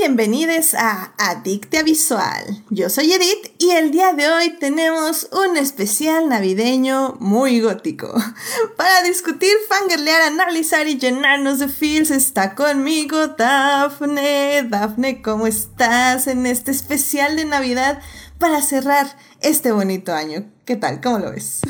bienvenidos a Adictia Visual. Yo soy Edith y el día de hoy tenemos un especial navideño muy gótico. Para discutir, fangirlear, analizar y llenarnos de feels está conmigo Dafne. Dafne, ¿cómo estás en este especial de Navidad para cerrar este bonito año? ¿Qué tal? ¿Cómo lo ves?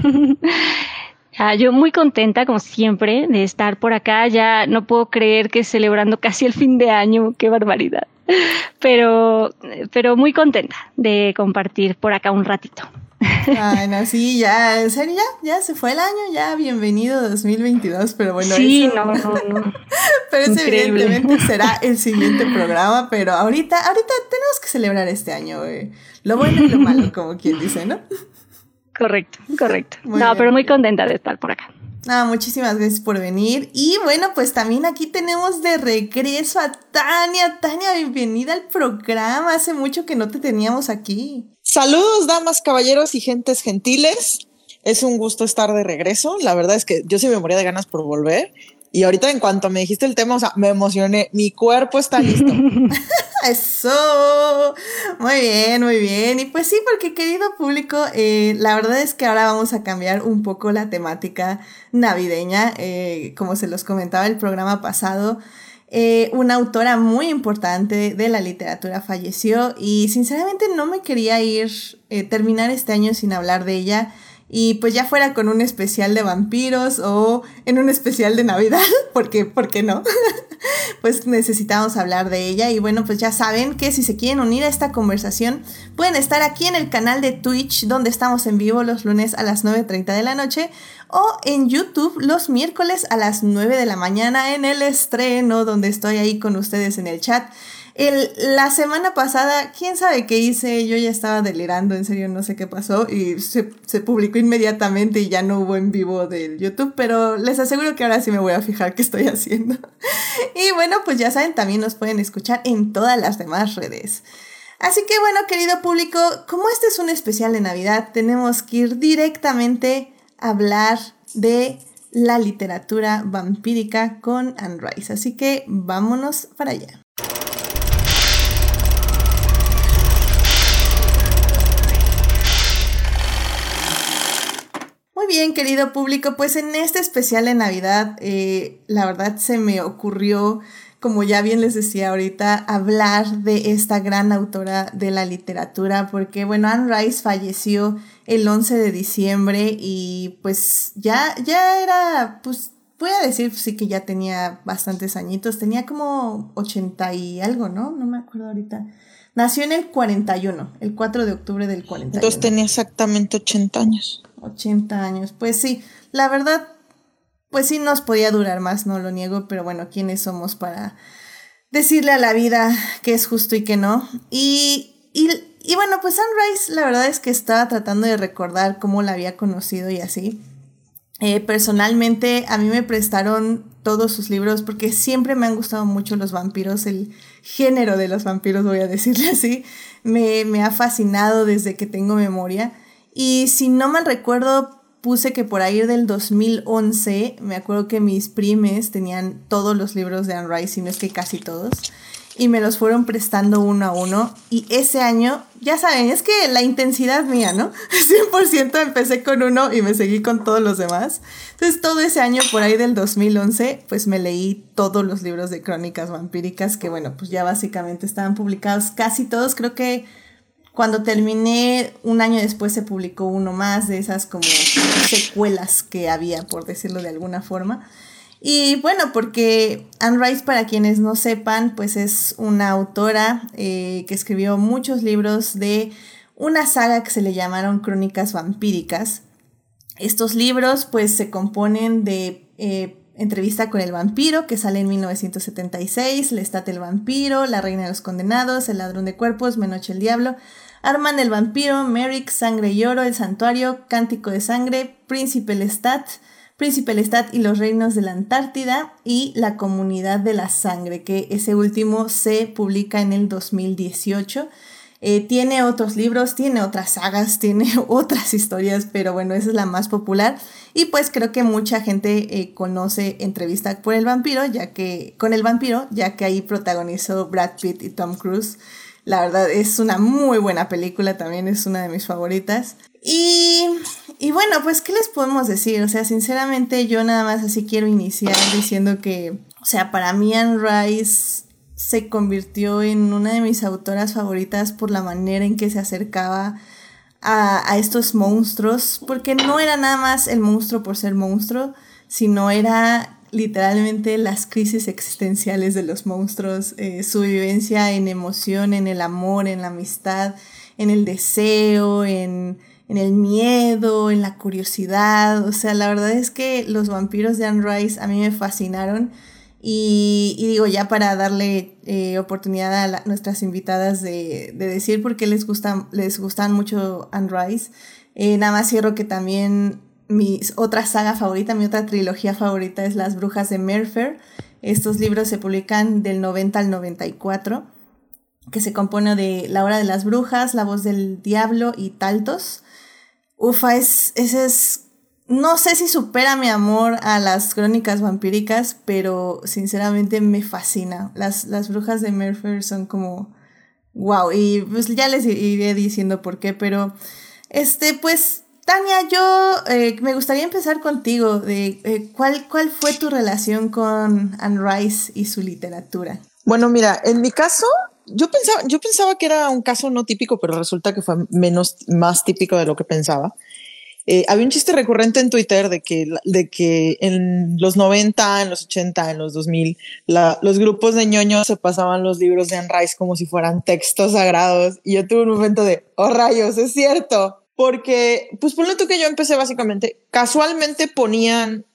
Yo muy contenta, como siempre, de estar por acá. Ya no puedo creer que celebrando casi el fin de año. ¡Qué barbaridad! Pero muy contenta de compartir por acá un ratito. Ay, no, sí, ya, en serio, ya se fue el año, ya, bienvenido 2022, pero bueno, sí, eso... no. Pero eso Increíble. evidentemente será el siguiente programa, pero ahorita tenemos que celebrar este año, lo bueno y lo malo, como quien dice, ¿no? Correcto. Muy bien. Pero muy contenta de estar por acá. Muchísimas gracias por venir. Y bueno, pues también aquí tenemos de regreso a Tania. Tania, bienvenida al programa. Hace mucho que no te teníamos aquí. Saludos, damas, caballeros y gentes gentiles. Es un gusto estar de regreso. La verdad es que yo sí me moría de ganas por volver. Y ahorita en cuanto me dijiste el tema, o sea, me emocioné. Mi cuerpo está listo. ¡Eso! Muy bien, muy bien. Y pues sí, porque querido público, la verdad es que ahora vamos a cambiar un poco la temática navideña. Como se los comentaba el programa pasado, una autora muy importante de la literatura falleció y sinceramente no me quería terminar este año sin hablar de ella. Y pues ya fuera con un especial de vampiros o en un especial de Navidad, porque ¿por qué no? Pues necesitamos hablar de ella. Y bueno, pues ya saben que si se quieren unir a esta conversación, pueden estar aquí en el canal de Twitch, donde estamos en vivo los lunes a las 9:30 de la noche, o en YouTube los miércoles a las 9 de la mañana en el estreno, donde estoy ahí con ustedes en el chat. La semana pasada, quién sabe qué hice, yo ya estaba delirando, en serio no sé qué pasó y se publicó inmediatamente y ya no hubo en vivo del YouTube, pero les aseguro que ahora sí me voy a fijar qué estoy haciendo. Y bueno, pues ya saben, también nos pueden escuchar en todas las demás redes. Así que bueno, querido público, como este es un especial de Navidad, tenemos que ir directamente a hablar de la literatura vampírica con Anne Rice, así que vámonos para allá. Muy bien, querido público, pues en este especial de Navidad, la verdad se me ocurrió, como ya bien les decía ahorita, hablar de esta gran autora de la literatura, porque bueno, Anne Rice falleció el 11 de diciembre y pues ya era, pues voy a decir sí que ya tenía bastantes añitos, tenía como 80 y algo, ¿no? No me acuerdo ahorita. Nació en el 41, el 4 de octubre del 41. Entonces tenía exactamente 80 años. 80 años, pues sí, la verdad, pues sí nos podía durar más, no lo niego, pero bueno, ¿quiénes somos para decirle a la vida que es justo y que no? Y bueno, pues Anne Rice, la verdad es que estaba tratando de recordar cómo la había conocido y así. Personalmente, a mí me prestaron todos sus libros porque siempre me han gustado mucho los vampiros, el género de los vampiros, voy a decirle así, me ha fascinado desde que tengo memoria. Y si no mal recuerdo, puse que por ahí del 2011, me acuerdo que mis primes tenían todos los libros de Anne Rice, si no es que casi todos, y me los fueron prestando uno a uno. Y ese año, ya saben, es que la intensidad mía, ¿no? 100% empecé con uno y me seguí con todos los demás. Entonces todo ese año, por ahí del 2011, pues me leí todos los libros de crónicas vampíricas, que bueno, pues ya básicamente estaban publicados casi todos. Creo que cuando terminé, un año después se publicó uno más de esas como secuelas que había, por decirlo de alguna forma. Y bueno, porque Anne Rice, para quienes no sepan, pues es una autora que escribió muchos libros de una saga que se le llamaron Crónicas Vampíricas. Estos libros pues se componen de Entrevista con el vampiro, que sale en 1976, Lestat el vampiro, La reina de los condenados, El ladrón de cuerpos, Menoche el diablo, Armand el vampiro, Merrick, Sangre y oro, El santuario, Cántico de sangre, Príncipe Lestat y los reinos de la Antártida y La comunidad de la sangre, que ese último se publica en el 2018. Tiene otros libros, tiene otras sagas, tiene otras historias, pero bueno, esa es la más popular. Y pues creo que mucha gente conoce Entrevista con el vampiro, ya que ahí protagonizó Brad Pitt y Tom Cruise. La verdad es una muy buena película, también es una de mis favoritas. Y bueno, pues, ¿qué les podemos decir? O sea, sinceramente yo nada más así quiero iniciar diciendo que, o sea, para mí Anne Rice se convirtió en una de mis autoras favoritas por la manera en que se acercaba a estos monstruos, porque no era nada más el monstruo por ser monstruo, sino era literalmente las crisis existenciales de los monstruos, su vivencia en emoción, en el amor, en la amistad, en el deseo, en el miedo, en la curiosidad. O sea, la verdad es que los vampiros de Anne Rice a mí me fascinaron. Y digo, ya para darle oportunidad a nuestras invitadas de decir por qué les gustan mucho Anne Rice, nada más cierro que también mi otra saga favorita, mi otra trilogía favorita es Las Brujas de Mayfair. Estos libros se publican del 90 al 94, que se compone de La Hora de las Brujas, La Voz del Diablo y Taltos. Ufa, ese es... No sé si supera mi amor a las crónicas vampíricas, pero sinceramente me fascina. Las Brujas de Mayfair son como... wow, y pues ya les iré diciendo por qué, pero... pues, Tania, yo me gustaría empezar contigo. ¿Cuál fue tu relación con Anne Rice y su literatura? Bueno, mira, en mi caso... Yo pensaba que era un caso no típico, pero resulta que fue más típico de lo que pensaba. Había un chiste recurrente en Twitter de que en los 90, en los 80, en los 2000, los grupos de ñoños se pasaban los libros de Anne Rice como si fueran textos sagrados. Y yo tuve un momento de, oh rayos, es cierto. Porque, pues ponle tú que yo empecé básicamente, casualmente ponían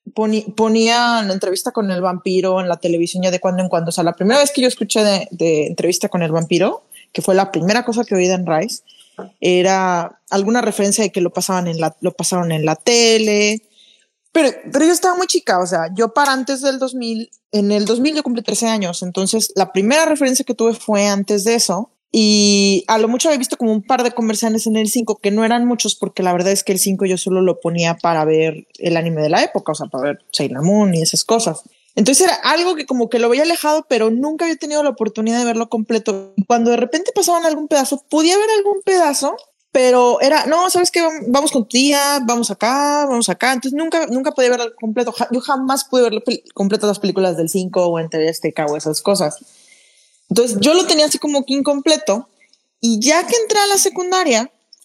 Entrevista con el vampiro en la televisión ya de cuando en cuando. O sea, la primera vez que yo escuché de Entrevista con el vampiro, que fue la primera cosa que oí de Anne Rice, era alguna referencia de que lo pasaban en la tele, pero yo estaba muy chica. O sea, yo para antes del 2000, en el 2000 yo cumplí 13 años, entonces la primera referencia que tuve fue antes de eso, y a lo mucho había visto como un par de comerciales en el 5, que no eran muchos, porque la verdad es que el 5 yo solo lo ponía para ver el anime de la época, o sea, para ver Sailor Moon y esas cosas. Entonces era algo que como que lo veía alejado, pero nunca había tenido la oportunidad de verlo completo. Cuando de repente pasaban algún pedazo, podía ver algún pedazo, pero era, no, ¿sabes qué? Vamos con tu tía, vamos acá. Entonces nunca podía verlo completo. Yo jamás pude ver completo las películas del 5 o en TV Azteca o esas cosas. Entonces yo lo tenía así como que incompleto, y ya que entré a la secundaria,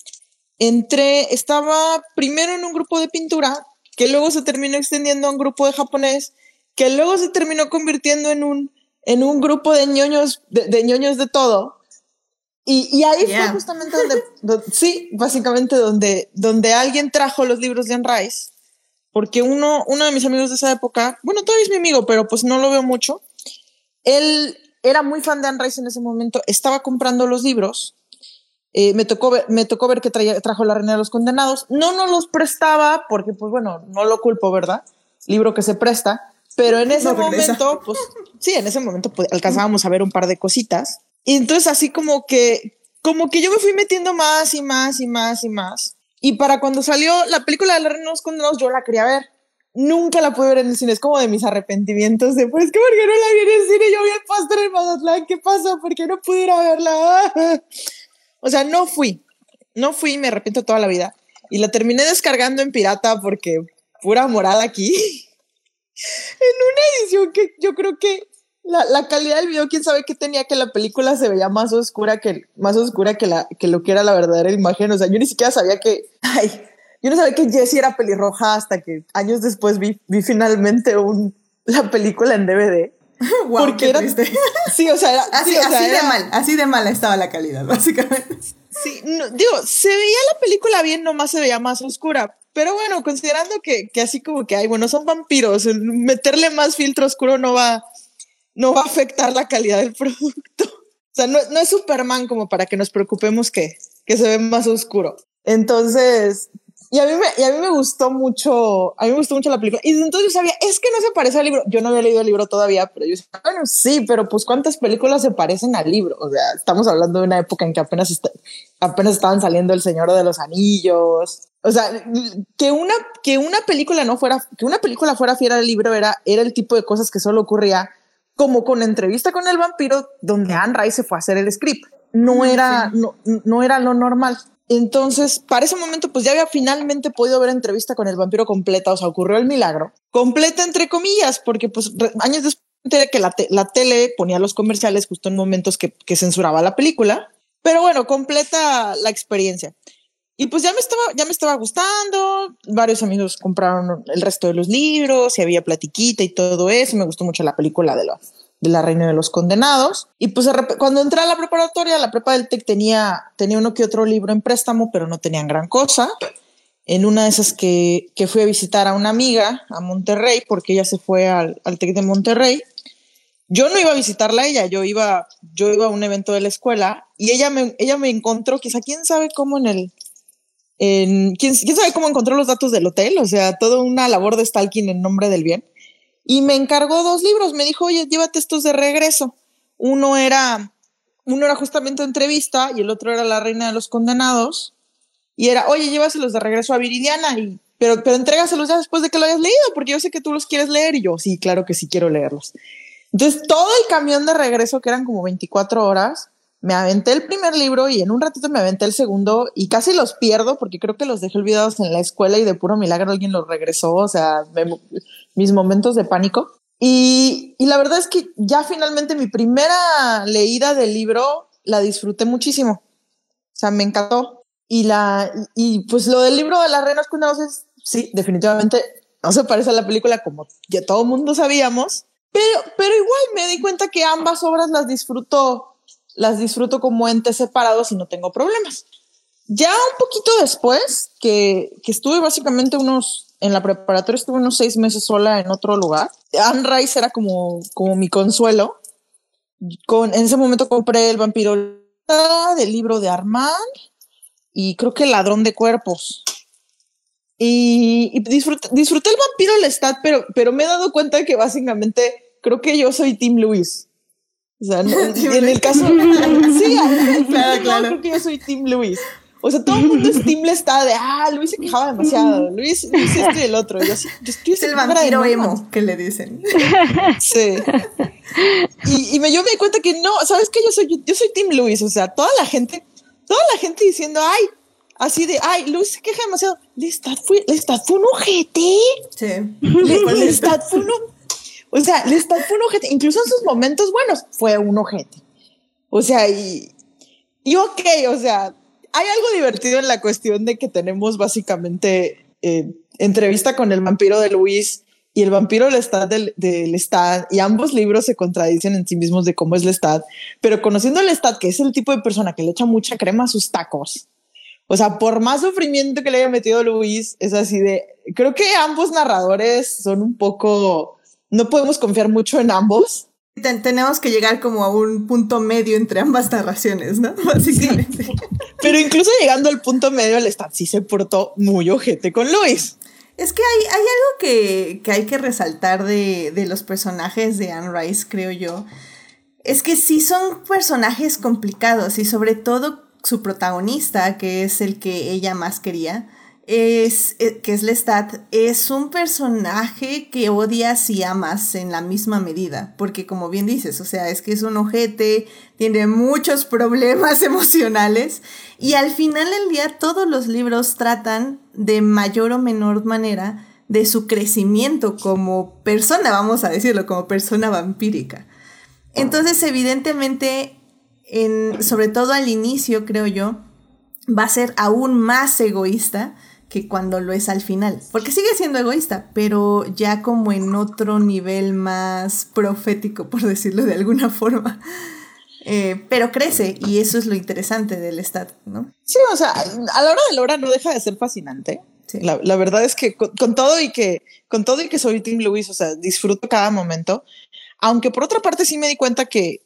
estaba primero en un grupo de pintura, que luego se terminó extendiendo a un grupo de japonés, que luego se terminó convirtiendo en un grupo de ñoños, de ñoños de todo. Y ahí fue justamente sí, básicamente donde alguien trajo los libros de Anne Rice, porque uno de mis amigos de esa época, bueno, todavía es mi amigo, pero pues no lo veo mucho, él era muy fan de Anne Rice en ese momento, estaba comprando los libros. Me tocó ver que trajo La Reina de los Condenados. No nos los prestaba porque, pues bueno, no lo culpo, ¿verdad? Libro que se presta. Pero en ese momento, pues sí, en ese momento pues, alcanzábamos a ver un par de cositas. Y entonces así como que yo me fui metiendo más y más. Y para cuando salió la película de La Reina de los Condenados, yo la quería ver. Nunca la pude ver en el cine. Es como de mis arrepentimientos de, pues, que ¿por qué no la vi en el cine? Yo vi el póster en Mazatlán. ¿Qué pasó? ¿Por qué no pude ir a verla? O sea, no fui, me arrepiento toda la vida. Y la terminé descargando en pirata porque pura moral aquí. En una edición que yo creo que la calidad del video, quién sabe qué tenía, que la película se veía más oscura que lo que era la verdadera imagen. O sea, yo ni siquiera sabía yo no sabía que Jessie era pelirroja hasta que años después vi finalmente la película en DVD. Wow, porque era triste. Sí, o sea, era así de mala estaba la calidad, básicamente. Sí, no, digo, se veía la película bien, nomás se veía más oscura. Pero bueno, considerando que así como que bueno, son vampiros, meterle más filtro oscuro no va a afectar la calidad del producto. O sea, no es Superman como para que nos preocupemos que se ve más oscuro. Entonces, y a mí me gustó mucho, la película. Y entonces yo sabía, es que no se parece al libro. Yo no había leído el libro todavía, pero yo decía, bueno, sí, pero pues ¿cuántas películas se parecen al libro? O sea, estamos hablando de una época en que apenas estaban saliendo El Señor de los Anillos. O sea, que una película fuera fiel al libro era el tipo de cosas que solo ocurría, como con Entrevista con el Vampiro, donde Anne Rice se fue a hacer el script. No era lo normal. Entonces, para ese momento, pues ya había finalmente podido ver Entrevista con el Vampiro completa, o sea, ocurrió el milagro. Completa entre comillas, porque pues años después de que la tele ponía los comerciales justo en momentos que censuraba la película. Pero bueno, completa la experiencia. Y pues ya me estaba gustando. Varios amigos compraron el resto de los libros y había platiquita y todo eso. Me gustó mucho la película de la Reina de los Condenados. Y pues cuando entré a la preparatoria, la prepa del TEC tenía uno que otro libro en préstamo, pero no tenían gran cosa. En una de esas que fui a visitar a una amiga a Monterrey, porque ella se fue al TEC de Monterrey. Yo no iba a visitarla a ella, yo iba a un evento de la escuela y ella me encontró, quizá quién sabe cómo quién sabe cómo encontró los datos del hotel, o sea, toda una labor de stalking en nombre del bien. Y me encargó 2 libros, me dijo, oye, llévate estos de regreso. Uno era justamente Entrevista y el otro era La Reina de los Condenados. Y era, oye, llévaselos de regreso a Viridiana, pero entrégaselos ya después de que lo hayas leído, porque yo sé que tú los quieres leer. Y yo, sí, claro que sí quiero leerlos. Entonces, todo el camión de regreso, que eran como 24 horas, me aventé el primer libro y en un ratito me aventé el segundo y casi los pierdo porque creo que los dejé olvidados en la escuela y de puro milagro alguien los regresó. O sea, mis momentos de pánico. Y la verdad es que ya finalmente mi primera leída del libro la disfruté muchísimo. O sea, me encantó. Y pues lo del libro de las Reinas Condenadas sí, definitivamente no se parece a la película como ya todo el mundo sabíamos, pero igual me di cuenta que ambas obras las disfruto como entes separados y no tengo problemas. Ya un poquito después que estuve básicamente en la preparatoria estuve unos 6 meses sola en otro lugar. Anne Rice era como mi consuelo. En ese momento compré El Vampiro del libro de Armand y creo que El Ladrón de Cuerpos. Y disfruté El Vampiro Lestat, pero me he dado cuenta de que básicamente creo que yo soy Team Louis. O sea, en el caso sí, claro. Creo que yo soy Team Louis. O sea, todo el mundo es Team Lestat de Luis se quejaba demasiado, Luis esto y el otro. Yo estoy es el vampiro emo que le dicen. Sí. Y yo me di cuenta que no, ¿sabes qué? Yo soy Team Louis. O sea, toda la gente diciendo, así de, Luis se queja demasiado. Lestat fue un ojete. Sí. Lestat fue un ojete. Incluso en sus momentos buenos fue un ojete. O sea, y ok, o sea, hay algo divertido en la cuestión de que tenemos básicamente Entrevista con el Vampiro de Luis y El Vampiro Lestat de Lestat, y ambos libros se contradicen en sí mismos de cómo es Lestat, pero conociendo a Lestat, que es el tipo de persona que le echa mucha crema a sus tacos, o sea, por más sufrimiento que le haya metido Luis, es así de, creo que ambos narradores son un poco, no podemos confiar mucho en ambos. Tenemos que llegar como a un punto medio entre ambas narraciones, ¿no? Básicamente. Sí. Pero incluso llegando al punto medio, Lestat sí se portó muy ojete con Luis. Es que hay algo que hay que resaltar de los personajes de Anne Rice, creo yo. Es que sí son personajes complicados y sobre todo su protagonista, que es el que ella más quería, que es Lestat, es un personaje que odias y amas en la misma medida, porque como bien dices, o sea, es que es un ojete, tiene muchos problemas emocionales y al final del día todos los libros tratan de mayor o menor manera de su crecimiento como persona, vamos a decirlo, como persona vampírica. Entonces, evidentemente, sobre todo al inicio, creo yo, va a ser aún más egoísta que cuando lo es al final, porque sigue siendo egoísta, pero ya como en otro nivel más profético, por decirlo de alguna forma. Pero crece, y eso es lo interesante del Lestat, ¿no? Sí, o sea, a la hora de la hora no deja de ser fascinante. Sí. La verdad es que con todo y que soy Team Louis, o sea, disfruto cada momento, aunque por otra parte sí me di cuenta que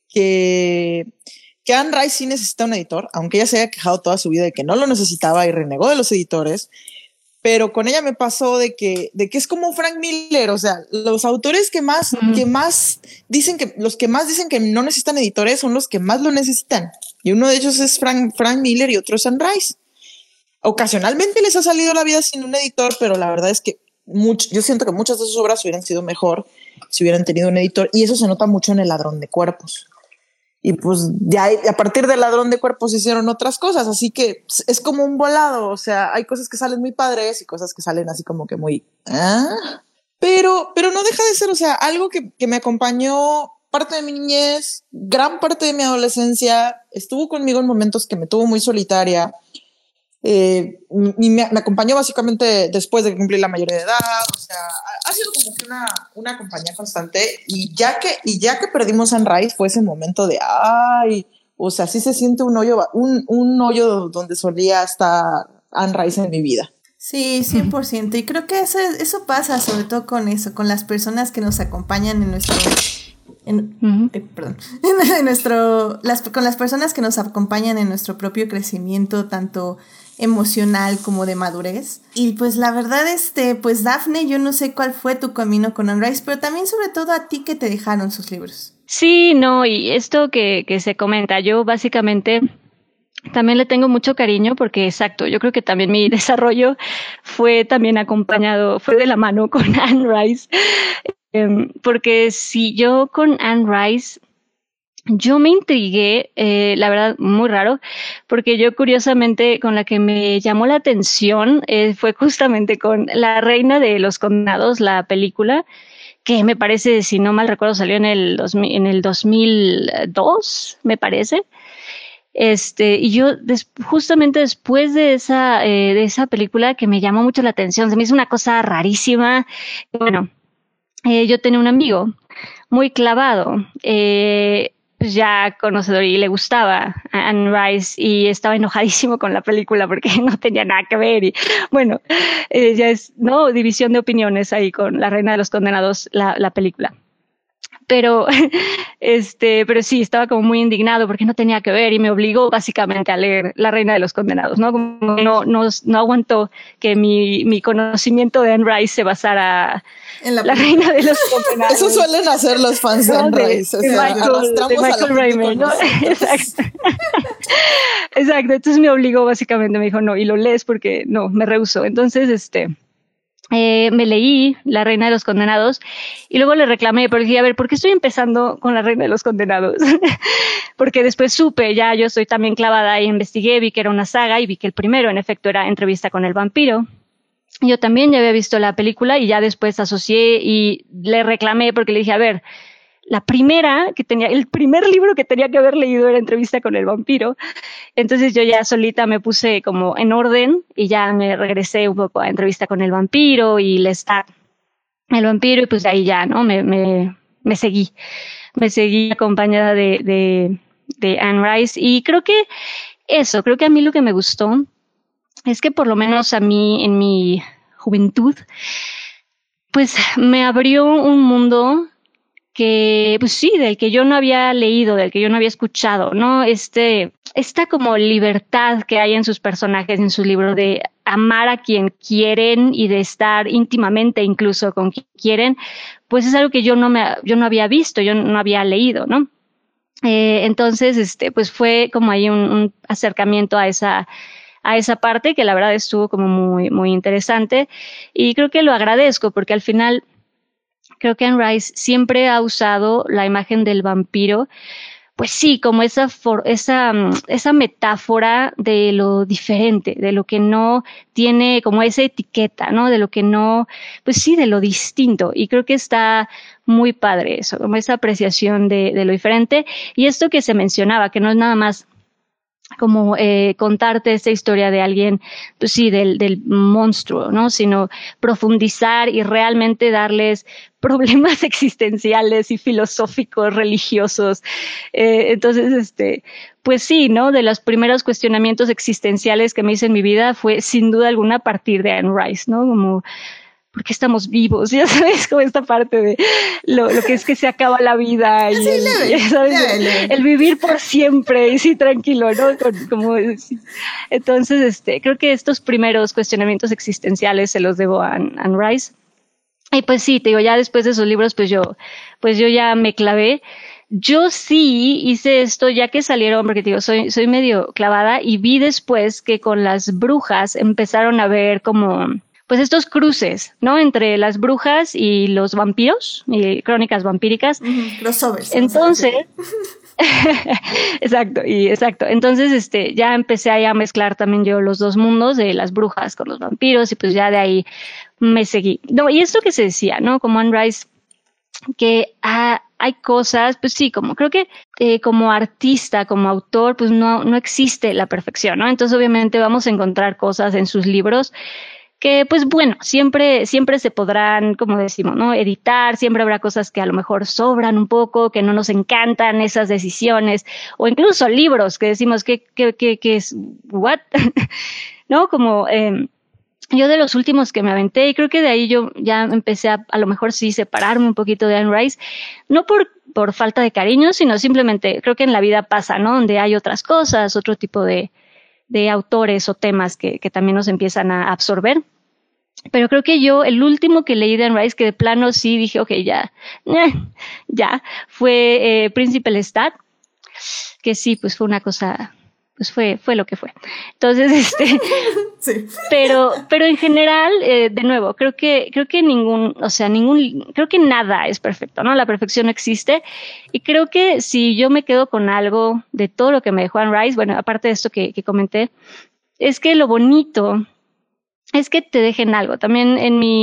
Anne Rice sí necesita un editor, aunque ella se haya quejado toda su vida de que no lo necesitaba y renegó de los editores. pero con ella me pasó de que es como Frank Miller, o sea, los autores que más dicen los que más dicen que no necesitan editores son los que más lo necesitan. Y uno de ellos es Frank Miller y otro es Anne Rice. Ocasionalmente les ha salido la vida sin un editor, pero la verdad es que yo siento que muchas de sus obras hubieran sido mejor si hubieran tenido un editor, y eso se nota mucho en El ladrón de cuerpos. Y pues ya a partir del Ladrón de Cuerpos hicieron otras cosas, así que es como un volado, o sea, hay cosas que salen muy padres y cosas que salen así como que muy... Pero no deja de ser, o sea, algo que me acompañó parte de mi niñez, gran parte de mi adolescencia, estuvo conmigo en momentos que me tuvo muy solitaria, y me acompañó básicamente después de que cumplí la mayoría de edad, o sea, ha sido como que una compañía constante, y ya que perdimos a Anne Rice fue ese momento de o sea, sí se siente un hoyo donde solía estar Anne Rice en mi vida. Sí, 100%, y creo que eso pasa sobre todo con las personas que nos acompañan en nuestro... con las personas que nos acompañan en nuestro propio crecimiento, tanto emocional como de madurez. Y pues la verdad, pues Dafne, yo no sé cuál fue tu camino con Anne Rice, pero también sobre todo a ti que te dejaron sus libros. Sí, no, y esto que se comenta, yo básicamente también le tengo mucho cariño porque, exacto, yo creo que también mi desarrollo fue también acompañado, fue de la mano con Anne Rice, porque si yo con Anne Rice, yo me intrigué, la verdad, muy raro, porque yo curiosamente con la que me llamó la atención fue justamente con La Reina de los Condenados, la película, que me parece, si no mal recuerdo, salió en el 2002, me parece. Y yo justamente después de esa película que me llamó mucho la atención, se me hizo una cosa rarísima. Bueno, yo tenía un amigo muy clavado, pues ya conocedor, y le gustaba a Anne Rice y estaba enojadísimo con la película porque no tenía nada que ver, y bueno, ya es, ¿no?, división de opiniones ahí con La Reina de los Condenados, la película. Pero, pero sí, estaba como muy indignado porque no tenía que ver y me obligó básicamente a leer La Reina de los Condenados, ¿no? Como no aguantó que mi conocimiento de Anne Rice se basara en la Reina de los Condenados. Eso suelen hacer los fans de Anne Rice. De Michael Raymond, ¿no? Exacto. Exacto. Entonces me obligó básicamente, me dijo, no, y lo lees porque no, me rehusó. Entonces, me leí La Reina de los Condenados y luego le reclamé porque dije, a ver, ¿por qué estoy empezando con La Reina de los Condenados? Porque después supe, ya yo estoy también clavada y investigué, vi que era una saga y vi que el primero en efecto era Entrevista con el vampiro. Yo también ya había visto la película y ya después asocié y le reclamé porque le dije, a ver, el primer libro que tenía que haber leído era Entrevista con el vampiro. Entonces yo ya solita me puse como en orden y ya me regresé un poco a Entrevista con el vampiro y Lestat, el vampiro, y pues de ahí ya, ¿no? Me seguí acompañada de Anne Rice, y creo que a mí lo que me gustó es que por lo menos a mí en mi juventud, pues me abrió un mundo que, pues sí, del que yo no había leído, del que yo no había escuchado, ¿no? Esta como libertad que hay en sus personajes, en su libro, de amar a quien quieren y de estar íntimamente incluso con quien quieren, pues es algo que yo no había visto, yo no había leído, ¿no? Entonces, pues fue como ahí un acercamiento a esa parte que la verdad estuvo como muy, muy interesante, y creo que lo agradezco porque al final creo que Anne Rice siempre ha usado la imagen del vampiro, pues sí, como esa metáfora de lo diferente, de lo que no tiene como esa etiqueta, ¿no? De lo que no, pues sí, de lo distinto. Y creo que está muy padre eso, como esa apreciación de lo diferente. Y esto que se mencionaba, que no es nada más como contarte esta historia de alguien, pues sí, del monstruo, ¿no? Sino profundizar y realmente darles problemas existenciales y filosóficos, religiosos. Entonces, pues sí, ¿no? De los primeros cuestionamientos existenciales que me hice en mi vida fue sin duda alguna a partir de Anne Rice, ¿no? Como ¿por qué estamos vivos? Ya sabes, como esta parte de lo que es que se acaba la vida y el vivir por siempre y sí, tranquilo, ¿no? Entonces, creo que estos primeros cuestionamientos existenciales se los debo a Anne Rice. Y pues sí, te digo, ya después de esos libros, pues yo ya me clavé. Yo sí hice esto ya que salieron, porque te digo, soy medio clavada, y vi después que con las brujas empezaron a ver como, pues estos cruces, ¿no? Entre las brujas y los vampiros, y crónicas vampíricas. Crossovers. Entonces, exacto. Entonces, ya empecé a mezclar también yo los dos mundos de las brujas con los vampiros, y pues ya de ahí me seguí. No, y esto que se decía, ¿no? Como Anne Rice, que hay cosas, pues sí, como creo que como artista, como autor, pues no existe la perfección, ¿no? Entonces, obviamente vamos a encontrar cosas en sus libros que, pues bueno, siempre se podrán, como decimos, ¿no? Editar, siempre habrá cosas que a lo mejor sobran un poco, que no nos encantan esas decisiones, o incluso libros que decimos que es, ¿what? ¿No? Como, yo de los últimos que me aventé, y creo que de ahí yo ya empecé a lo mejor sí separarme un poquito de Anne Rice, no por falta de cariño, sino simplemente creo que en la vida pasa, ¿no? Donde hay otras cosas, otro tipo de autores o temas que también nos empiezan a absorber. Pero creo que yo, el último que leí de Anne Rice, que de plano sí dije, ok, ya, fue Príncipe Lestat, que sí, pues fue una cosa, pues fue lo que fue. Entonces, sí. Pero en general, de nuevo, creo que creo que nada es perfecto, ¿no? La perfección no existe. Y creo que si yo me quedo con algo de todo lo que me dejó Anne Rice, bueno, aparte de esto que comenté, es que lo bonito es que te dejen algo. También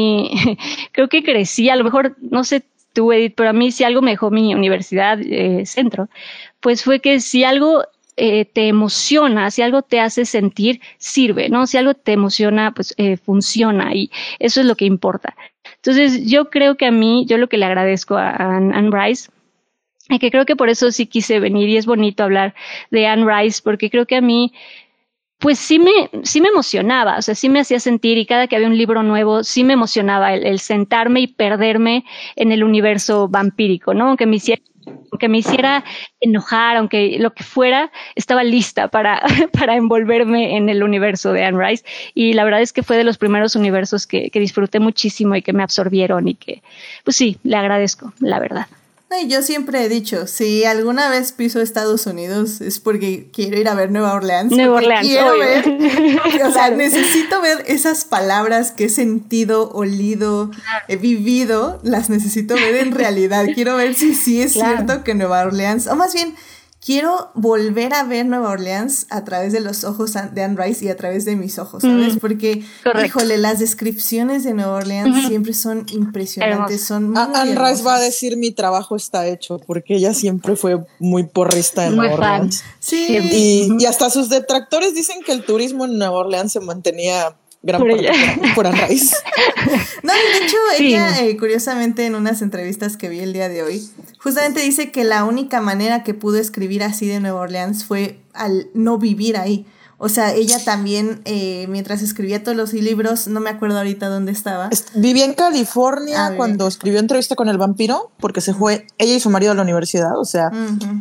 creo que crecí, a lo mejor, no sé tú, Edith, pero a mí si algo me dejó mi universidad, centro, pues fue que si algo te emociona, si algo te hace sentir, sirve, ¿no? Si algo te emociona, pues funciona, y eso es lo que importa. Entonces, yo creo que yo lo que le agradezco a Anne Rice, y que creo que por eso sí quise venir, y es bonito hablar de Anne Rice, porque creo que a mí, pues sí me emocionaba, o sea, sí me hacía sentir, y cada que había un libro nuevo, sí me emocionaba el sentarme y perderme en el universo vampírico, ¿no? Aunque me hiciera enojar, aunque lo que fuera, estaba lista para envolverme en el universo de Anne Rice. Y la verdad es que fue de los primeros universos que disfruté muchísimo y que me absorbieron, y que, pues sí, le agradezco, la verdad. Y yo siempre he dicho, si alguna vez piso Estados Unidos es porque quiero ir a ver Nueva Orleans. Nueva Orleans, quiero obvio. ver, o sea, Claro. necesito ver esas palabras que he sentido, olido, he vivido, las necesito ver en realidad. Quiero ver si sí es cierto que Nueva Orleans, o más bien, quiero volver a ver Nueva Orleans a través de los ojos de Anne Rice y a través de mis ojos, ¿sabes? Porque, híjole, las descripciones de Nueva Orleans siempre son impresionantes, son muy Anne Rice va a decir mi trabajo está hecho, porque ella siempre fue muy porrista en Nueva Orleans. Sí. Y hasta sus detractores dicen que el turismo en Nueva Orleans se mantenía gran parte por Anne Rice. No, de hecho, ella, curiosamente, en unas entrevistas que vi el día de hoy, justamente dice que la única manera que pudo escribir así de Nueva Orleans fue al no vivir ahí. O sea, ella también, mientras escribía todos los libros, no me acuerdo ahorita dónde estaba. Vivía en California cuando escribió Entrevista con el vampiro, porque se fue ella y su marido a la universidad. O sea,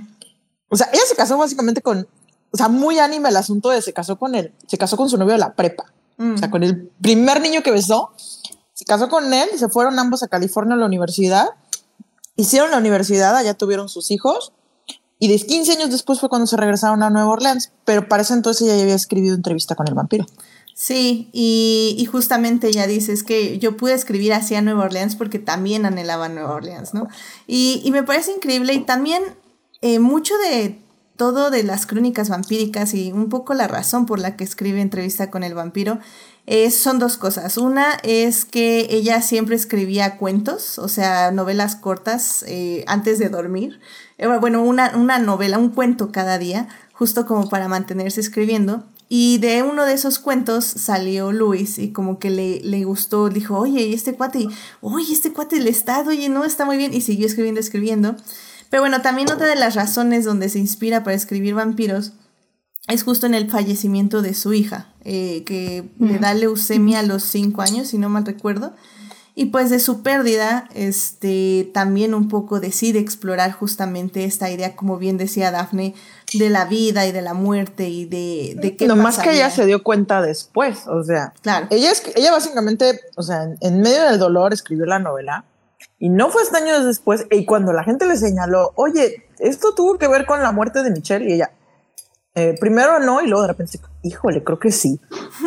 ella se casó básicamente muy anime el asunto de se casó con su novio de la prepa. O sea, con el primer niño que besó, se casó con él y se fueron ambos a California a la universidad. Hicieron la universidad, allá tuvieron sus hijos, y 15 años después fue cuando se regresaron a Nueva Orleans, pero para ese entonces ella ya había escribido Entrevista con el vampiro. Sí, y justamente ella dice, es que yo pude escribir así a Nueva Orleans porque también anhelaba Nueva Orleans, ¿no? Y me parece increíble, y también mucho de todo de las crónicas vampíricas y un poco la razón por la que escribe Entrevista con el vampiro son dos cosas. Una es que ella siempre escribía cuentos, o sea, novelas cortas antes de dormir. Bueno, una novela, un cuento cada día, justo como para mantenerse escribiendo. Y de uno de esos cuentos salió Luis y como que le gustó, dijo, oye, este cuate Lestat, oye, no, está muy bien. Y siguió escribiendo. Pero bueno, también otra de las razones donde se inspira para escribir vampiros es justo en el fallecimiento de su hija, que le da leucemia a los 5 años, si no mal recuerdo. Y pues de su pérdida, también un poco decide explorar justamente esta idea, como bien decía Daphne, de la vida y de la muerte y de qué no más pasaría. que ella se dio cuenta después, o sea, claro. ella básicamente, o sea, en medio del dolor escribió la novela y no fue hasta años después, y cuando la gente le señaló, oye, esto tuvo que ver con la muerte de Michelle, y ella, primero no, y luego de repente, híjole, creo que sí.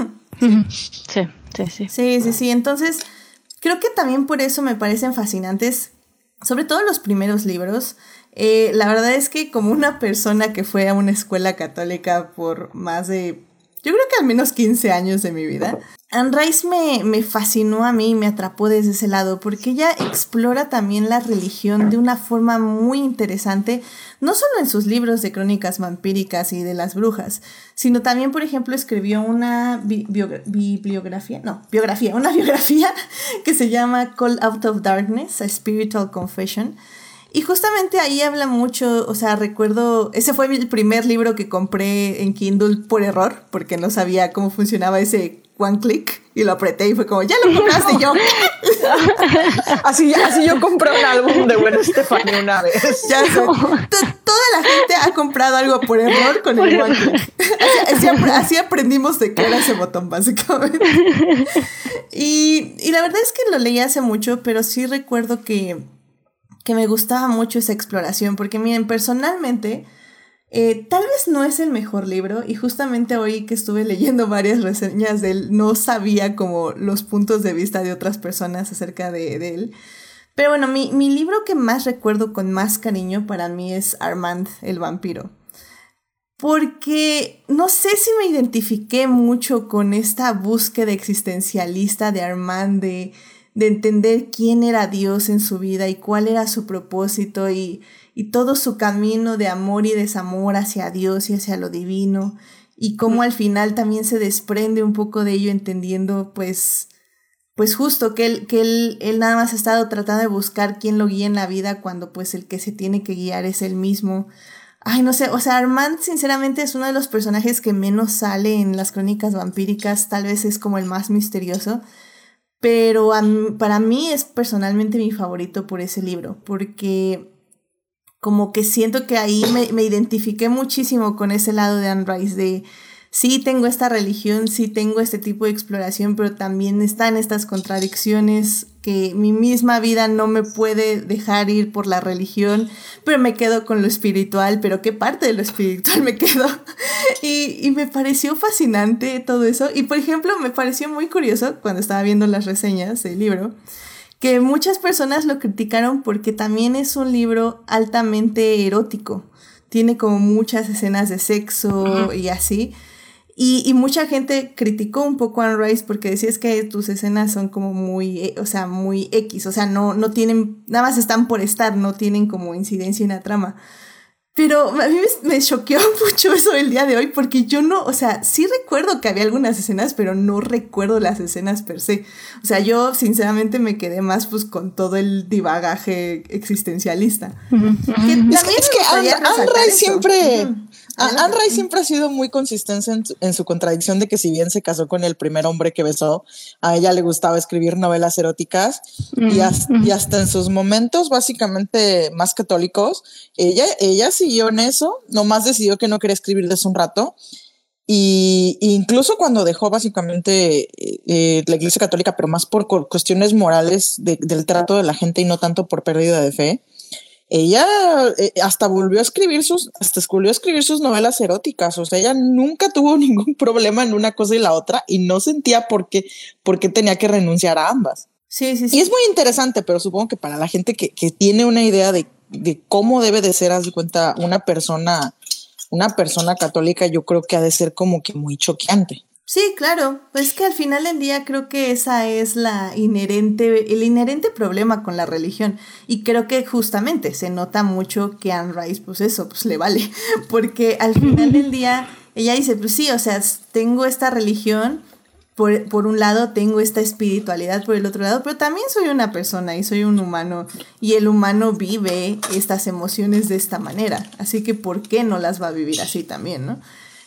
Sí. Entonces, creo que también por eso me parecen fascinantes, sobre todo los primeros libros. La verdad es que como una persona que fue a una escuela católica por más de, yo creo que al menos 15 años de mi vida, Anne Rice me fascinó a mí, me atrapó desde ese lado, porque ella explora también la religión de una forma muy interesante, no solo en sus libros de crónicas vampíricas y de las brujas, sino también, por ejemplo, escribió una biografía que se llama Call Out of Darkness, A Spiritual Confession. Y justamente ahí habla mucho, o sea, recuerdo, ese fue el primer libro que compré en Kindle por error, porque no sabía cómo funcionaba ese one click, y lo apreté y fue como, ya lo compraste. Yo. así yo compré un álbum de Gwen Stefani una vez. Ya sé. Toda la gente ha comprado algo por error con el one click. Así aprendimos de qué era ese botón, básicamente. Y la verdad es que lo leí hace mucho, pero sí recuerdo que me gustaba mucho esa exploración, porque miren, personalmente, tal vez no es el mejor libro, y justamente hoy que estuve leyendo varias reseñas de él, no sabía como los puntos de vista de otras personas acerca de él. Pero bueno, mi libro que más recuerdo con más cariño para mí es Armand el vampiro. Porque no sé si me identifiqué mucho con esta búsqueda existencialista de Armand, de entender quién era Dios en su vida y cuál era su propósito y todo su camino de amor y desamor hacia Dios y hacia lo divino, y cómo al final también se desprende un poco de ello, entendiendo pues justo que él nada más ha estado tratando de buscar quién lo guía en la vida, cuando pues el que se tiene que guiar es él mismo. Ay, no sé, o sea, Armand sinceramente es uno de los personajes que menos sale en las crónicas vampíricas, tal vez es como el más misterioso. Pero para mí es personalmente mi favorito por ese libro, porque como que siento que ahí me identifiqué muchísimo con ese lado de Anne Rice, de sí tengo esta religión, sí tengo este tipo de exploración, pero también están estas contradicciones que mi misma vida no me puede dejar ir por la religión, pero me quedo con lo espiritual, pero ¿qué parte de lo espiritual me quedo? Y me pareció fascinante todo eso. Y por ejemplo, me pareció muy curioso cuando estaba viendo las reseñas del libro, que muchas personas lo criticaron porque también es un libro altamente erótico. Tiene como muchas escenas de sexo y así. Y mucha gente criticó un poco a Anne Rice porque decía es que tus escenas son como muy, muy X, o sea, no tienen, nada más están por estar, no tienen como incidencia en la trama. Pero a mí me choqueó mucho eso el día de hoy, porque yo no, o sea, sí recuerdo que había algunas escenas, pero no recuerdo las escenas per se. O sea, yo sinceramente me quedé más pues con todo el divagaje existencialista. Es que Anne Rice siempre... Anne Rice siempre ha sido muy consistente en su contradicción de que si bien se casó con el primer hombre que besó, a ella le gustaba escribir novelas eróticas y hasta en sus momentos básicamente más católicos, ella siguió en eso, nomás decidió que no quería escribir desde un rato. Y incluso cuando dejó básicamente la Iglesia Católica, pero más por cuestiones morales del trato de la gente y no tanto por pérdida de fe, ella hasta volvió a escribir sus novelas eróticas. O sea, ella nunca tuvo ningún problema en una cosa y la otra y no sentía por qué tenía que renunciar a ambas. Sí. Y es muy interesante, pero supongo que para la gente que tiene una idea de cómo debe de ser, haz de cuenta, una persona católica, yo creo que ha de ser como que muy choqueante. Sí, claro, pues que al final del día creo que esa es el inherente problema con la religión, y creo que justamente se nota mucho que Anne Rice pues le vale, porque al final del día ella dice pues sí, o sea, tengo esta religión, por un lado tengo esta espiritualidad por el otro lado, pero también soy una persona y soy un humano, y el humano vive estas emociones de esta manera, así que ¿por qué no las va a vivir así también, no?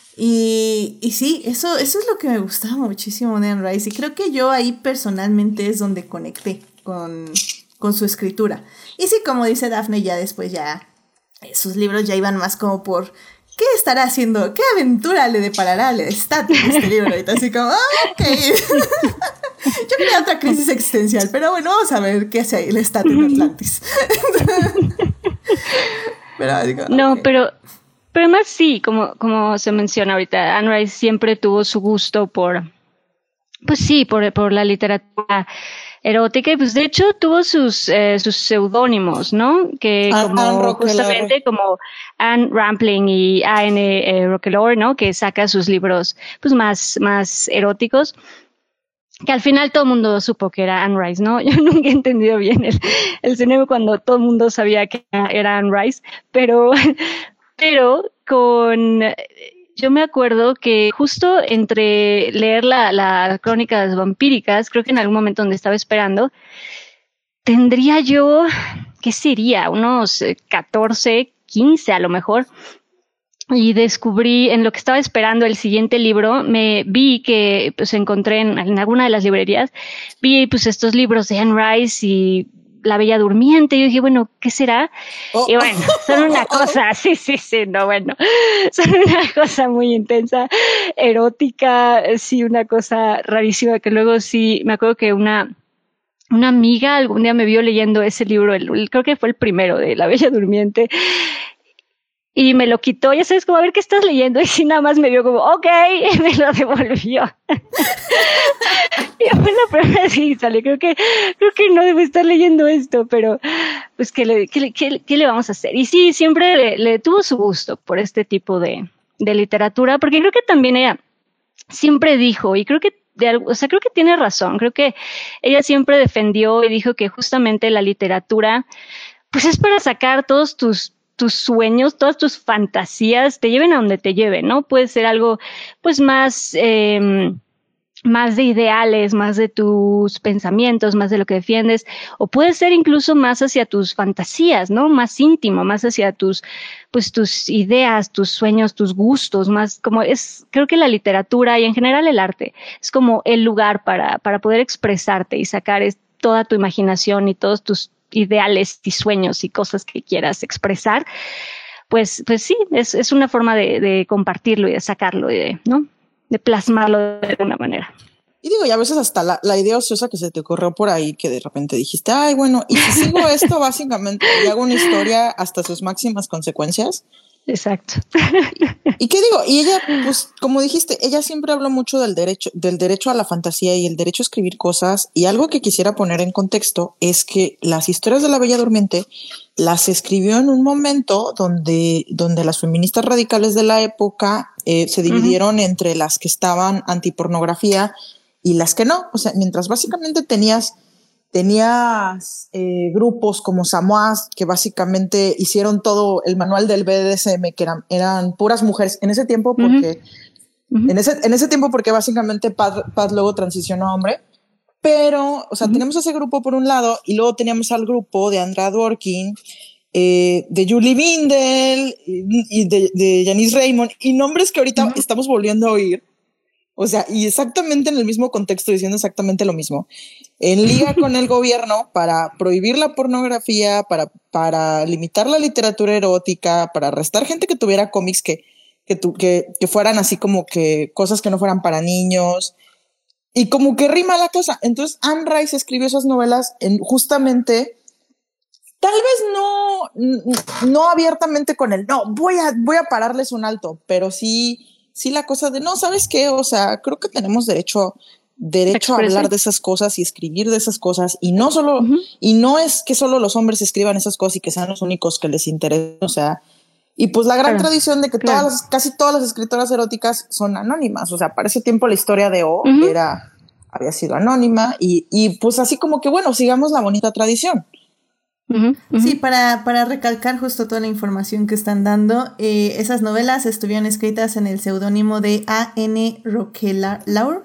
Y sí, eso es lo que me gustaba muchísimo de Anne Rice, y creo que yo ahí personalmente es donde conecté con su escritura. Y sí, como dice Dafne, ya después sus libros ya iban más como por ¿qué estará haciendo? ¿Qué aventura le deparará al Statun en este libro? Y así como, ok. Yo quería otra crisis existencial, pero bueno, vamos a ver qué hace ahí el Statun en Atlantis. Pero digo, no, okay. Pero además sí, como se menciona ahorita, Anne Rice siempre tuvo su gusto por la literatura erótica, y pues de hecho tuvo sus seudónimos, ¿no? Que como justamente como Anne Rampling y Anne Roquelaure, ¿no? Que saca sus libros pues más eróticos, que al final todo el mundo supo que era Anne Rice, ¿no? Yo nunca he entendido bien el cinema cuando todo el mundo sabía que era Anne Rice, pero yo me acuerdo que justo entre leer las crónicas vampíricas, creo que en algún momento donde estaba esperando, tendría yo, ¿qué sería? Unos 14, 15 a lo mejor. Y descubrí, en lo que estaba esperando el siguiente libro, me vi que pues encontré en alguna de las librerías, vi pues estos libros de Anne Rice y La Bella Durmiente, y yo dije, bueno, ¿qué será? Y bueno, son una cosa, son una cosa muy intensa, erótica, sí, una cosa rarísima, que luego sí, me acuerdo que una amiga algún día me vio leyendo ese libro, creo que fue el primero de La Bella Durmiente, y me lo quitó, ya sabes, como a ver qué estás leyendo, y sí, nada más me vio como, ok, y me lo devolvió. Y fue la primera vez que sale, creo que no debo estar leyendo esto, pero pues ¿qué le vamos a hacer? Y sí, siempre le tuvo su gusto por este tipo de literatura, porque creo que también ella siempre dijo, y creo que creo que tiene razón, creo que ella siempre defendió y dijo que justamente la literatura pues es para sacar todos tus sueños, todas tus fantasías, te lleven a donde te lleven, ¿no? Puede ser algo, pues, más de ideales, más de tus pensamientos, más de lo que defiendes, o puede ser incluso más hacia tus fantasías, ¿no? Más íntimo, más hacia tus ideas, tus sueños, tus gustos, más como creo que la literatura y en general el arte es como el lugar para poder expresarte y sacar toda tu imaginación y todos tus ideales y sueños y cosas que quieras expresar, pues sí, es una forma de compartirlo y de sacarlo, ¿no? De plasmarlo de alguna manera. Y digo, y a veces hasta la idea ociosa que se te ocurrió por ahí, que de repente dijiste, ay, bueno, y si sigo esto básicamente y hago una historia hasta sus máximas consecuencias. Exacto. ¿Y qué digo? Y ella, pues, como dijiste, ella siempre habló mucho del derecho a la fantasía y el derecho a escribir cosas. Y algo que quisiera poner en contexto es que las historias de La Bella Durmiente las escribió en un momento donde las feministas radicales de la época se dividieron entre las que estaban antipornografía y las que no. O sea, mientras básicamente tenías grupos como Samoas que básicamente hicieron todo el manual del BDSM, que eran puras mujeres en ese tiempo, porque en ese tiempo porque básicamente Paz luego transicionó a hombre. Pero, o sea, tenemos ese grupo por un lado y luego teníamos al grupo de Andrea Dworkin, de Julie Bindel y de Janice Raymond, y nombres que ahorita estamos volviendo a oír. O sea, y exactamente en el mismo contexto, diciendo exactamente lo mismo. En liga con el gobierno para prohibir la pornografía, para limitar la literatura erótica, para arrestar gente que tuviera cómics que fueran así como que cosas que no fueran para niños. Y como que rima la cosa. Entonces Anne Rice escribió esas novelas justamente, tal vez no abiertamente con el, no, voy a pararles un alto, pero sí la cosa de, no, ¿sabes qué? O sea, creo que tenemos derecho a hablar de esas cosas y escribir de esas cosas, y no solo, y no es que solo los hombres escriban esas cosas y que sean los únicos que les interesen, o sea, y pues la gran tradición de que casi todas las escritoras eróticas son anónimas, o sea, para ese tiempo la historia de O había sido anónima, y pues así como que, bueno, sigamos la bonita tradición. Sí, para recalcar justo toda la información que están dando, esas novelas estuvieron escritas en el seudónimo de A.N. Roquelaure.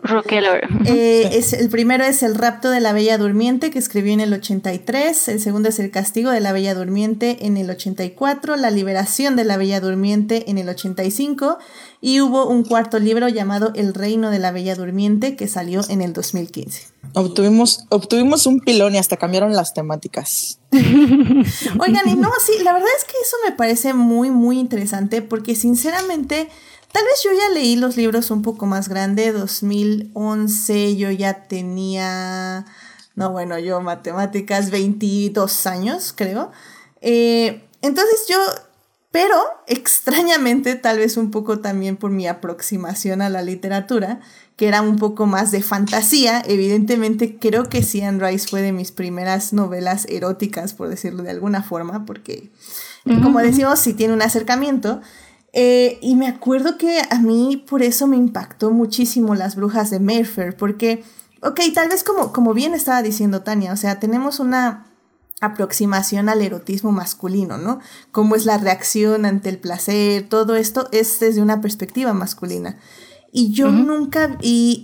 El primero es El rapto de la Bella Durmiente, que escribió en el 83. El segundo es El castigo de la Bella Durmiente en el 84. La liberación de la Bella Durmiente en el 85. Y hubo un cuarto libro llamado El reino de la Bella Durmiente, que salió en el 2015. Obtuvimos un pilón y hasta cambiaron las temáticas. Oigan, y no, sí, la verdad es que eso me parece muy, muy interesante porque sinceramente, tal vez yo ya leí los libros un poco más grande, 2011 yo ya tenía, yo matemáticas, 22 años, creo. Entonces pero extrañamente, tal vez un poco también por mi aproximación a la literatura, que era un poco más de fantasía, evidentemente creo que sí, Anne Rice fue de mis primeras novelas eróticas, por decirlo de alguna forma, porque, como decimos, sí tiene un acercamiento. Y me acuerdo que a mí por eso me impactó muchísimo Las brujas de Mayfair, porque, tal vez como bien estaba diciendo Tania, o sea, tenemos una aproximación al erotismo masculino, ¿no? Cómo es la reacción ante el placer, todo esto es desde una perspectiva masculina. Y yo nunca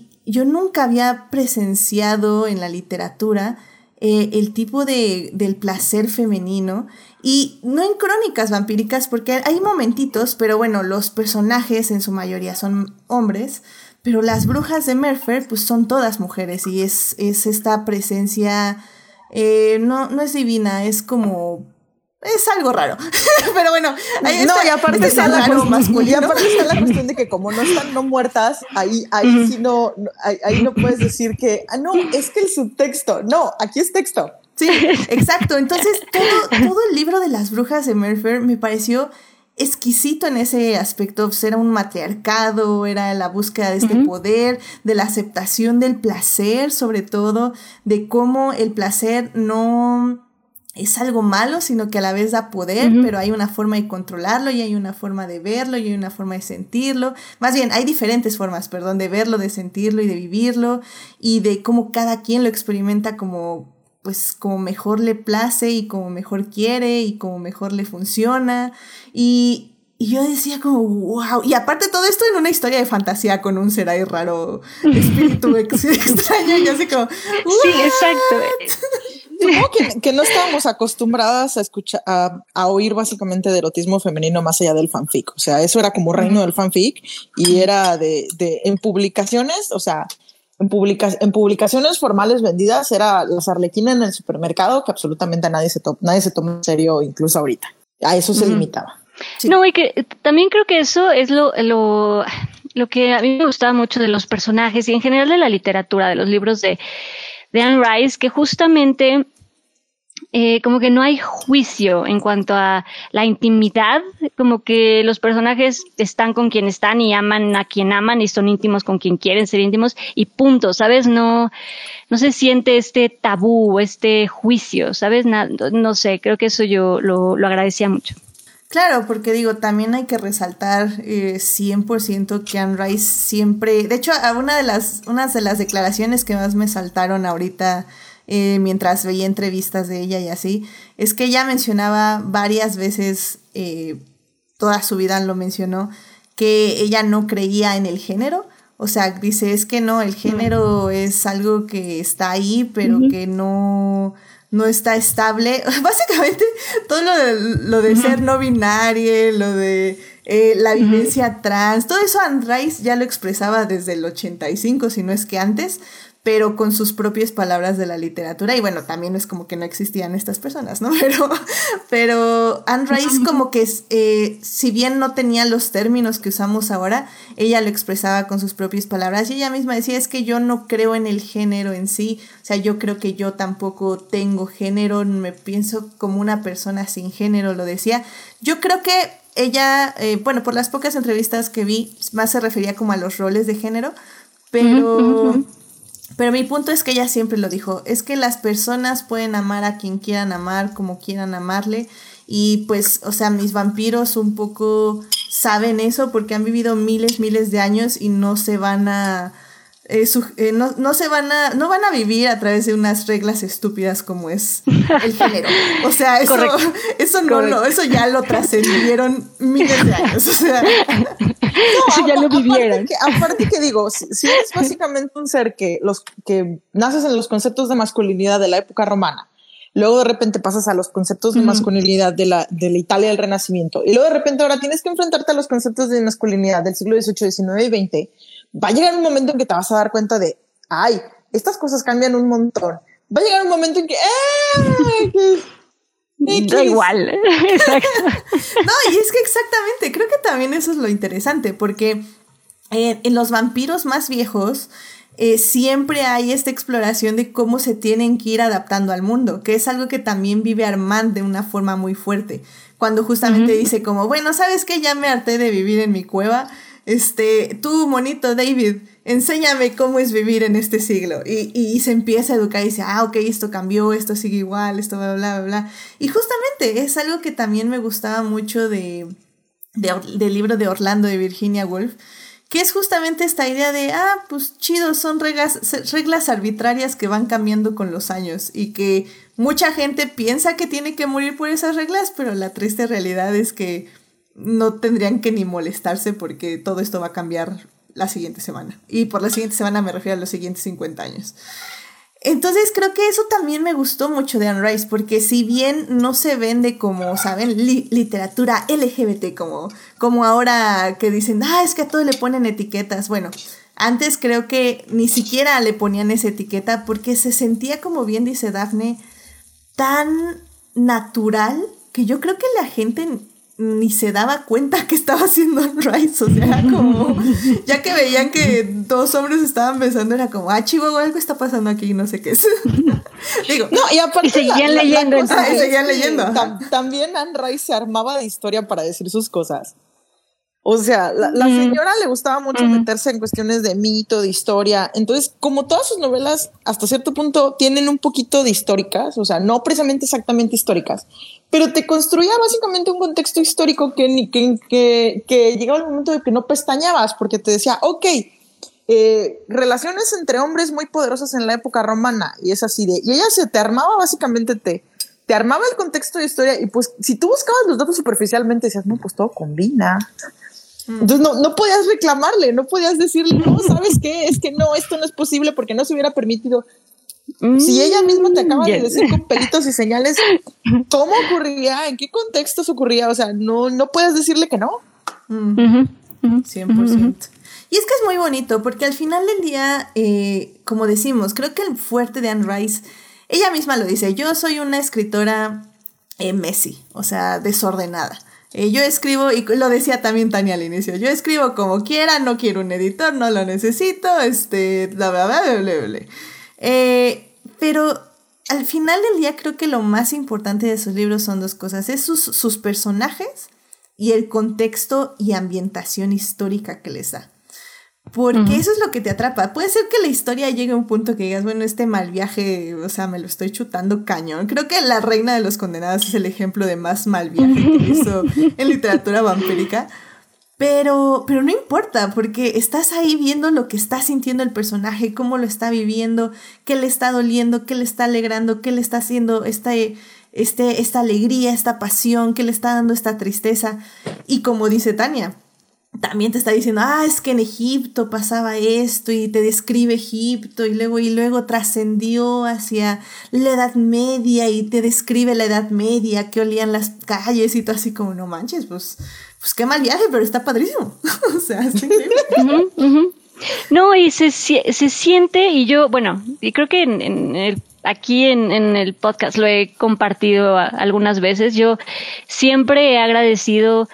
había presenciado en la literatura el tipo del placer femenino, y no en crónicas vampíricas, porque hay momentitos, pero bueno, los personajes en su mayoría son hombres, pero las brujas de Mayfair pues son todas mujeres, y es esta presencia, no es divina, es como... Es algo raro, pero bueno, ahí está, y aparte está la cuestión de que como no están no muertas, ahí sí ahí no puedes decir que, no, es que el subtexto, no, aquí es texto. Sí, exacto, entonces todo el libro de las brujas de Mayfair me pareció exquisito en ese aspecto. Pues era un matriarcado, era la búsqueda de este poder, de la aceptación del placer, sobre todo, de cómo el placer no es algo malo, sino que a la vez da poder, pero hay una forma de controlarlo, y hay una forma de verlo, y hay una forma de sentirlo. Más bien, hay diferentes formas, de verlo, de sentirlo y de vivirlo, y de cómo cada quien lo experimenta como mejor le place, y como mejor quiere, y como mejor le funciona. Y yo decía como, wow, y aparte todo esto en una historia de fantasía con un ser ahí raro, espíritu extraño, y así como, ¿what? Sí, exacto. Supongo que no estábamos acostumbradas a escuchar, a oír básicamente de erotismo femenino más allá del fanfic. O sea, eso era como reino del fanfic, y era en publicaciones, o sea, en publicaciones formales vendidas, era las Arlequina en el supermercado, que absolutamente nadie se toma en serio, incluso ahorita. A eso se limitaba. Sí. No, y que también creo que eso es lo que a mí me gustaba mucho de los personajes y en general de la literatura, de los libros de Anne Rice, que justamente como que no hay juicio en cuanto a la intimidad, como que los personajes están con quien están y aman a quien aman y son íntimos con quien quieren ser íntimos y punto, ¿sabes? No se siente este tabú, este juicio, ¿sabes? No sé, creo que eso yo lo agradecía mucho. Claro, porque también hay que resaltar 100% que Anne Rice siempre... De hecho, una de las declaraciones que más me saltaron ahorita mientras veía entrevistas de ella y así, es que ella mencionaba varias veces, toda su vida lo mencionó, que ella no creía en el género. O sea, dice, es que no, el género es algo que está ahí, pero que no está estable. Básicamente, todo lo de ser no binario, lo de la vivencia trans, todo eso Anne Rice ya lo expresaba desde el 85, si no es que antes, pero con sus propias palabras de la literatura. Y bueno, también es como que no existían estas personas, ¿no? Pero Anne Rice como que, si bien no tenía los términos que usamos ahora, ella lo expresaba con sus propias palabras. Y ella misma decía, es que yo no creo en el género en sí. O sea, yo creo que yo tampoco tengo género, me pienso como una persona sin género, lo decía. Yo creo que ella, por las pocas entrevistas que vi, más se refería como a los roles de género, pero mi punto es que ella siempre lo dijo, es que las personas pueden amar a quien quieran amar, como quieran amarle, y pues, o sea, mis vampiros un poco saben eso porque han vivido miles de años y no se van a no van a vivir a través de unas reglas estúpidas como es el género. O sea, eso ya lo trascendieron miles de años. O sea, eso ya lo vivieron. Aparte que digo, si eres básicamente un ser que naces en los conceptos de masculinidad de la época romana, luego de repente pasas a los conceptos de masculinidad de la Italia del Renacimiento, y luego de repente ahora tienes que enfrentarte a los conceptos de masculinidad del siglo XVIII, XIX y XX, va a llegar un momento en que te vas a dar cuenta de, ay, estas cosas cambian un montón. Va a llegar un momento en que, da igual. Exacto. No, y es que exactamente, creo que también eso es lo interesante, porque en los vampiros más viejos siempre hay esta exploración de cómo se tienen que ir adaptando al mundo, que es algo que también vive Armand de una forma muy fuerte, cuando justamente dice como, bueno, ¿sabes qué? Ya me harté de vivir en mi cueva. Tú, monito David, enséñame cómo es vivir en este siglo. Y se empieza a educar y dice, ok, esto cambió, esto sigue igual, esto bla, bla, bla. Y justamente es algo que también me gustaba mucho del libro de Orlando de Virginia Woolf, que es justamente esta idea de, pues chido, son reglas arbitrarias que van cambiando con los años y que mucha gente piensa que tiene que morir por esas reglas, pero la triste realidad es que no tendrían que ni molestarse porque todo esto va a cambiar la siguiente semana. Y por la siguiente semana me refiero a los siguientes 50 años. Entonces creo que eso también me gustó mucho de Anne Rice, porque si bien no se vende como, ¿saben? Literatura LGBT, como ahora que dicen, es que a todo le ponen etiquetas. Bueno, antes creo que ni siquiera le ponían esa etiqueta porque se sentía, como bien dice Dafne, tan natural que yo creo que la gente ni se daba cuenta que estaba haciendo Anne Rice. O sea, como ya que veían que dos hombres estaban besando, era como, chihuahua, algo está pasando aquí, no sé qué es. Digo, no, y aparte seguían leyendo. Seguían leyendo. También Anne Rice se armaba de historia para decir sus cosas. O sea, la señora le gustaba mucho meterse en cuestiones de mito, de historia. Entonces, como todas sus novelas, hasta cierto punto, tienen un poquito de históricas, o sea, no precisamente exactamente históricas, pero te construía básicamente un contexto histórico que llegaba el momento de que no pestañabas, porque te decía, relaciones entre hombres muy poderosas en la época romana, y es así y ella te armaba básicamente, te armaba el contexto de historia, y pues si tú buscabas los datos superficialmente, decías, no, pues todo combina. Entonces no podías reclamarle, no podías decirle, no, ¿sabes qué? Es que no, esto no es posible porque no se hubiera permitido. Si ella misma te acaba de decir con pelitos y señales cómo ocurría, en qué contextos ocurría, o sea, no puedes decirle que no. 100%. Y es que es muy bonito porque al final del día, como decimos, creo que el fuerte de Anne Rice, ella misma lo dice, yo soy una escritora messy, o sea, desordenada. Yo escribo, y lo decía también Tania al inicio, yo escribo como quiera, no quiero un editor, no lo necesito, bla, bla, bla, bla, bla, bla. Pero al final del día creo que lo más importante de sus libros son dos cosas, es sus personajes y el contexto y ambientación histórica que les da. Porque eso es lo que te atrapa. Puede ser que la historia llegue a un punto que digas, bueno, este mal viaje, o sea, me lo estoy chutando cañón. Creo que La Reina de los Condenados es el ejemplo de más mal viaje que hizo en literatura vampírica. Pero no importa, porque estás ahí viendo lo que está sintiendo el personaje, cómo lo está viviendo, qué le está doliendo, qué le está alegrando, qué le está haciendo esta alegría, esta pasión, qué le está dando esta tristeza. Y como dice Tania, también te está diciendo, es que en Egipto pasaba esto y te describe Egipto y luego trascendió hacia la Edad Media y te describe la Edad Media, que olían las calles y tú así como, no manches, pues qué mal viaje, pero está padrísimo. O sea, es increíble. No, y se siente, y yo, bueno, y creo que aquí en el podcast lo he compartido algunas veces, yo siempre he agradecido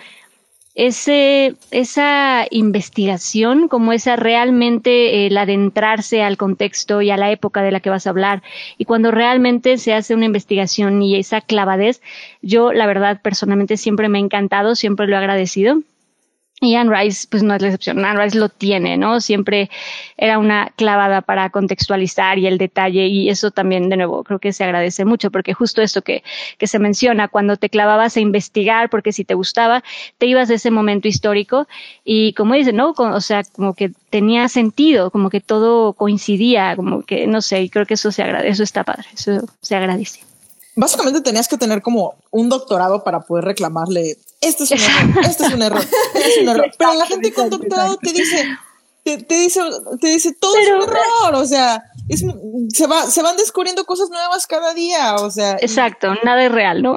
esa investigación, como esa realmente el adentrarse al contexto y a la época de la que vas a hablar, y cuando realmente se hace una investigación y esa clavadez, yo la verdad personalmente siempre me ha encantado, siempre lo he agradecido. Y Anne Rice, pues no es la excepción. Anne Rice lo tiene, ¿no? Siempre era una clavada para contextualizar y el detalle, y eso también, de nuevo, creo que se agradece mucho, porque justo esto que se menciona, cuando te clavabas a investigar, porque si te gustaba, te ibas de ese momento histórico, y como dice, ¿no? O sea, como que tenía sentido, como que todo coincidía, como que, no sé, y creo que eso se agradece, eso está padre, eso se agradece. Básicamente tenías que tener como un doctorado para poder reclamarle, este es un error, este es un error, este es un error. Pero la gente con doctorado te dice, todo es un error, o sea, se van descubriendo cosas nuevas cada día, o sea. Exacto, nada es real, ¿no?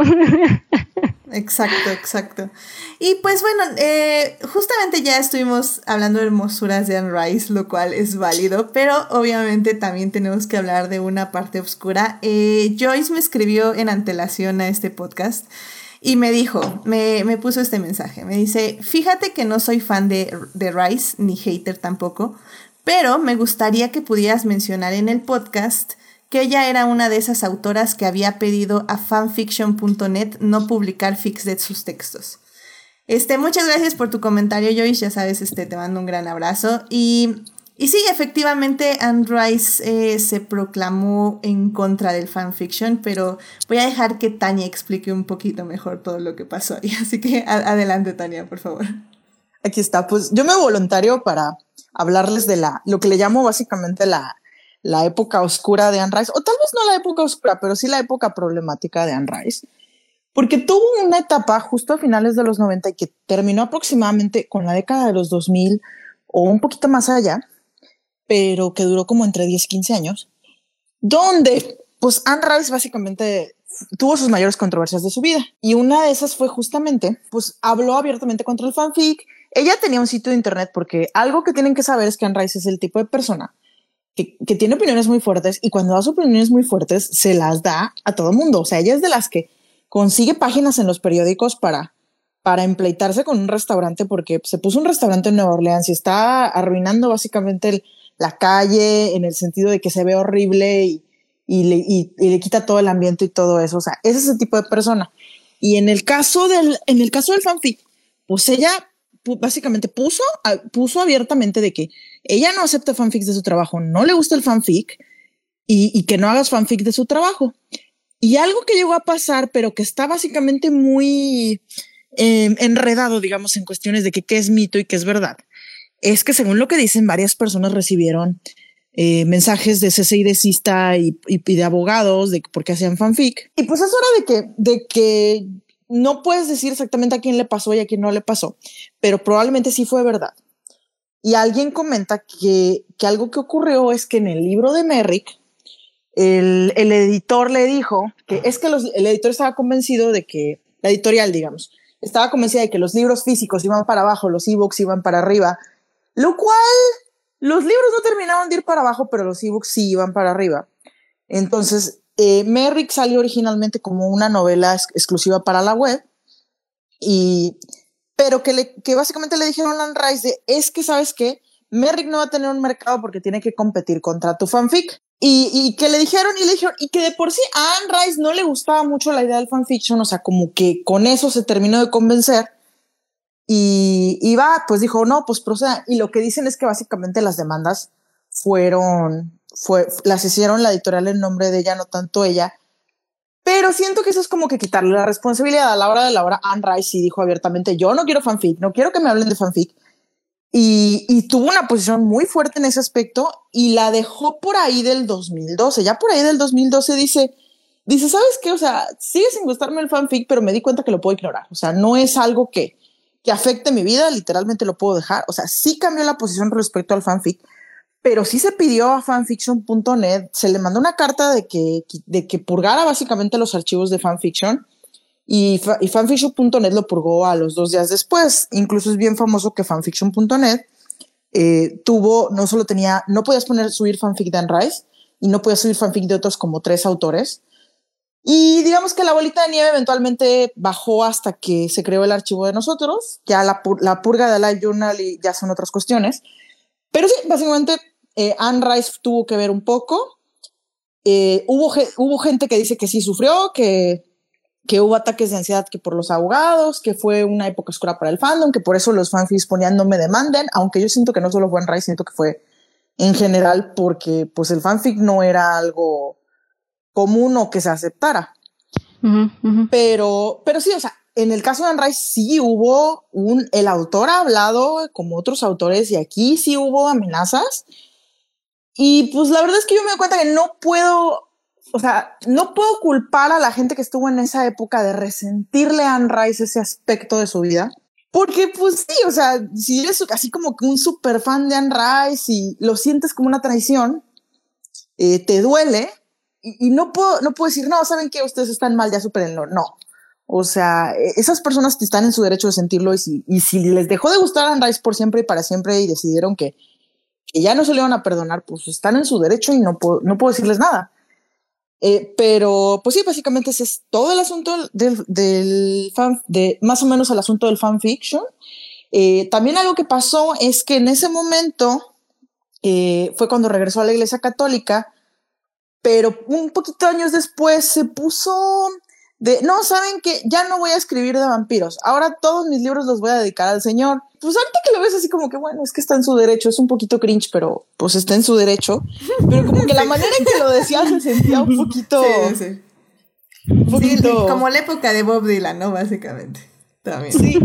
Exacto. Y pues bueno, justamente ya estuvimos hablando de hermosuras de Anne Rice, lo cual es válido, pero obviamente también tenemos que hablar de una parte oscura. Joyce me escribió en antelación a este podcast y me dijo, me puso este mensaje, me dice, fíjate que no soy fan de Rice, ni hater tampoco, pero me gustaría que pudieras mencionar en el podcast que ella era una de esas autoras que había pedido a fanfiction.net no publicar fics de sus textos. Muchas gracias por tu comentario, Joyce, ya sabes, te mando un gran abrazo. Y sí, efectivamente, Anne Rice se proclamó en contra del fanfiction, pero voy a dejar que Tania explique un poquito mejor todo lo que pasó ahí. Así que adelante, Tania, por favor. Aquí está, pues yo me voluntario para hablarles de lo que le llamo básicamente la época oscura de Anne Rice, o tal vez no la época oscura, pero sí la época problemática de Anne Rice, porque tuvo una etapa justo a finales de los 90 y que terminó aproximadamente con la década de los 2000 o un poquito más allá, pero que duró como entre 10 y 15 años, donde pues Anne Rice básicamente tuvo sus mayores controversias de su vida. Y una de esas fue justamente, pues habló abiertamente contra el fanfic. Ella tenía un sitio de internet, porque algo que tienen que saber es que Anne Rice es el tipo de persona que tiene opiniones muy fuertes, y cuando da sus opiniones muy fuertes se las da a todo mundo. O sea, ella es de las que consigue páginas en los periódicos para empleitarse con un restaurante, porque se puso un restaurante en Nueva Orleans y está arruinando básicamente la calle, en el sentido de que se ve horrible y le quita todo el ambiente y todo eso. O sea, es ese tipo de persona. Y en el caso del fanfic, pues ella básicamente puso abiertamente de que ella no acepta fanfics de su trabajo, no le gusta el fanfic, y que no hagas fanfic de su trabajo. Y algo que llegó a pasar, pero que está básicamente muy enredado, digamos, en cuestiones de qué es mito y qué es verdad, es que según lo que dicen, varias personas recibieron mensajes de cese y desista y de abogados de por qué hacían fanfic. Y pues es hora de que no puedes decir exactamente a quién le pasó y a quién no le pasó, pero probablemente sí fue verdad. Y alguien comenta que algo que ocurrió es que en el libro de Merrick, el editor le dijo que es que el editor estaba convencido de que, la editorial, digamos, estaba convencida de que los libros físicos iban para abajo, los ebooks iban para arriba, lo cual los libros no terminaban de ir para abajo, pero los ebooks sí iban para arriba. Entonces, Merrick salió originalmente como una novela exclusiva para la web, pero que básicamente le dijeron a Anne Rice es que, ¿sabes qué? Merrick no va a tener un mercado porque tiene que competir contra tu fanfic. Y que le dijeron, y que de por sí a Anne Rice no le gustaba mucho la idea del fanfiction, o sea, como que con eso se terminó de convencer, y pues dijo, no, pues proceda. Y lo que dicen es que básicamente las demandas las hicieron la editorial en nombre de ella, no tanto ella. Pero siento que eso es como que quitarle la responsabilidad. A la hora de la hora, Anne Rice sí dijo abiertamente, yo no quiero fanfic, no quiero que me hablen de fanfic. Y tuvo una posición muy fuerte en ese aspecto, y la dejó por ahí del 2012. Ya por ahí del 2012 dice, ¿sabes qué? O sea, sigue sin gustarme el fanfic, pero me di cuenta que lo puedo ignorar. O sea, no es algo que afecte mi vida, literalmente lo puedo dejar. O sea, sí cambió la posición respecto al fanfic, pero sí se pidió a fanfiction.net, se le mandó una carta de que purgara básicamente los archivos de fanfiction, y fanfiction.net lo purgó a los 2 días después. Incluso es bien famoso que fanfiction.net no podías subir fanfic de Anne Rice, y no podías subir fanfic de otros como 3 autores. Y digamos que la bolita de nieve eventualmente bajó hasta que se creó el archivo de nosotros. Ya la purga de Live Journal y ya son otras cuestiones. Pero sí, básicamente Anne Rice tuvo que ver un poco. Hubo gente que dice que sí sufrió, que que hubo ataques de ansiedad que por los abogados, que fue una época oscura para el fandom, que por eso los fanfics ponían no me demanden, aunque yo siento que no solo fue en Rise, siento que fue en general porque pues el fanfic no era algo común o que se aceptara. Pero sí, o sea, en el caso de Anne Rice sí hubo el autor ha hablado como otros autores y aquí sí hubo amenazas y pues la verdad es que yo me doy cuenta que no puedo culpar a la gente que estuvo en esa época de resentirle a Anne Rice ese aspecto de su vida. Porque pues sí, o sea, si eres así como que un super fan de Anne Rice y lo sientes como una traición, te duele y no puedo decir, no, ¿saben qué? Ustedes están mal, ya supérenlo. No. O sea, esas personas que están en su derecho de sentirlo y si les dejó de gustar Anne Rice por siempre y para siempre y decidieron que ya no se le van a perdonar, pues están en su derecho y no puedo decirles nada. Pero pues sí, básicamente ese es todo el asunto de más o menos el asunto del fanfiction. También algo que pasó es que en ese momento fue cuando regresó a la Iglesia Católica, pero un poquito años después se puso no, saben que ya no voy a escribir de vampiros, ahora todos mis libros los voy a dedicar al Señor. Pues ahorita que lo ves así como que bueno, es que está en su derecho, es un poquito cringe, pero pues está en su derecho, pero como que la manera en que lo decía se sentía un poquito... Sí. Un poquito... Sí, como la época de Bob Dylan, ¿no? Básicamente. También. Sí,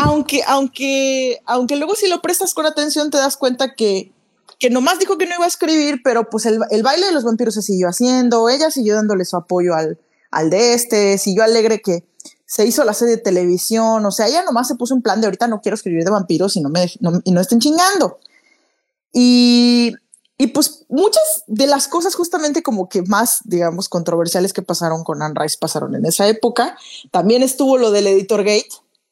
aunque luego si lo prestas con atención te das cuenta que nomás dijo que no iba a escribir, pero pues el baile de los vampiros se siguió haciendo, ella siguió dándole su apoyo al de siguió alegre que se hizo la serie de televisión, o sea, ella nomás se puso un plan de ahorita no quiero escribir de vampiros y no estén chingando. Y pues muchas de las cosas justamente como que más, digamos, controversiales que pasaron con Anne Rice pasaron en esa época. También estuvo lo del editor gate.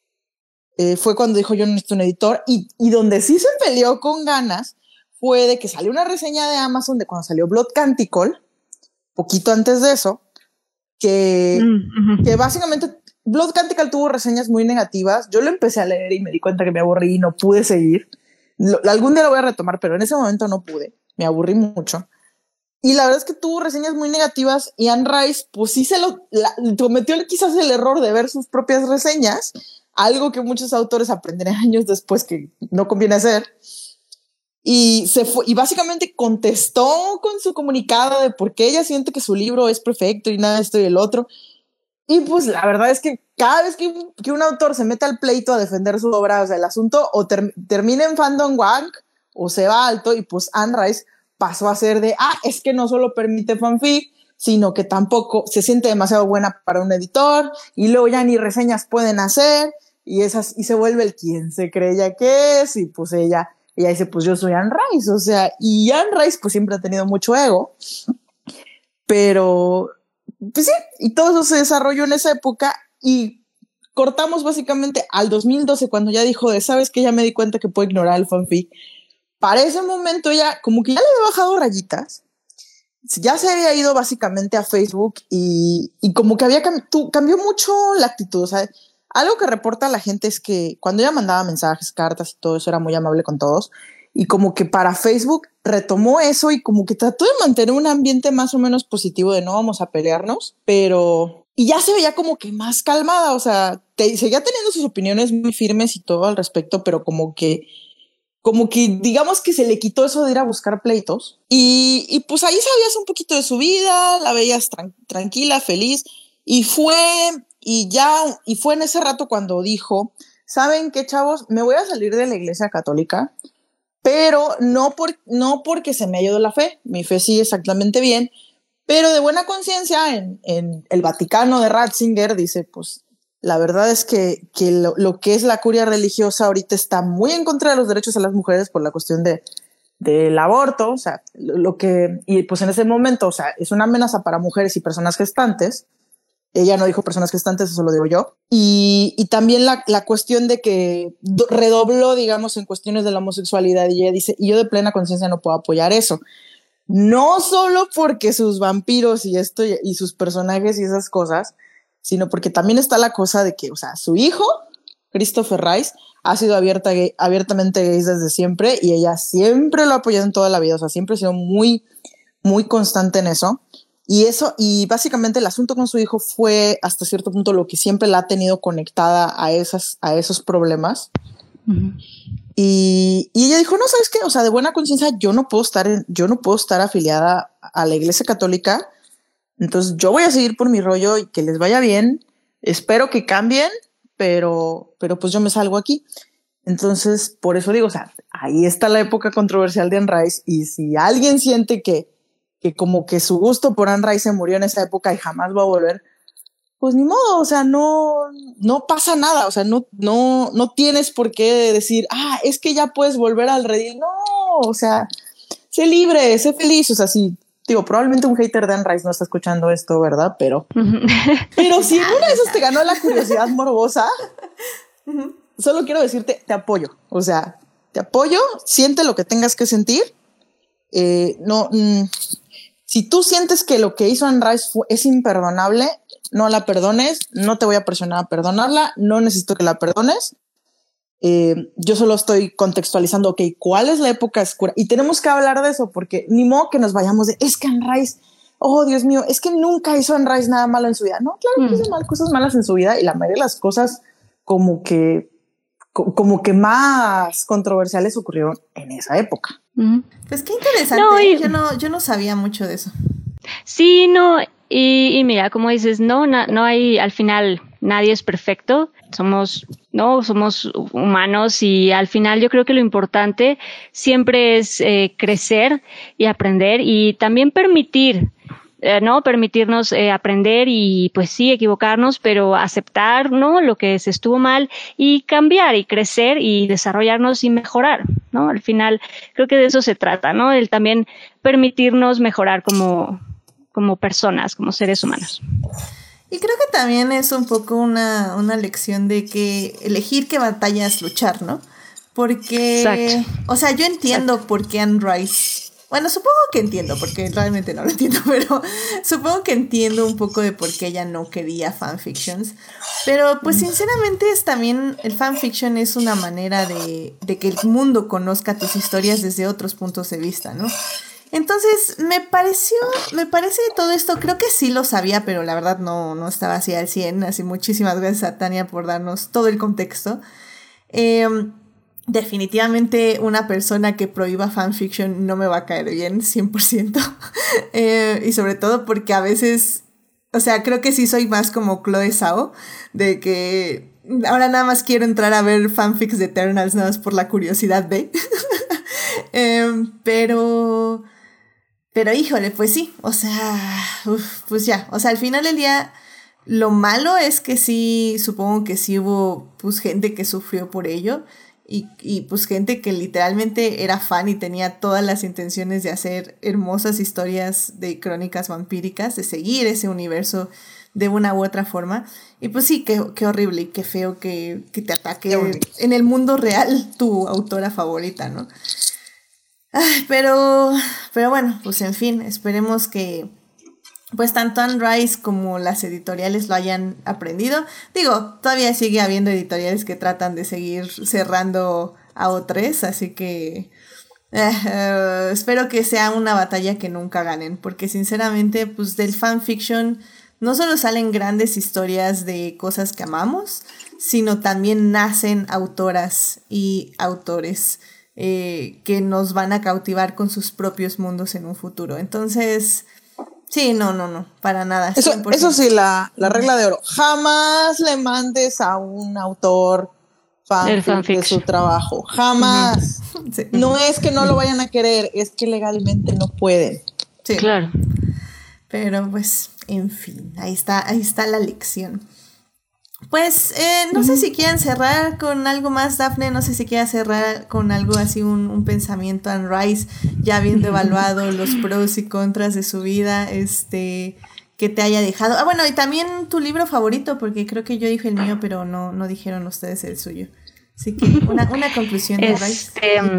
Fue cuando dijo yo no necesito un editor y donde sí se peleó con ganas fue de que salió una reseña de Amazon de cuando salió Blood Canticle, poquito antes de eso, que básicamente Blood Canticle tuvo reseñas muy negativas. Yo lo empecé a leer y me di cuenta que me aburrí y no pude seguir. Algún día lo voy a retomar, pero en ese momento no pude. Me aburrí mucho. Y la verdad es que tuvo reseñas muy negativas y Anne Rice, pues sí cometió quizás el error de ver sus propias reseñas, algo que muchos autores aprenderán años después que no conviene hacer. Y se fue y básicamente contestó con su comunicado de por qué ella siente que su libro es perfecto y nada de esto y el otro. Y pues la verdad es que cada vez que un autor se mete al pleito a defender su obra, o sea, el asunto o termina en fandom wank o se va alto y pues Anne Rice pasó a ser es que no solo permite fanfic, sino que tampoco se siente demasiado buena para un editor y luego ya ni reseñas pueden hacer y se vuelve el quien se creía que es y pues ella dice, pues yo soy Anne Rice, o sea, y Anne Rice pues siempre ha tenido mucho ego, pero pues sí, y todo eso se desarrolló en esa época y cortamos básicamente al 2012 cuando ya dijo ¿sabes qué? Ya me di cuenta que puedo ignorar el fanfic. Para ese momento ya como que ya le había bajado rayitas, ya se había ido básicamente a Facebook y como que cambió mucho la actitud, o sea, algo que reporta la gente es que cuando ella mandaba mensajes, cartas y todo eso era muy amable con todos y como que para Facebook retomó eso y como que trató de mantener un ambiente más o menos positivo de no vamos a pelearnos, pero y ya se veía como que más calmada, o sea, seguía teniendo sus opiniones muy firmes y todo al respecto, pero como que digamos que se le quitó eso de ir a buscar pleitos y pues ahí sabías un poquito de su vida, la veías tranquila, feliz y fue en ese rato cuando dijo, ¿saben qué, chavos? Me voy a salir de la Iglesia Católica, pero no porque se me haya ido la fe, mi fe sigue exactamente bien, pero de buena conciencia en el Vaticano de Ratzinger dice, pues la verdad es que lo que es la curia religiosa ahorita está muy en contra de los derechos de las mujeres por la cuestión del aborto, o sea, y pues en ese momento, o sea, es una amenaza para mujeres y personas gestantes. Ella no dijo personas gestantes, eso lo digo yo. Y también la cuestión de que redobló, digamos, en cuestiones de la homosexualidad. Y ella dice, y yo de plena conciencia no puedo apoyar eso. No solo porque sus vampiros y esto y sus personajes y esas cosas, sino porque también está la cosa de que, o sea, su hijo, Christopher Rice, ha sido abiertamente gay desde siempre y ella siempre lo ha apoyado en toda la vida. O sea, siempre ha sido muy, muy constante en eso. Y básicamente el asunto con su hijo fue hasta cierto punto lo que siempre la ha tenido conectada a esos problemas. Uh-huh. Y ella dijo, no, ¿sabes qué? O sea, de buena conciencia, yo no puedo estar afiliada a la Iglesia Católica. Entonces yo voy a seguir por mi rollo y que les vaya bien. Espero que cambien, pero pues yo me salgo aquí. Entonces, por eso digo, o sea, ahí está la época controversial de Anne Rice. Y si alguien siente que como que su gusto por Anne Rice se murió en esa época y jamás va a volver, pues ni modo, o sea, no pasa nada, o sea, no tienes por qué decir, es que ya puedes volver al redil. No, o sea, sé libre, sé feliz, o sea, sí, digo, probablemente un hater de Anne Rice no está escuchando esto, ¿verdad? Pero si en una de esas te ganó la curiosidad morbosa, solo quiero decirte, te apoyo, o sea, te apoyo, siente lo que tengas que sentir, si tú sientes que lo que hizo Anne Rice es imperdonable, no la perdones, no te voy a presionar a perdonarla, no necesito que la perdones. Yo solo estoy contextualizando, ok, ¿cuál es la época oscura? Y tenemos que hablar de eso, porque ni modo que nos vayamos de, es que Anne Rice, oh Dios mío, es que nunca hizo Anne Rice nada malo en su vida. No, claro que hizo cosas malas en su vida, y la mayoría de las cosas como que más controversiales ocurrieron en esa época. Pues qué interesante. Yo no sabía mucho de eso. Sí, no, y mira, como dices, no hay, al final nadie es perfecto, somos humanos, y al final yo creo que lo importante siempre es crecer y aprender, y también permitirnos aprender y pues sí, equivocarnos, pero aceptar, ¿no?, lo que se estuvo mal y cambiar y crecer y desarrollarnos y mejorar, ¿no? Al final creo que de eso se trata, ¿no? El también permitirnos mejorar como personas, como seres humanos. Y creo que también es un poco una lección de que elegir qué batallas luchar, ¿no? Porque, exacto, o sea, yo entiendo por qué Anne Rice... Bueno, supongo que entiendo, porque realmente no lo entiendo, pero supongo que entiendo un poco de por qué ella no quería fanfictions. Pero pues sinceramente también el fanfiction es una manera de que el mundo conozca tus historias desde otros puntos de vista, ¿no? Entonces me parece todo esto, creo que sí lo sabía, pero la verdad no estaba así al 100, así muchísimas gracias a Tania por darnos todo el contexto. Definitivamente una persona que prohíba fanfiction no me va a caer bien, 100%. Y sobre todo porque a veces, o sea, creo que sí soy más como Chloe Zhao, de que ahora nada más quiero entrar a ver fanfics de Eternals nada más por la curiosidad de... Pero híjole, pues sí, o sea, pues ya, o sea, al final del día, lo malo es que sí, supongo que sí hubo pues gente que sufrió por ello, y pues gente que literalmente era fan y tenía todas las intenciones de hacer hermosas historias de crónicas vampíricas, de seguir ese universo de una u otra forma. Y pues sí, qué horrible y qué feo que te ataque en el mundo real tu autora favorita, ¿no? Ay, pero bueno, pues en fin, esperemos que pues tanto Anne Rice como las editoriales lo hayan aprendido. Digo, todavía sigue habiendo editoriales que tratan de seguir cerrando a O3, así que espero que sea una batalla que nunca ganen, porque sinceramente pues del fanfiction no solo salen grandes historias de cosas que amamos, sino también nacen autoras y autores que nos van a cautivar con sus propios mundos en un futuro. Entonces, sí, no, para nada. Eso sí, la regla de oro. Jamás le mandes a un autor fanfic de su trabajo. Jamás. Sí. No es que no lo vayan a querer, es que legalmente no pueden. Sí, claro. Pero pues, en fin, ahí está la lección. Pues no sé si quieran cerrar con algo más, Dafne, no sé si quieran cerrar con algo así, un pensamiento Anne Rice, ya habiendo evaluado los pros y contras de su vida, que te haya dejado. Bueno, y también tu libro favorito, porque creo que yo dije el mío, pero no dijeron ustedes el suyo. Así que una conclusión de Rice.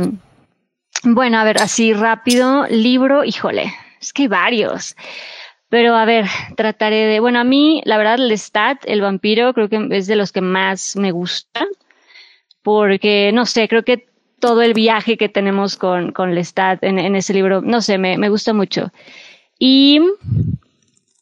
Bueno, a ver, así rápido, libro, híjole, es que hay varios. Pero a ver, trataré de... Bueno, a mí, la verdad, Lestat, el vampiro, creo que es de los que más me gusta. Porque, no sé, creo que todo el viaje que tenemos con Lestat en ese libro, no sé, me gusta mucho. Y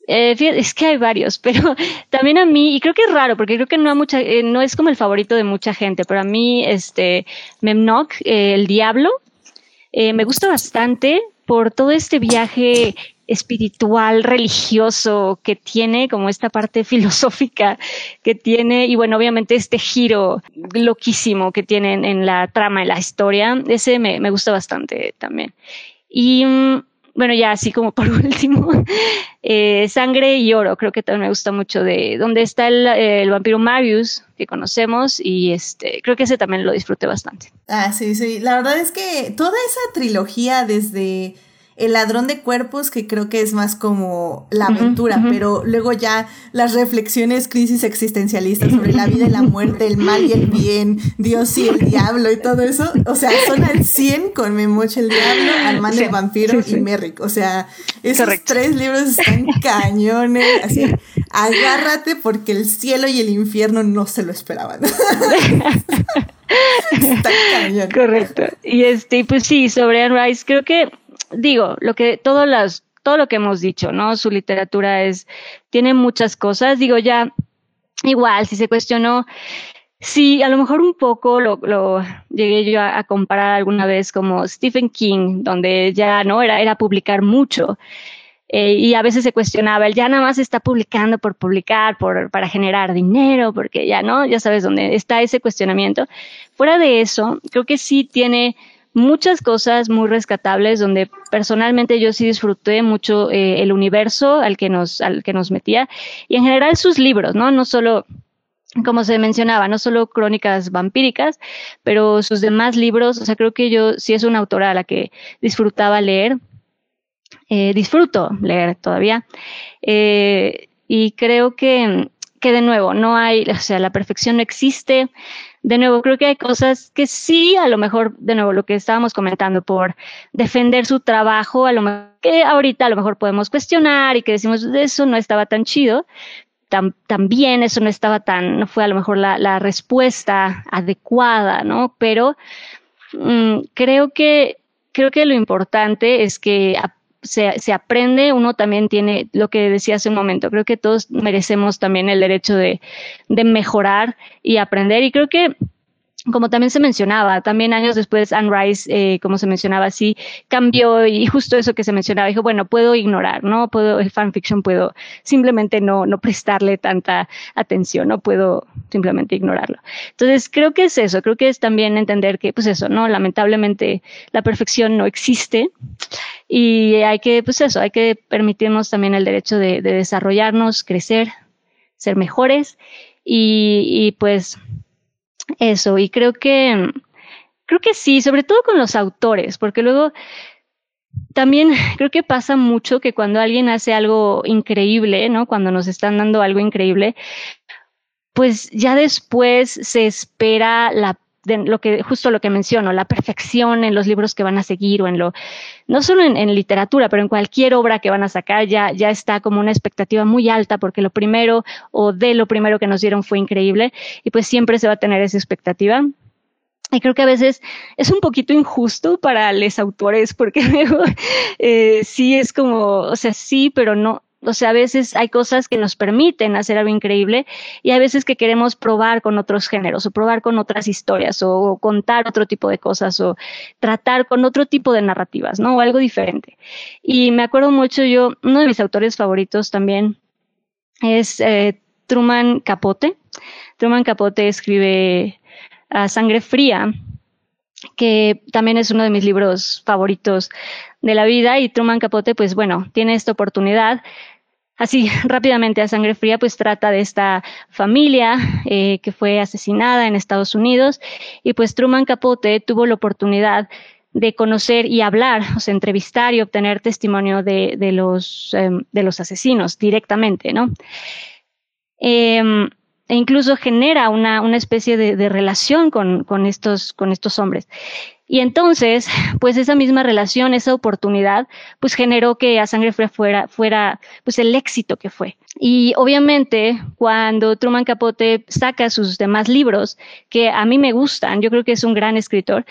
Es que hay varios, pero también a mí, y creo que es raro, porque creo que no es como el favorito de mucha gente, pero a mí, Memnoch, el Diablo, me gusta bastante por todo este viaje espiritual, religioso que tiene, como esta parte filosófica que tiene, y bueno, obviamente este giro loquísimo que tiene en la trama, en la historia, ese me gusta bastante también. Y bueno, ya así como por último, Sangre y Oro, creo que también me gusta mucho, de donde está el vampiro Marius, que conocemos, y creo que ese también lo disfruté bastante. Ah, sí, sí. La verdad es que toda esa trilogía, desde El ladrón de cuerpos, que creo que es más como la aventura, pero luego ya las reflexiones, crisis existencialistas sobre la vida y la muerte, el mal y el bien, Dios y el diablo y todo eso, o sea, son al 100 con Memoch el Diablo, Armand el Vampiro y Merrick. O sea, esos tres libros están cañones, así, agárrate porque el cielo y el infierno no se lo esperaban. Está cañón. Correcto. Y pues sí, sobre Anne Rice, creo que digo, todo lo que hemos dicho, ¿no? Su literatura tiene muchas cosas. Digo, ya, igual, si se cuestionó, sí, a lo mejor un poco lo llegué yo a comparar alguna vez como Stephen King, donde ya, ¿no? Era publicar mucho. Y a veces se cuestionaba, él ya nada más está publicando por publicar, para generar dinero, porque ya, ¿no? Ya sabes dónde está ese cuestionamiento. Fuera de eso, creo que sí tiene muchas cosas muy rescatables, donde personalmente yo sí disfruté mucho el universo al que nos metía, y en general sus libros, ¿no? No solo, como se mencionaba, no solo crónicas vampíricas, pero sus demás libros. O sea, creo que yo sí es una autora a la que disfrutaba leer, disfruto leer todavía, y creo que de nuevo, no hay, o sea, la perfección no existe. De nuevo, creo que hay cosas que sí, a lo mejor, de nuevo, lo que estábamos comentando, por defender su trabajo, a lo mejor, que ahorita a lo mejor podemos cuestionar y que decimos, eso no estaba tan chido, también eso no fue a lo mejor la respuesta adecuada, ¿no? Pero creo que lo importante es que se aprende. Uno también tiene lo que decía hace un momento. Creo que todos merecemos también el derecho de mejorar y aprender. Y creo que, como también se mencionaba, también años después Anne Rice, como se mencionaba, sí cambió, y justo eso que se mencionaba, dijo, bueno, puedo ignorar, ¿no? El fanfiction puedo simplemente no prestarle tanta atención, no puedo simplemente ignorarlo. Entonces, creo que es eso, creo que es también entender que, pues eso, ¿no? Lamentablemente la perfección no existe, y hay que permitirnos también el derecho de desarrollarnos, crecer, ser mejores, y pues eso. Y creo que sí, sobre todo con los autores, porque luego también creo que pasa mucho que cuando alguien hace algo increíble, ¿no? Cuando nos están dando algo increíble, pues ya después se espera justo lo que menciono, la perfección en los libros que van a seguir, o no solo en literatura, pero en cualquier obra que van a sacar, ya está como una expectativa muy alta, porque lo primero que nos dieron fue increíble, y pues siempre se va a tener esa expectativa. Y creo que a veces es un poquito injusto para los autores, porque luego sí es como, o sea, sí, pero no. O sea, a veces hay cosas que nos permiten hacer algo increíble, y hay veces que queremos probar con otros géneros, o probar con otras historias, o contar otro tipo de cosas, o tratar con otro tipo de narrativas, ¿no? O algo diferente. Y me acuerdo mucho, uno de mis autores favoritos también es Truman Capote. Truman Capote escribe Sangre Fría, que también es uno de mis libros favoritos de la vida. Y Truman Capote, pues bueno, tiene esta oportunidad. Así rápidamente, a Sangre Fría, pues trata de esta familia que fue asesinada en Estados Unidos, y pues Truman Capote tuvo la oportunidad de conocer y hablar, o sea, entrevistar y obtener testimonio de los asesinos directamente, ¿no? E incluso genera una especie de relación con estos hombres. Y entonces, pues esa misma relación, esa oportunidad, pues generó que A Sangre Fría fuera pues el éxito que fue. Y obviamente, cuando Truman Capote saca sus demás libros, que a mí me gustan, yo creo que es un gran escritor,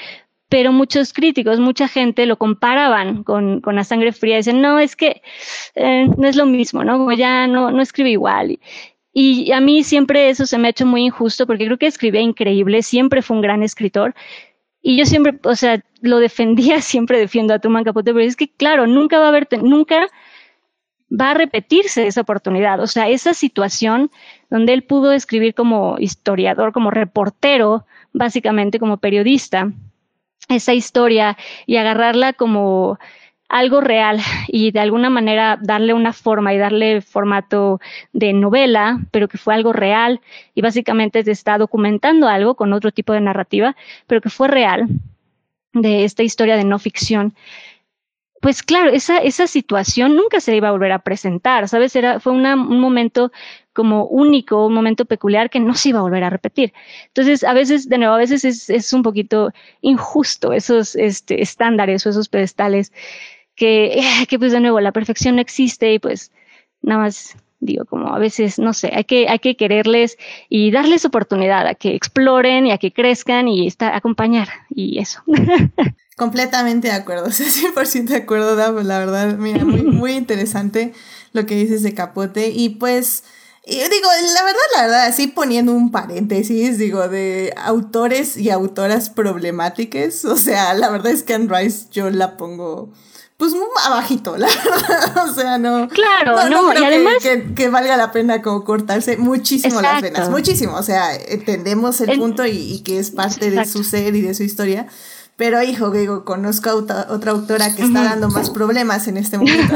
pero muchos críticos, mucha gente lo comparaban con A Sangre Fría, dicen, no, es que no es lo mismo, ¿no? Como ya no escribe igual. Y a mí siempre eso se me ha hecho muy injusto porque creo que escribía increíble, siempre fue un gran escritor. Y yo siempre, o sea, lo defendía, siempre defiendo a Truman Capote, pero es que, claro, nunca va a repetirse esa oportunidad. O sea, esa situación donde él pudo escribir como historiador, como reportero, básicamente como periodista, esa historia y agarrarla como algo real y de alguna manera darle una forma y darle formato de novela, pero que fue algo real y básicamente te está documentando algo con otro tipo de narrativa, pero que fue real, de esta historia de no ficción. Pues claro, esa situación nunca se iba a volver a presentar, ¿sabes? Fue un momento como único, un momento peculiar que no se iba a volver a repetir. Entonces, a veces, de nuevo, a veces es un poquito injusto esos estándares o esos pedestales que pues de nuevo la perfección no existe y pues nada más digo como a veces, no sé, hay que quererles y darles oportunidad a que exploren y a que crezcan y acompañar y eso. Completamente de acuerdo, o sea, 100% de acuerdo, Davo, la verdad, mira, muy, muy interesante lo que dices de Capote. Y pues, yo digo, la verdad, así poniendo un paréntesis, digo, de autores y autoras problemáticas, o sea, la verdad es que Anne Rice yo la pongo, pues, muy abajito, la verdad, o sea, no. Claro, no creo y además que valga la pena como cortarse muchísimo las exacto. venas, muchísimo, o sea, entendemos el punto y que es parte exacto. de su ser y de su historia. Pero, hijo, digo, conozco a otra autora que está dando más problemas en este momento.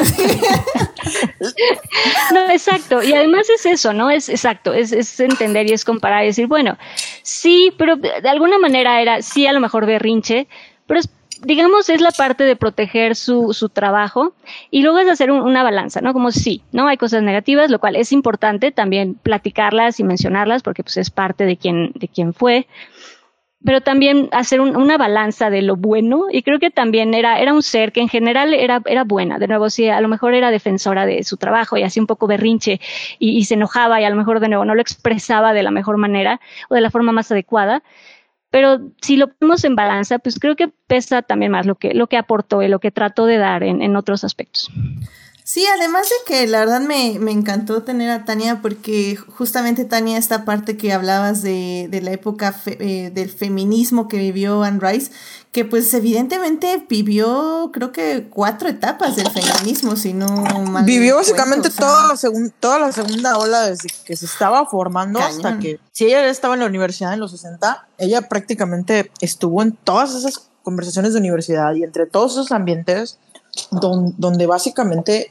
No, exacto. Y además es eso, ¿no? Es exacto, es entender y es comparar y decir, bueno, sí, pero de alguna manera sí, a lo mejor berrinche, pero digamos, es la parte de proteger su trabajo y luego es hacer una balanza, ¿no? Como sí, ¿no? Hay cosas negativas, lo cual es importante también platicarlas y mencionarlas porque pues es parte de quién fue. Pero también hacer una balanza de lo bueno, y creo que también era un ser que en general era buena, de nuevo, sí, a lo mejor era defensora de su trabajo y hacía un poco berrinche y se enojaba y a lo mejor de nuevo no lo expresaba de la mejor manera o de la forma más adecuada, pero si lo ponemos en balanza, pues creo que pesa también más lo que aportó y lo que trató de dar en otros aspectos. Sí, además de que la verdad me encantó tener a Tania porque justamente Tania, esta parte que hablabas de la época del feminismo que vivió Anne Rice, que pues evidentemente vivió creo que 4 etapas del feminismo, si no mal vivió básicamente cuento, o sea, toda la segunda ola desde que se estaba formando cañón. hasta que, si ella estaba en la universidad en los 60, ella prácticamente estuvo en todas esas conversaciones de universidad y entre todos esos ambientes donde básicamente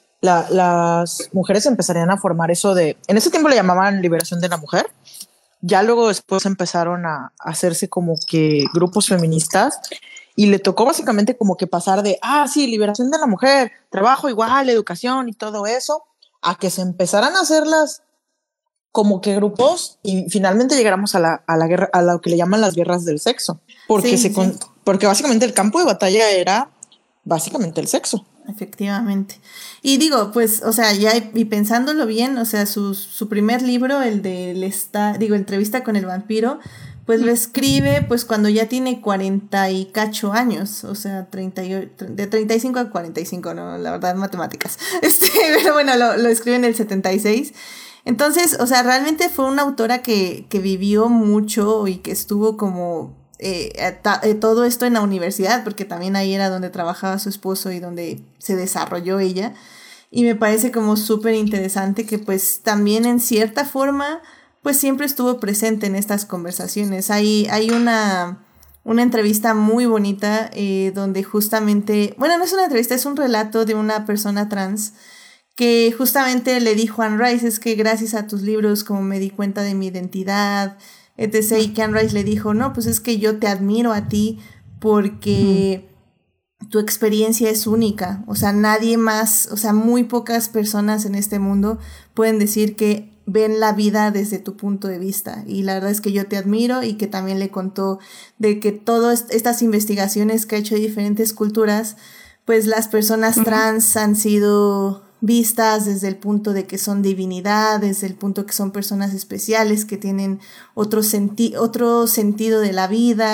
las mujeres empezarían a formar eso de, en ese tiempo le llamaban liberación de la mujer, ya luego después empezaron a hacerse como que grupos feministas y le tocó básicamente como que pasar de, sí, liberación de la mujer, trabajo igual, educación y todo eso, a que se empezaran a hacerlas como que grupos y finalmente llegáramos a la guerra, a lo que le llaman las guerras del sexo, porque porque básicamente el campo de batalla era básicamente el sexo. Efectivamente. Y digo, pues, o sea, ya y pensándolo bien, o sea, su primer libro, el de Entrevista con el vampiro, pues lo escribe pues cuando ya tiene 40 y cacho años, o sea, de 35 a 45, no, la verdad, matemáticas. Pero bueno, lo escribe en el 76. Entonces, o sea, realmente fue una autora que vivió mucho y que estuvo como todo esto en la universidad, porque también ahí era donde trabajaba su esposo y donde se desarrolló ella. Y me parece como súper interesante que pues también en cierta forma pues siempre estuvo presente en estas conversaciones. Hay una entrevista muy bonita donde justamente, bueno, no es una entrevista, es un relato de una persona trans que justamente le dijo a Anne Rice, es que gracias a tus libros como me di cuenta de mi identidad, etc. Y que Anne Rice le dijo, no, pues es que yo te admiro a ti porque tu experiencia es única, o sea, nadie más, o sea, muy pocas personas en este mundo pueden decir que ven la vida desde tu punto de vista, y la verdad es que yo te admiro, y que también le contó de que todas estas investigaciones que ha hecho de diferentes culturas, pues las personas trans han sido vistas desde el punto de que son divinidad, desde el punto que son personas especiales que tienen otro sentido de la vida,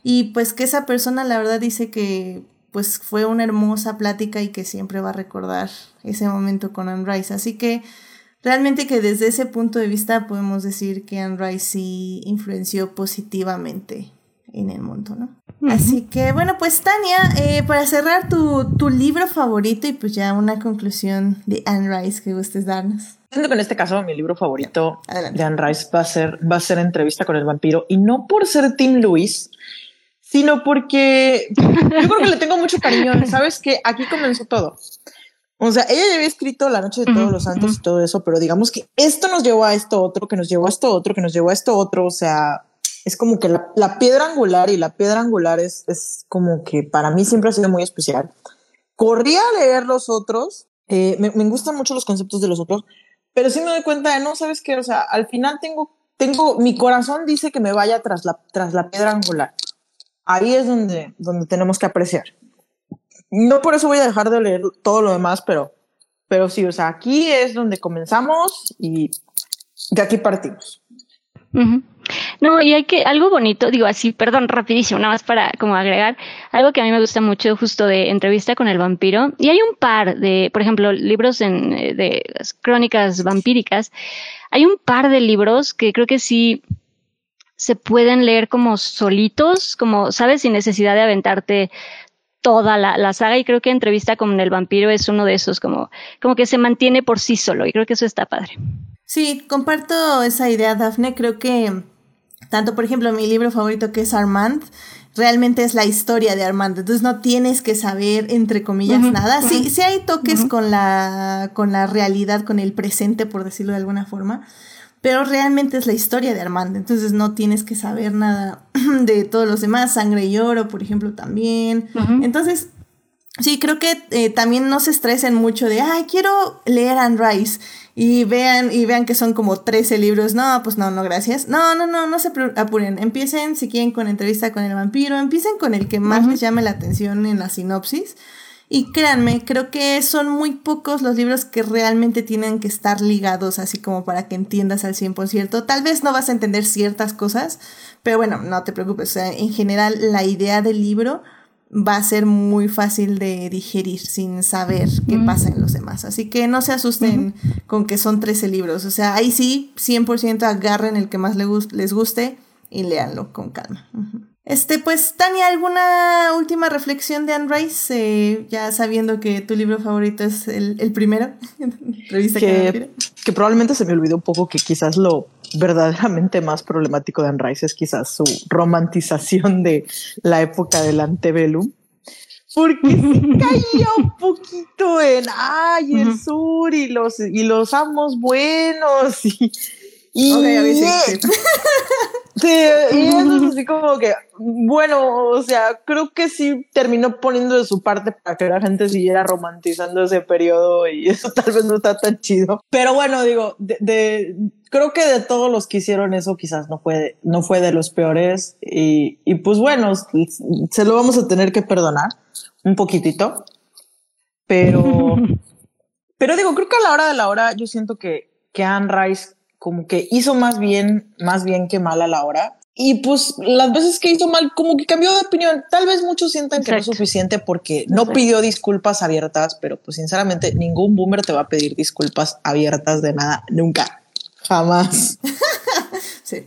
y pues que esa persona la verdad dice que pues fue una hermosa plática y que siempre va a recordar ese momento con Anne Rice. Así que realmente que desde ese punto de vista podemos decir que Anne Rice sí influenció positivamente en el mundo, ¿no? Uh-huh. Así que bueno, pues Tania, para cerrar tu libro favorito y pues ya una conclusión de Anne Rice que gustes darnos. Siento que en este caso mi libro favorito de Anne Rice va a ser Entrevista con el vampiro, y no por ser Tim Lewis, sino porque yo creo que le tengo mucho cariño. Sabes que aquí comenzó todo. O sea, ella ya había escrito La noche de todos los santos y todo eso, pero digamos que esto nos llevó a esto otro, que nos llevó a esto otro, que nos llevó a esto otro. O sea, es como que la piedra angular, y la piedra angular es como que para mí siempre ha sido muy especial. Corrí a leer los otros, me gustan mucho los conceptos de los otros, pero sí me doy cuenta de, no, ¿sabes qué? O sea, al final tengo mi corazón dice que me vaya tras la piedra angular. Ahí es donde tenemos que apreciar. No por eso voy a dejar de leer todo lo demás, pero sí, o sea, aquí es donde comenzamos y de aquí partimos. Uh-huh. No, y algo bonito, digo así, perdón, rapidísimo, nada más para como agregar, algo que a mí me gusta mucho justo de Entrevista con el vampiro, y hay un par de, por ejemplo, libros de crónicas vampíricas, hay un par de libros que creo que sí se pueden leer como solitos, como, ¿sabes? Sin necesidad de aventarte toda la saga, y creo que Entrevista con el vampiro es uno de esos, como que se mantiene por sí solo, y creo que eso está padre. Sí, comparto esa idea, Dafne. Creo que tanto, por ejemplo, mi libro favorito, que es Armand, realmente es la historia de Armand, entonces no tienes que saber, entre comillas, nada. Sí hay toques con la realidad, con el presente, por decirlo de alguna forma, pero realmente es la historia de Armand, entonces no tienes que saber nada de todos los demás. Sangre y Oro, por ejemplo, también. Entonces, sí, creo que también no se estresen mucho de, quiero leer Anne Rice, y vean que son como 13 libros. No, pues no, gracias. No se apuren. Empiecen, si quieren, con Entrevista con el vampiro, empiecen con el que más les llame la atención en la sinopsis. Y créanme, creo que son muy pocos los libros que realmente tienen que estar ligados así como para que entiendas al 100%. Tal vez no vas a entender ciertas cosas, pero bueno, no te preocupes. O sea, en general, la idea del libro va a ser muy fácil de digerir sin saber qué pasa en los demás. Así que no se asusten con que son 13 libros. O sea, ahí sí, 100% agarren el que más les guste y léanlo con calma. Pues, Tania, ¿alguna última reflexión de Anne Rice? Ya sabiendo que tu libro favorito es el primero. Que probablemente se me olvidó un poco que quizás lo verdaderamente más problemático de Anne Rice es quizás su romantización de la época del antebellum, porque se caía un poquito en el sur y los amos buenos y eso es así como que, bueno, o sea, creo que sí terminó poniendo de su parte para que la gente siguiera romantizando ese periodo, y eso tal vez no está tan chido. Pero bueno, digo, creo que de todos los que hicieron eso, quizás no fue de los peores, y pues bueno, se lo vamos a tener que perdonar un poquitito, pero digo, creo que a la hora de la hora yo siento que Anne Rice como que hizo más bien que mal a la hora. Y pues las veces que hizo mal, como que cambió de opinión. Tal vez muchos sientan que no es suficiente porque no pidió disculpas abiertas, pero pues sinceramente ningún boomer te va a pedir disculpas abiertas de nada, nunca, jamás. Sí.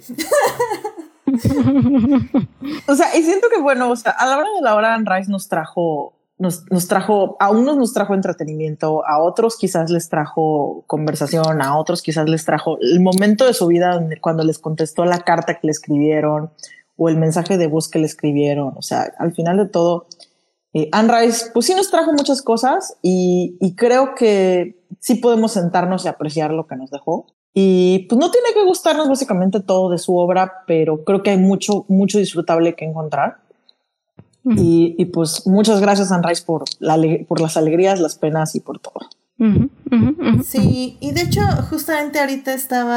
O sea, y siento que bueno, o sea, a la hora de la hora Anne Rice nos trajo, a unos nos trajo entretenimiento, a otros quizás les trajo conversación, a otros quizás les trajo el momento de su vida cuando les contestó la carta que le escribieron o el mensaje de voz que le escribieron. O sea, al final de todo, Anne Rice pues sí nos trajo muchas cosas, y creo que sí podemos sentarnos y apreciar lo que nos dejó. Y pues no tiene que gustarnos básicamente todo de su obra, pero creo que hay mucho disfrutable que encontrar. Y pues muchas gracias, Anne Rice, por las alegrías, las penas y por todo. Sí, y de hecho justamente ahorita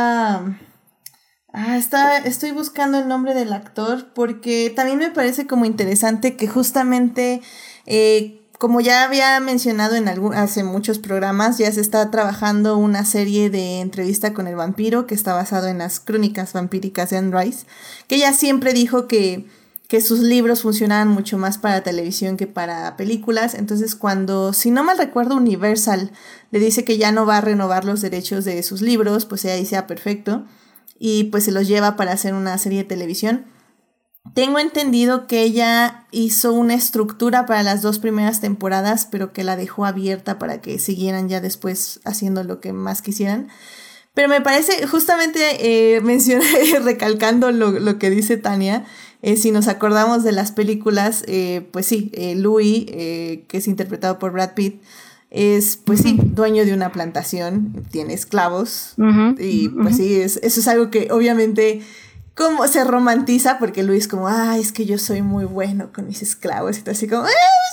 estoy buscando el nombre del actor, porque también me parece como interesante que justamente como ya había mencionado hace muchos programas, ya se está trabajando una serie de Entrevista con el vampiro que está basado en las crónicas vampíricas de Anne Rice, que ella siempre dijo que que sus libros funcionaban mucho más para televisión que para películas. Entonces cuando, si no mal recuerdo, Universal le dice que ya no va a renovar los derechos de sus libros, pues ella dice, perfecto, y pues se los lleva para hacer una serie de televisión. Tengo entendido que ella hizo una estructura para las 2 primeras temporadas, pero que la dejó abierta para que siguieran ya después haciendo lo que más quisieran. Pero me parece, justamente recalcando lo que dice Tania, si nos acordamos de las películas, pues sí, Louis, que es interpretado por Brad Pitt, es, pues sí, dueño de una plantación, tiene esclavos, y pues sí, eso es algo que obviamente como se romantiza, porque Louis como, es que yo soy muy bueno con mis esclavos, y todo así como,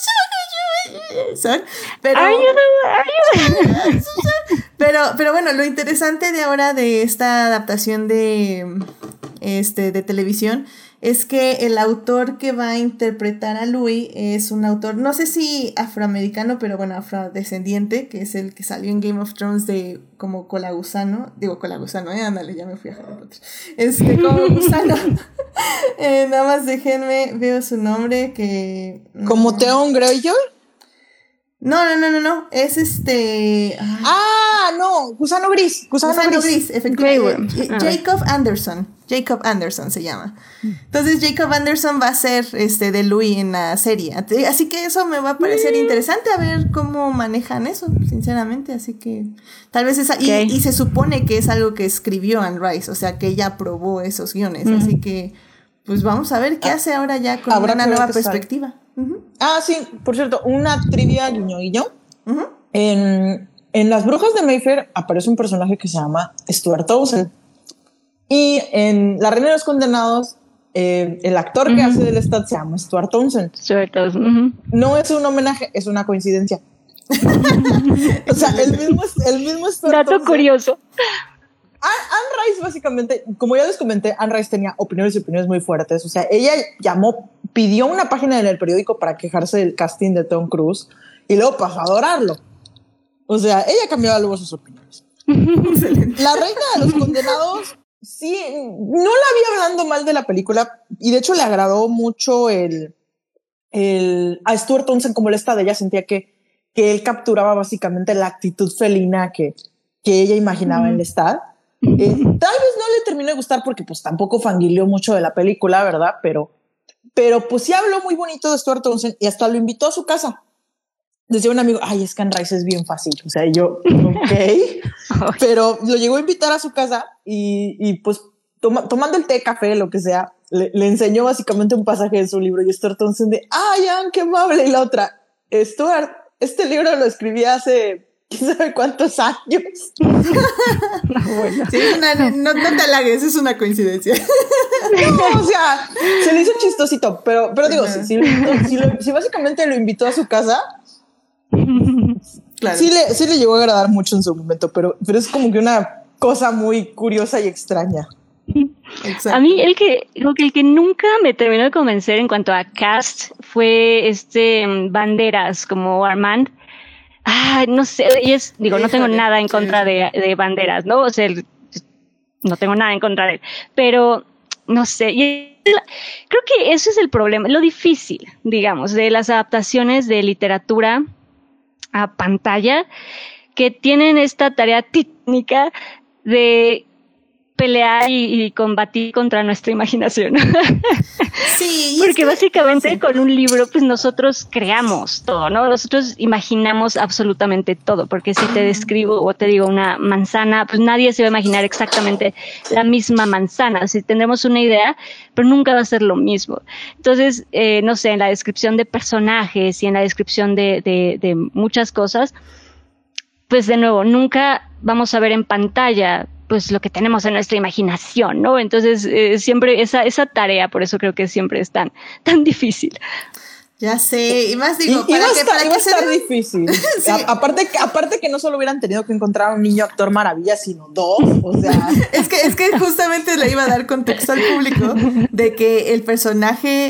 pero, pero bueno, lo interesante de ahora de esta adaptación de televisión es que el autor que va a interpretar a Louis es un autor, no sé si afroamericano, pero bueno, afrodescendiente, que es el que salió en Game of Thrones de como Colagusano, ándale, ya me fui a Harry Potter, como gusano. Nada más déjenme, veo su nombre que... ¿Como Theon Greyjoy? No, es no, Gusano Gris, efectivamente. Jacob Anderson se llama. Entonces Jacob Anderson va a ser de Louis en la serie. Así que eso me va a parecer interesante a ver cómo manejan eso, sinceramente. Así que tal vez y se supone que es algo que escribió Anne Rice, o sea que ella aprobó esos guiones. Así que pues vamos a ver qué hace ahora ya con una nueva perspectiva. Sí, por cierto, una trivia guiño. En Las Brujas de Mayfair aparece un personaje que se llama Stuart Townsend. Y en La Reina de los Condenados, el actor que hace de Lestat se llama Stuart Townsend. No es un homenaje, es una coincidencia. O sea, el mismo Stuart Dato Townsend. Curioso. Anne Rice, básicamente, como ya les comenté, Anne Rice tenía opiniones muy fuertes. O sea, ella pidió una página en el periódico para quejarse del casting de Tom Cruise y luego pasó a adorarlo. O sea, ella cambiaba luego sus opiniones. La Reina de los Condenados, sí, no la vi hablando mal de la película y de hecho le agradó mucho a Stuart Townsend como Lestat. Ella sentía que él capturaba básicamente la actitud felina que ella imaginaba en Lestat. Tal vez no le terminó de gustar porque pues tampoco fangirleó mucho de la película, ¿verdad? Pero pues sí habló muy bonito de Stuart Townsend y hasta lo invitó a su casa. Decía un amigo, es que Anne Rice es bien fácil. O sea, yo, pero lo llegó a invitar a su casa y pues tomando el té, café, lo que sea, le enseñó básicamente un pasaje de su libro y Stuart Townsend de, Anne, qué amable. Y la otra, Stuart, este libro lo escribí hace quién sabe cuántos años. Bueno. Sí, no te halagues, es una coincidencia. No, o sea, se le hizo chistosito, pero digo, si básicamente lo invitó a su casa, claro. Sí le llegó a agradar mucho en su momento, pero es como que una cosa muy curiosa y extraña. Exacto. A mí el que nunca me terminó de convencer en cuanto a cast fue Banderas como Armand. No sé, no tengo nada en contra de Banderas, ¿no? O sea, no tengo nada en contra de él, pero no sé, creo que eso es el problema, lo difícil, digamos, de las adaptaciones de literatura a pantalla, que tienen esta tarea técnica de pelear y combatir contra nuestra imaginación. Sí. Porque básicamente con un libro pues nosotros creamos todo, ¿no? Nosotros imaginamos absolutamente todo, porque si te describo o te digo una manzana, pues nadie se va a imaginar exactamente la misma manzana. Si tendremos una idea, pero nunca va a ser lo mismo. Entonces, no sé, en la descripción de personajes y en la descripción de muchas cosas, pues de nuevo, nunca vamos a ver en pantalla pues lo que tenemos en nuestra imaginación, ¿no? Entonces, siempre esa tarea, por eso creo que siempre es tan difícil. Ya sé, y más digo, iba a estar difícil. Sí. Aparte que no solo hubieran tenido que encontrar a un niño actor maravilla, sino dos, o sea. es que justamente le iba a dar contexto al público de que el personaje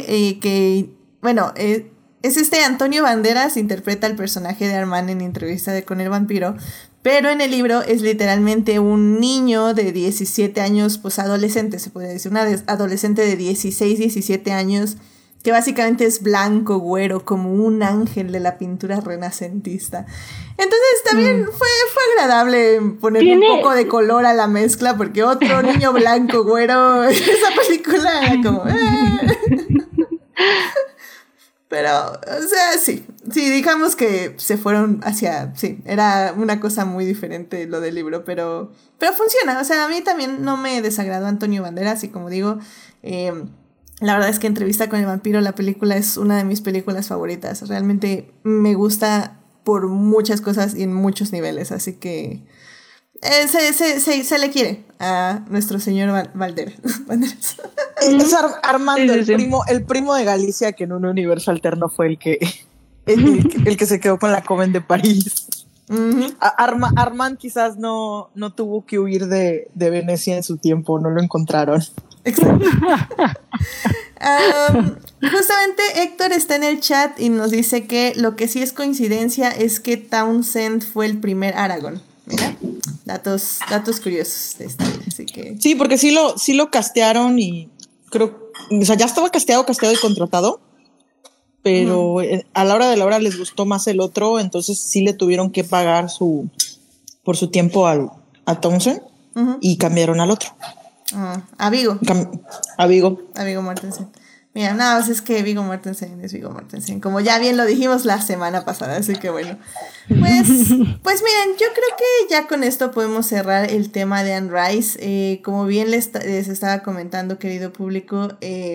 es Antonio Banderas, interpreta el personaje de Armand en Entrevista con el vampiro, pero en el libro es literalmente un niño de 17 años, pues adolescente, se puede decir, una adolescente de 16, 17 años, que básicamente es blanco, güero, como un ángel de la pintura renacentista. Entonces también fue agradable ponerle un poco de color a la mezcla, porque otro niño blanco, güero, esa película era como... Pero, o sea, sí, digamos que se fueron hacia, sí, era una cosa muy diferente lo del libro, pero funciona, o sea, a mí también no me desagradó Antonio Banderas, y como digo, la verdad es que Entrevista con el vampiro, la película, es una de mis películas favoritas, realmente me gusta por muchas cosas y en muchos niveles, así que se le quiere a nuestro señor Banderas. Es Armando, el primo de Galicia, que en un universo alterno fue el que se quedó con la Coven de París. Uh-huh. Armand quizás no tuvo que huir de Venecia en su tiempo, no lo encontraron. Exacto. Justamente Héctor está en el chat y nos dice que lo que sí es coincidencia es que Townsend fue el primer Aragorn. Mira, datos curiosos de esta vida, así que... Sí, porque sí lo castearon y creo, o sea, ya estaba casteado y contratado, pero a la hora de la hora les gustó más el otro, entonces sí le tuvieron que pagar por su tiempo a Townsend y cambiaron al otro. A Viggo. A Viggo Mortensen. Mira, no, es que Viggo Mortensen es Viggo Mortensen, como ya bien lo dijimos la semana pasada, así que bueno. Pues miren, yo creo que ya con esto podemos cerrar el tema de Anne Rice. Como bien les estaba comentando, querido público,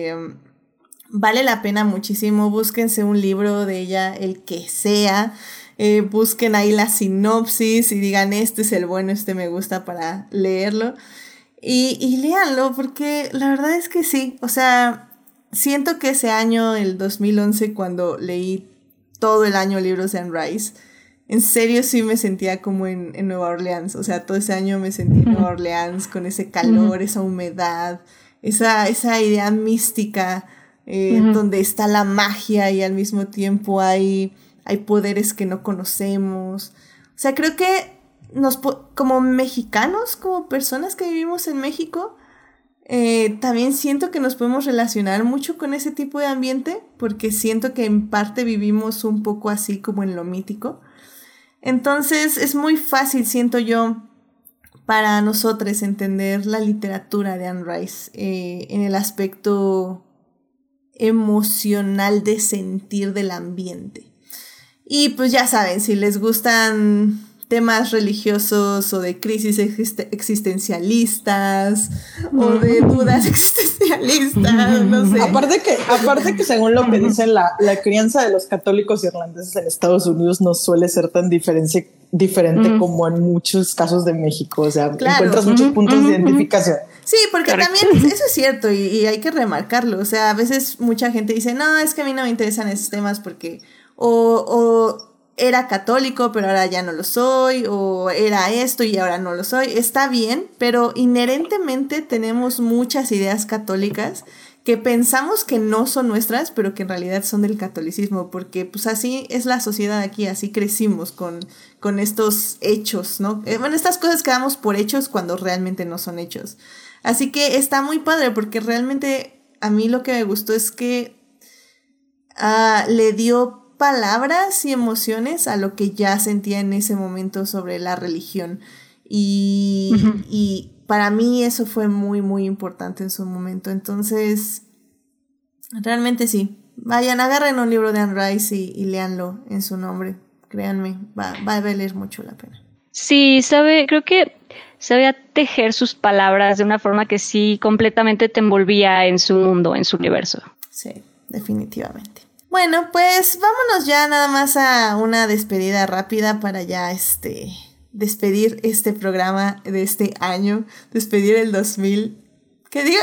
vale la pena muchísimo. Búsquense un libro de ella, el que sea. Busquen ahí la sinopsis y digan, este es el bueno, este me gusta, para leerlo. Y léanlo, porque la verdad es que sí, o sea... Siento que ese año, el 2011, cuando leí todo el año libros de Anne Rice, en serio sí me sentía como en Nueva Orleans. O sea, todo ese año me sentí en Nueva Orleans, con ese calor, esa humedad, esa idea mística, donde está la magia y al mismo tiempo hay poderes que no conocemos. O sea, creo que como mexicanos, como personas que vivimos en México, también siento que nos podemos relacionar mucho con ese tipo de ambiente, porque siento que en parte vivimos un poco así como en lo mítico. Entonces es muy fácil, siento yo, para nosotros entender la literatura de Anne Rice en el aspecto emocional de sentir del ambiente. Y pues ya saben, si les gustan temas religiosos o de crisis existencialistas o de dudas existencialistas, no sé. Aparte que según lo que dicen, la crianza de los católicos irlandeses en Estados Unidos no suele ser tan diferente como en muchos casos de México. O sea, claro, encuentras muchos puntos de identificación. Sí, porque también eso es cierto y hay que remarcarlo. O sea, a veces mucha gente dice, no, es que a mí no me interesan esos temas porque o era católico, pero ahora ya no lo soy, o era esto y ahora no lo soy. Está bien, pero inherentemente tenemos muchas ideas católicas que pensamos que no son nuestras, pero que en realidad son del catolicismo, porque pues así es la sociedad aquí, así crecimos con estos hechos, ¿no? Bueno, estas cosas que damos por hechos cuando realmente no son hechos. Así que está muy padre, porque realmente a mí lo que me gustó es que le dio palabras y emociones a lo que ya sentía en ese momento sobre la religión. Y para mí eso fue muy, muy importante en su momento. Entonces, realmente sí. Vayan, agarren un libro de Anne Rice y léanlo en su nombre. Créanme, va a valer mucho la pena. Sí, creo que sabía tejer sus palabras de una forma que sí completamente te envolvía en su mundo, en su universo. Sí, definitivamente. Bueno, pues vámonos ya nada más a una despedida rápida para ya despedir este programa de este año, despedir el 2000. ¿Qué año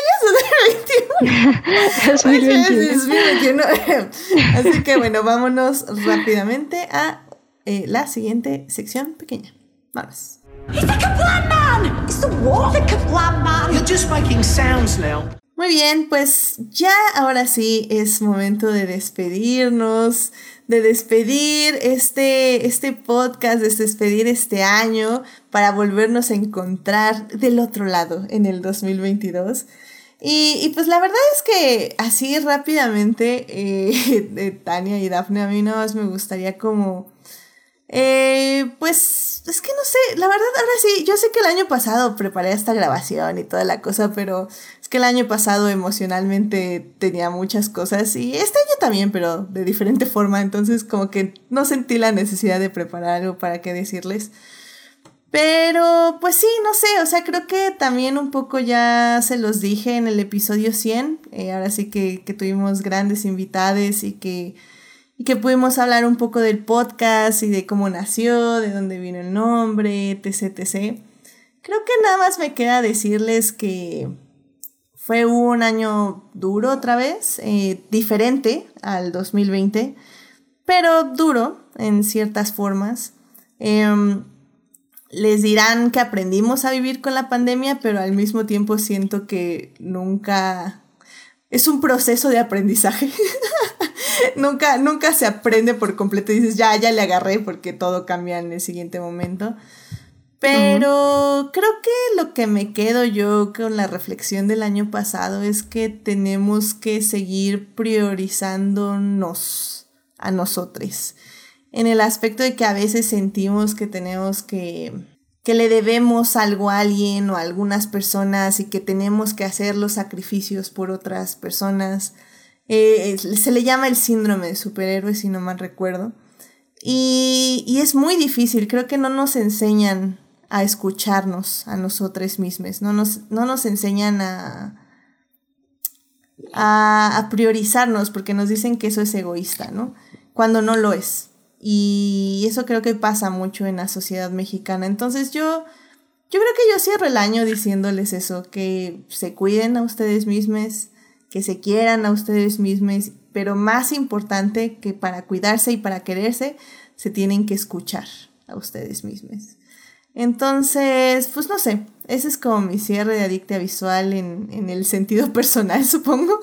es 2021? 2021. Así que bueno, vámonos rápidamente a la siguiente sección pequeña. Vamos. He's the Kablam Man! It's the what? The Kablam Man! You're just making sounds now. Muy bien, pues ya ahora sí es momento de despedirnos, de despedir este podcast, de despedir este año para volvernos a encontrar del otro lado en el 2022. Y pues la verdad es que así rápidamente, de Tania y Dafne, a mí nada más me gustaría como, pues es que no sé, la verdad ahora sí, yo sé que el año pasado preparé esta grabación y toda la cosa, pero es que el año pasado emocionalmente tenía muchas cosas y este año también, pero de diferente forma, entonces como que no sentí la necesidad de preparar algo para qué decirles. Pero, pues sí, no sé, o sea, creo que también un poco ya se los dije en el episodio 100, ahora sí que tuvimos grandes invitades y que pudimos hablar un poco del podcast y de cómo nació, de dónde vino el nombre, etc, etc. Creo que nada más me queda decirles que fue un año duro otra vez, diferente al 2020, pero duro en ciertas formas. Les dirán que aprendimos a vivir con la pandemia, pero al mismo tiempo siento que nunca... Es un proceso de aprendizaje. nunca se aprende por completo y dices, ya le agarré porque todo cambia en el siguiente momento. Pero creo que lo que me quedo yo con la reflexión del año pasado es que tenemos que seguir priorizándonos a nosotros. En el aspecto de que a veces sentimos que tenemos que le debemos algo a alguien o a algunas personas y que tenemos que hacer los sacrificios por otras personas. Se le llama el síndrome de superhéroe, si no mal recuerdo. Y es muy difícil, creo que no nos enseñan a escucharnos a nosotros mismos, no nos enseñan a priorizarnos porque nos dicen que eso es egoísta, ¿no? Cuando no lo es. Y eso creo que pasa mucho en la sociedad mexicana. Entonces yo creo que yo cierro el año diciéndoles eso, que se cuiden a ustedes mismos, que se quieran a ustedes mismos, pero más importante que para cuidarse y para quererse, se tienen que escuchar a ustedes mismos. Entonces, pues no sé, ese es como mi cierre de Adictia Visual en el sentido personal, supongo.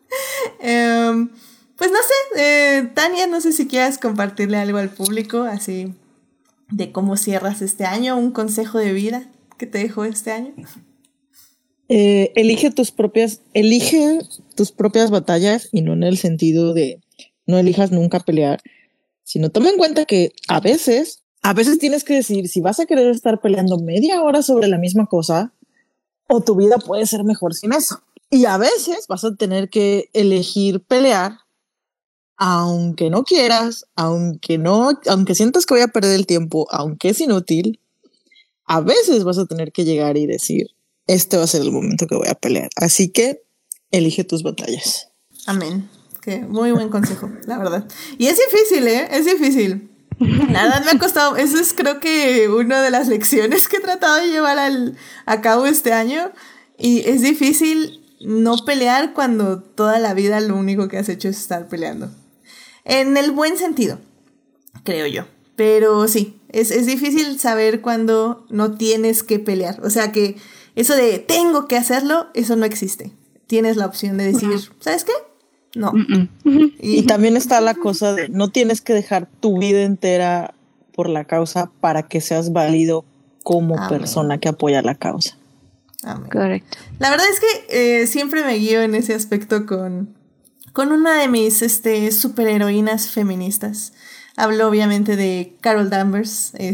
Pues no sé, Tania, no sé si quieras compartirle algo al público, así de cómo cierras este año, un consejo de vida que te dejó este año. Elige tus propias batallas y no en el sentido de no elijas nunca pelear, sino toma en cuenta que a veces tienes que decidir si vas a querer estar peleando media hora sobre la misma cosa o tu vida puede ser mejor sin eso. Y a veces vas a tener que elegir pelear aunque no quieras, aunque sientas que voy a perder el tiempo, aunque es inútil. A veces vas a tener que llegar y decir, este va a ser el momento que voy a pelear. Así que elige tus batallas. Amén. Que muy buen consejo, la verdad. Y es difícil, es difícil. La verdad me ha costado, eso es creo que una de las lecciones que he tratado de llevar a cabo este año. Y es difícil no pelear cuando toda la vida lo único que has hecho es estar peleando. En el buen sentido, creo yo. Pero sí, es difícil saber cuando no tienes que pelear. O sea que eso de tengo que hacerlo, eso no existe. Tienes la opción de decir, ¿sabes qué? No. Y también está la cosa de no tienes que dejar tu vida entera por la causa para que seas válido como persona que apoya la causa. Amén. Correcto. La verdad es que siempre me guío en ese aspecto con una de mis superheroínas feministas. Hablo obviamente de Carol Danvers, ¿cómo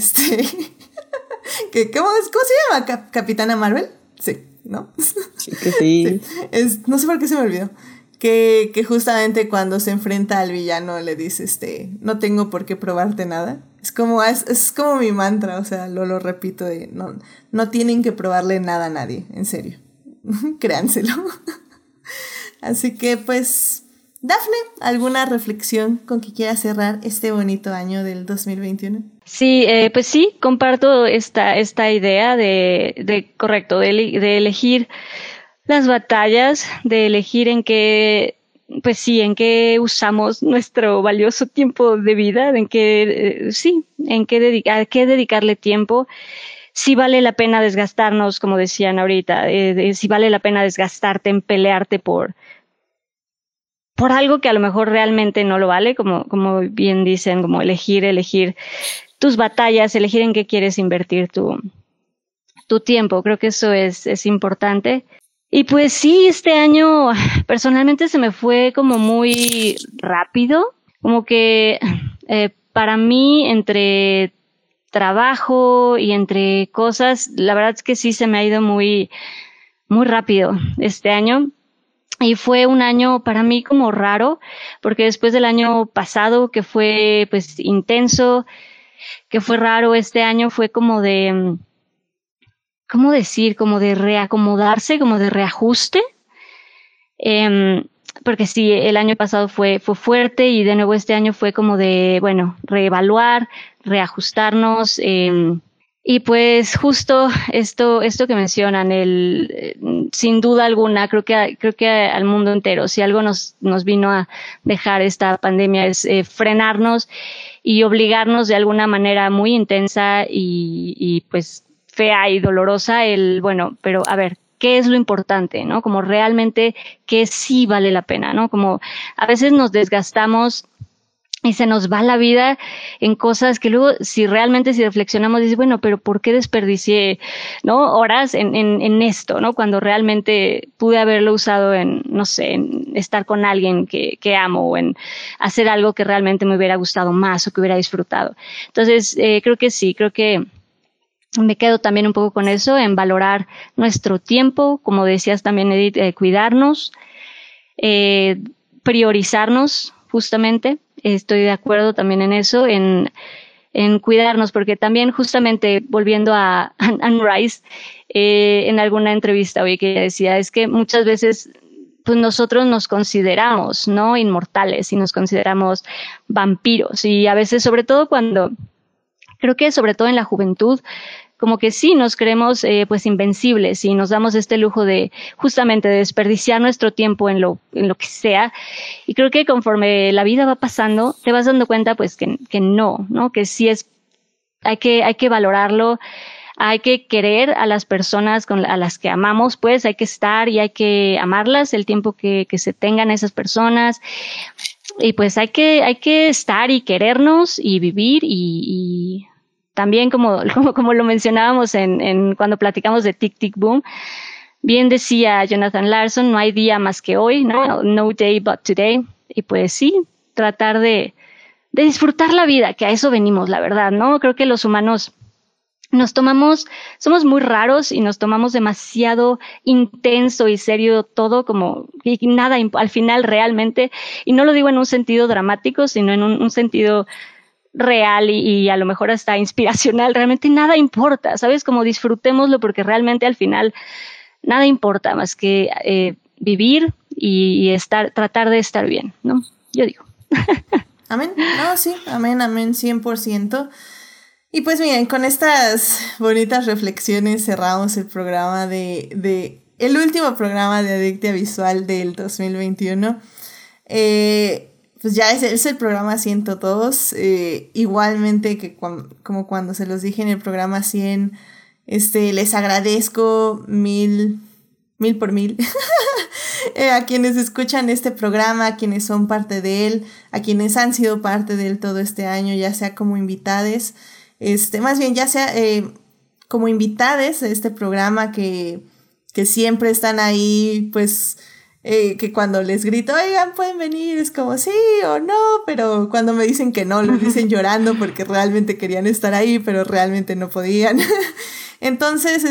se llama? ¿Capitana Marvel? Sí, ¿no? Sí que sí. No sé por qué se me olvidó. Que justamente cuando se enfrenta al villano le dice, no tengo por qué probarte nada. Es como mi mantra, o sea, lo repito, no tienen que probarle nada a nadie, en serio. Créanselo. Así que pues, Dafne, ¿alguna reflexión con que quieras cerrar este bonito año del 2021? Sí, pues sí, comparto esta idea correcto, de elegir las batallas, de elegir en qué usamos nuestro valioso tiempo de vida, a qué dedicarle tiempo. Si vale la pena desgastarnos, como decían ahorita, si vale la pena desgastarte en pelearte por algo que a lo mejor realmente no lo vale, como bien dicen, como elegir tus batallas, elegir en qué quieres invertir tu tiempo. Creo que eso es importante. Y pues sí, este año personalmente se me fue como muy rápido, como que para mí entre trabajo y entre cosas, la verdad es que sí se me ha ido muy, muy rápido este año. Y fue un año para mí como raro, porque después del año pasado que fue pues intenso, que fue raro, este año fue como de, ¿cómo decir? Como de reacomodarse, como de reajuste. Porque sí, el año pasado fue fuerte y de nuevo este año fue como de, bueno, reevaluar, reajustarnos. Y pues justo esto que mencionan, sin duda alguna, creo que al mundo entero, si algo nos vino a dejar esta pandemia es frenarnos y obligarnos de alguna manera muy intensa y pues fea y dolorosa bueno, pero a ver, ¿qué es lo importante, no? Como realmente que sí vale la pena, ¿no? Como a veces nos desgastamos y se nos va la vida en cosas que luego, si reflexionamos, dices, bueno, pero ¿por qué desperdicié, no, horas en esto, no? Cuando realmente pude haberlo usado en, no sé, en estar con alguien que amo o en hacer algo que realmente me hubiera gustado más o que hubiera disfrutado. Entonces, creo que sí, creo que me quedo también un poco con eso, en valorar nuestro tiempo, como decías también, Edith, cuidarnos, priorizarnos, justamente. Estoy de acuerdo también en eso, en cuidarnos, porque también justamente volviendo a Anne Rice, en alguna entrevista hoy que ella decía, es que muchas veces pues nosotros nos consideramos, ¿no? Inmortales y nos consideramos vampiros y a veces, creo que sobre todo en la juventud, como que sí nos creemos pues invencibles y nos damos este lujo de justamente de desperdiciar nuestro tiempo en lo que sea. Y creo que conforme la vida va pasando, te vas dando cuenta pues que no, que sí hay que valorarlo, hay que querer a las personas a las que amamos, pues hay que estar y hay que amarlas el tiempo que se tengan esas personas. Y pues hay que estar y querernos y vivir y también como lo mencionábamos cuando platicamos de Tic Tic Boom, bien decía Jonathan Larson, no hay día más que hoy, ¿no? No day but today. Y pues sí, tratar de disfrutar la vida, que a eso venimos, la verdad, ¿no? Creo que los humanos somos muy raros y nos tomamos demasiado intenso y serio todo como, y nada, al final realmente, y no lo digo en un sentido dramático, sino en un sentido real y a lo mejor hasta inspiracional, realmente nada importa, ¿sabes? Como disfrutémoslo porque realmente al final nada importa más que vivir y tratar de estar bien, ¿no? Yo digo. Amén. No, sí, amén, 100%. Y pues miren, con estas bonitas reflexiones cerramos el programa el último programa de Adictia Visual del 2021. Pues ya es el programa 102, igualmente que como cuando se los dije en el programa 100, les agradezco mil por mil a quienes escuchan este programa, a quienes son parte de él, a quienes han sido parte de él todo este año, ya sea como invitades, más bien ya sea como invitades de este programa que siempre están ahí, pues que cuando les grito, oigan, pueden venir, es como sí o no, pero cuando me dicen que no, lo dicen llorando porque realmente querían estar ahí, pero realmente no podían. Entonces,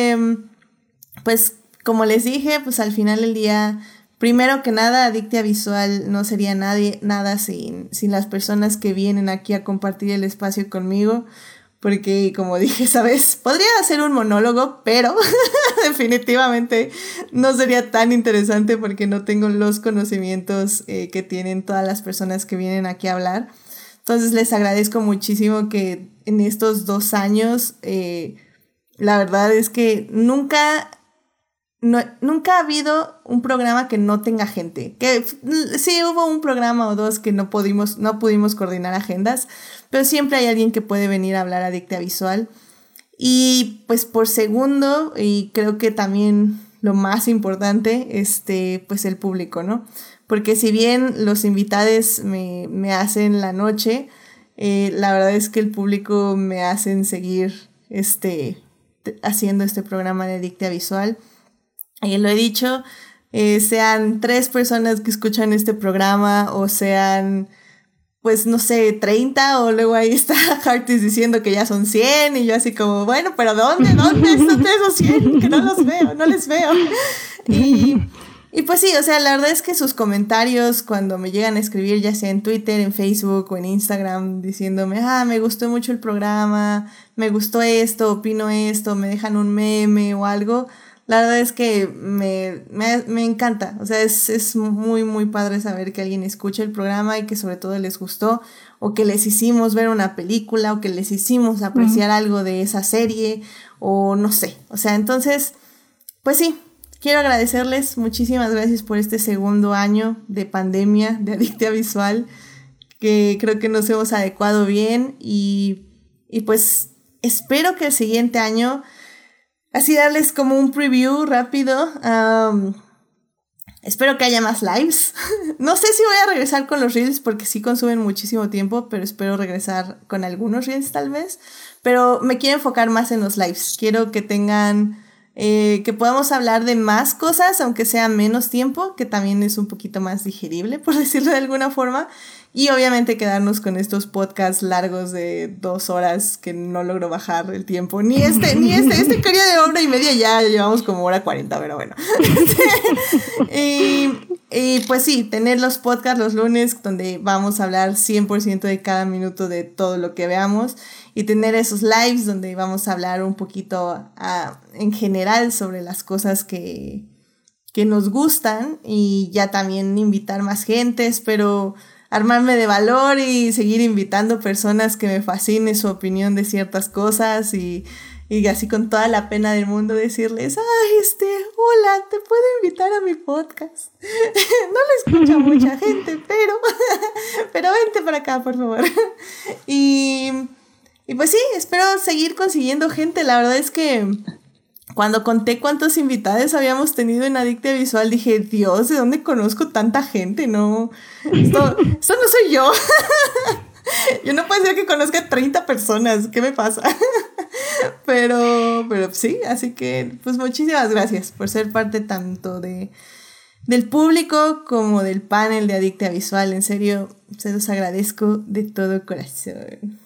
pues como les dije, pues al final del día, primero que nada, Adictia Visual no sería nada sin las personas que vienen aquí a compartir el espacio conmigo. Porque, como dije, ¿sabes? Podría hacer un monólogo, pero definitivamente no sería tan interesante porque no tengo los conocimientos que tienen todas las personas que vienen aquí a hablar. Entonces, les agradezco muchísimo que en estos 2 años, la verdad es que nunca ha habido un programa que no tenga gente. Que sí hubo un programa o 2 que no pudimos coordinar agendas, pero siempre hay alguien que puede venir a hablar a Adictia Visual. Y pues por segundo, y creo que también lo más importante, pues el público, ¿no? Porque si bien los invitados me hacen la noche, la verdad es que el público me hacen seguir haciendo este programa de Adictia Visual. lo he dicho, sean 3 personas que escuchan este programa o sean, pues no sé, 30, o luego ahí está Hearties diciendo que ya son 100 y yo así como, bueno, pero ¿dónde están esos 100? Que no los veo, no les veo. Y pues sí, o sea, la verdad es que sus comentarios cuando me llegan a escribir, ya sea en Twitter, en Facebook o en Instagram, diciéndome, me gustó mucho el programa, me gustó esto, opino esto, me dejan un meme o algo, la verdad es que me encanta. O sea, es muy, muy padre saber que alguien escucha el programa y que sobre todo les gustó, o que les hicimos ver una película, o que les hicimos apreciar algo de esa serie, o no sé. O sea, entonces, pues sí. Quiero agradecerles, muchísimas gracias por este segundo año de pandemia de Adictia Visual, que creo que nos hemos adecuado bien y pues espero que el siguiente año, así darles como un preview rápido, espero que haya más lives. No sé si voy a regresar con los reels porque sí consumen muchísimo tiempo, pero espero regresar con algunos reels tal vez, pero me quiero enfocar más en los lives. Quiero que tengan... que podamos hablar de más cosas, aunque sea menos tiempo, que también es un poquito más digerible, por decirlo de alguna forma, y obviamente quedarnos con estos podcasts largos de 2 horas que no logro bajar el tiempo, ni este quería de 1:30, ya llevamos como 1:40, pero bueno. Y pues sí, tener los podcasts los lunes donde vamos a hablar 100% de cada minuto de todo lo que veamos, y tener esos lives donde vamos a hablar un poquito en general sobre las cosas que nos gustan, y ya también invitar más gente. Espero armarme de valor y seguir invitando personas que me fascine su opinión de ciertas cosas, y así con toda la pena del mundo decirles, hola, te puedo invitar a mi podcast. No lo escucha mucha gente, pero vente para acá, por favor. Y pues sí, espero seguir consiguiendo gente. La verdad es que cuando conté cuántos invitados habíamos tenido en Adictia Visual, dije, Dios, ¿de dónde conozco tanta gente? No, esto no soy yo. Yo no puedo decir que conozca 30 personas. ¿Qué me pasa? Pero sí, así que pues muchísimas gracias por ser parte tanto del público como del panel de Adictia Visual. En serio, se los agradezco de todo corazón.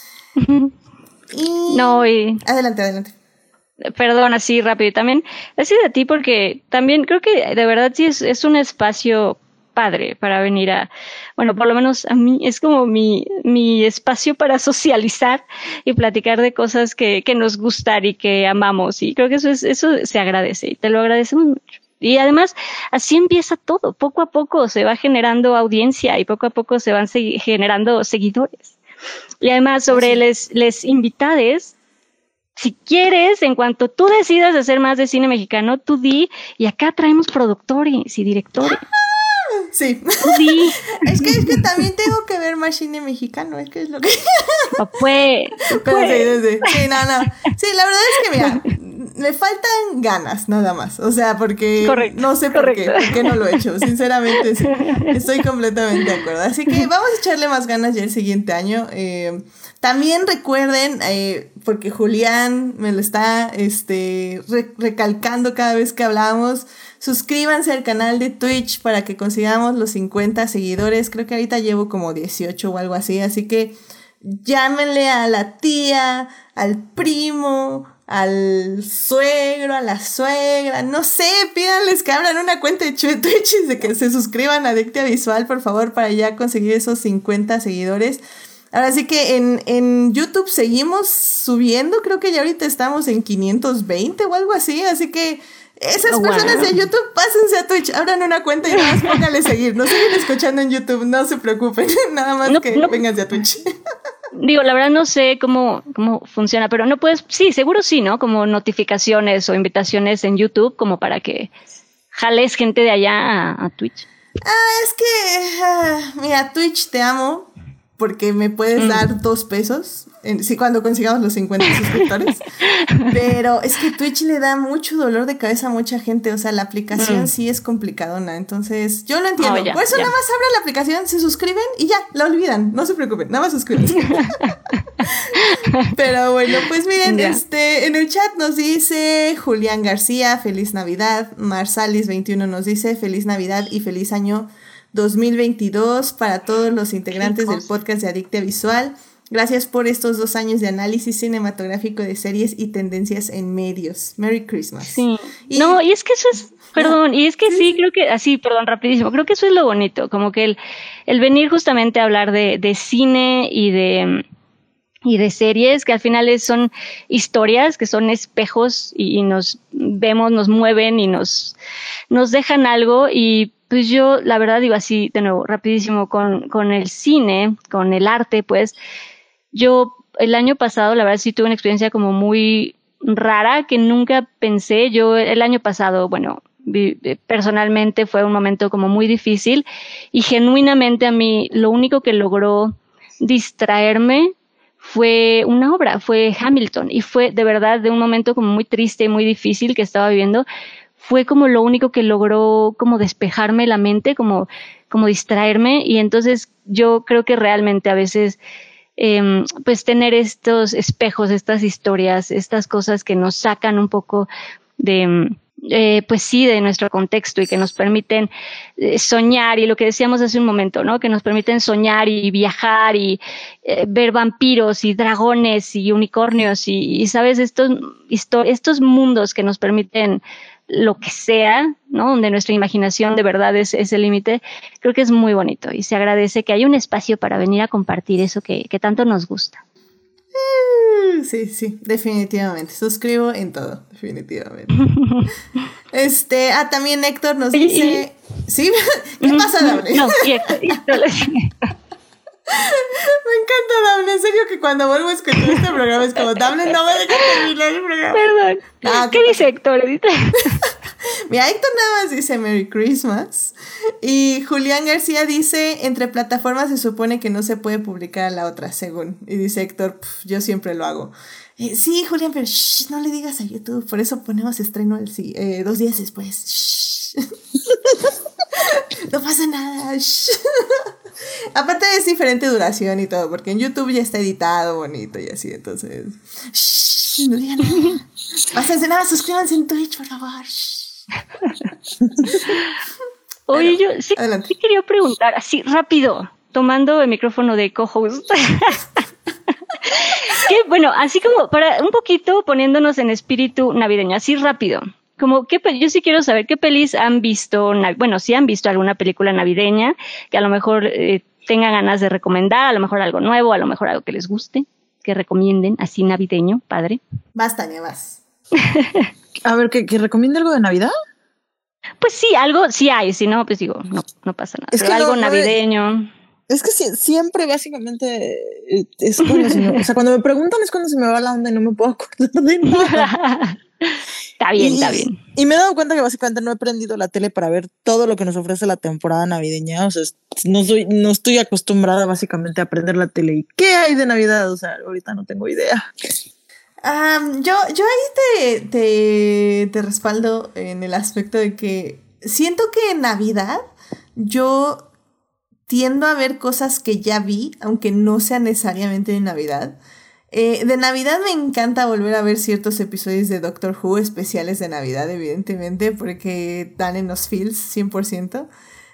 Adelante. Perdón, así rápido. Y también decir de ti porque también creo que de verdad sí es un espacio padre para venir bueno, por lo menos a mí es como mi espacio para socializar y platicar de cosas que nos gustan y que amamos, y creo que eso se agradece y te lo agradecemos mucho. Y además, así empieza todo. Poco a poco se va generando audiencia y poco a poco se van generando seguidores. Y además, sobre les invitades, si quieres, en cuanto tú decidas hacer más de cine mexicano, tú di, y acá traemos productores y directores. Sí. Sí. Es que también tengo que ver más cine mexicano, es que es lo que... Pues. Sí, no. Sí, la verdad es que, mira, me faltan ganas, nada más. O sea, porque correcto, no sé por qué no lo he hecho. Sinceramente, sí, estoy completamente de acuerdo. Así que vamos a echarle más ganas ya el siguiente año. También recuerden, porque Julián me lo está recalcando cada vez que hablamos, suscríbanse al canal de Twitch para que consigamos los 50 seguidores. Creo que ahorita llevo como 18 o algo así, así que llámenle a la tía, al primo, al suegro, a la suegra, no sé, pídanles que abran una cuenta de Twitch y de que se suscriban a Adictia Visual, por favor, para ya conseguir esos 50 seguidores. Ahora sí que en YouTube seguimos subiendo, creo que ya ahorita estamos en 520 o algo así que esas personas de YouTube, pásense a Twitch, abran una cuenta y nada más pónganle seguir. No siguen escuchando en YouTube, no se preocupen, nada más vénganse a Twitch. Digo, la verdad no sé cómo funciona, pero no puedes, sí, seguro sí, ¿no? Como notificaciones o invitaciones en YouTube, como para que jales gente de allá a Twitch. Es que, mira, Twitch, te amo, porque me puedes dar $2 cuando consigamos los 50 suscriptores. Pero es que Twitch le da mucho dolor de cabeza a mucha gente. O sea, la aplicación sí es complicadona. Entonces, yo lo entiendo. Por eso nada más abran la aplicación, se suscriben y ya, la olvidan. No se preocupen, nada más suscríbanse. Pero bueno, pues miren, Ya. en el chat nos dice Julián García, feliz Navidad. Marsalis21 nos dice feliz Navidad y feliz año 2022 para todos los integrantes del podcast de Adictia Visual. Gracias por estos 2 años de análisis cinematográfico de series y tendencias en medios. Merry Christmas. Sí. Y es que eso es, perdón, y es que sí, creo que, así, perdón, rapidísimo, creo que eso es lo bonito, como que el venir justamente a hablar de cine y de series, que al final son historias, que son espejos y nos vemos, nos mueven y nos dejan algo. Y pues yo, la verdad, digo así, de nuevo, rapidísimo, con el cine, con el arte, pues, yo el año pasado, la verdad, sí tuve una experiencia como muy rara que nunca pensé. Yo el año pasado, bueno, personalmente fue un momento como muy difícil y genuinamente a mí lo único que logró distraerme fue una obra, fue Hamilton, y fue de verdad de un momento como muy triste y muy difícil que estaba viviendo, fue como lo único que logró como despejarme la mente, como distraerme. Y entonces yo creo que realmente a veces pues tener estos espejos, estas historias, estas cosas que nos sacan un poco de pues sí, de nuestro contexto y que nos permiten soñar, y lo que decíamos hace un momento, ¿no? Que nos permiten soñar y viajar y ver vampiros y dragones y unicornios y sabes, estos mundos que nos permiten lo que sea, ¿no? Donde nuestra imaginación de verdad es el límite. Creo que es muy bonito y se agradece que haya un espacio para venir a compartir eso que tanto nos gusta. Sí, definitivamente. Suscribo en todo, definitivamente. También Héctor nos dice... ¿Sí? ¿Qué pasa, Daphne? No, Héctor Me encanta, Daphne. En serio que cuando vuelvo a escuchar este programa es como, Daphne, no me dejes terminar el programa. Perdón. ¿Qué dice Héctor? Mira, Héctor nada más dice Merry Christmas. Y Julián García dice, entre plataformas se supone que no se puede publicar a la otra, según. Y dice Héctor, yo siempre lo hago. Sí, Julián, pero no le digas a YouTube. Por eso ponemos estreno 2 días después. No pasa nada. Aparte es diferente duración y todo, porque en YouTube ya está editado bonito y así, entonces no digan nada. Pásense nada, suscríbanse en Twitch, por favor. Oye, yo sí quería preguntar, así rápido, tomando el micrófono de co-host. Que, bueno, así como para un poquito poniéndonos en espíritu navideño, así rápido. Como yo sí quiero saber qué pelis han visto, bueno, si han visto alguna película navideña que a lo mejor tengan ganas de recomendar, a lo mejor algo nuevo, a lo mejor algo que les guste, que recomienden, así navideño, padre. Vas, Tania, vas. A ver, ¿que recomiende algo de Navidad? Pues sí, algo sí hay, si no, pues digo, no pasa nada. Pero algo navideño. Es que siempre básicamente es cuando o sea, cuando me preguntan es cuando se me va la onda y no me puedo acordar de nada. Está bien. Y me he dado cuenta que básicamente no he prendido la tele para ver todo lo que nos ofrece la temporada navideña. O sea, no estoy acostumbrada básicamente a prender la tele. ¿Y qué hay de Navidad? O sea, ahorita no tengo idea. Yo ahí te respaldo en el aspecto de que siento que en Navidad yo tiendo a ver cosas que ya vi, aunque no sea necesariamente de Navidad. De Navidad me encanta volver a ver ciertos episodios de Doctor Who, especiales de Navidad, evidentemente, porque dan en los feels 100%.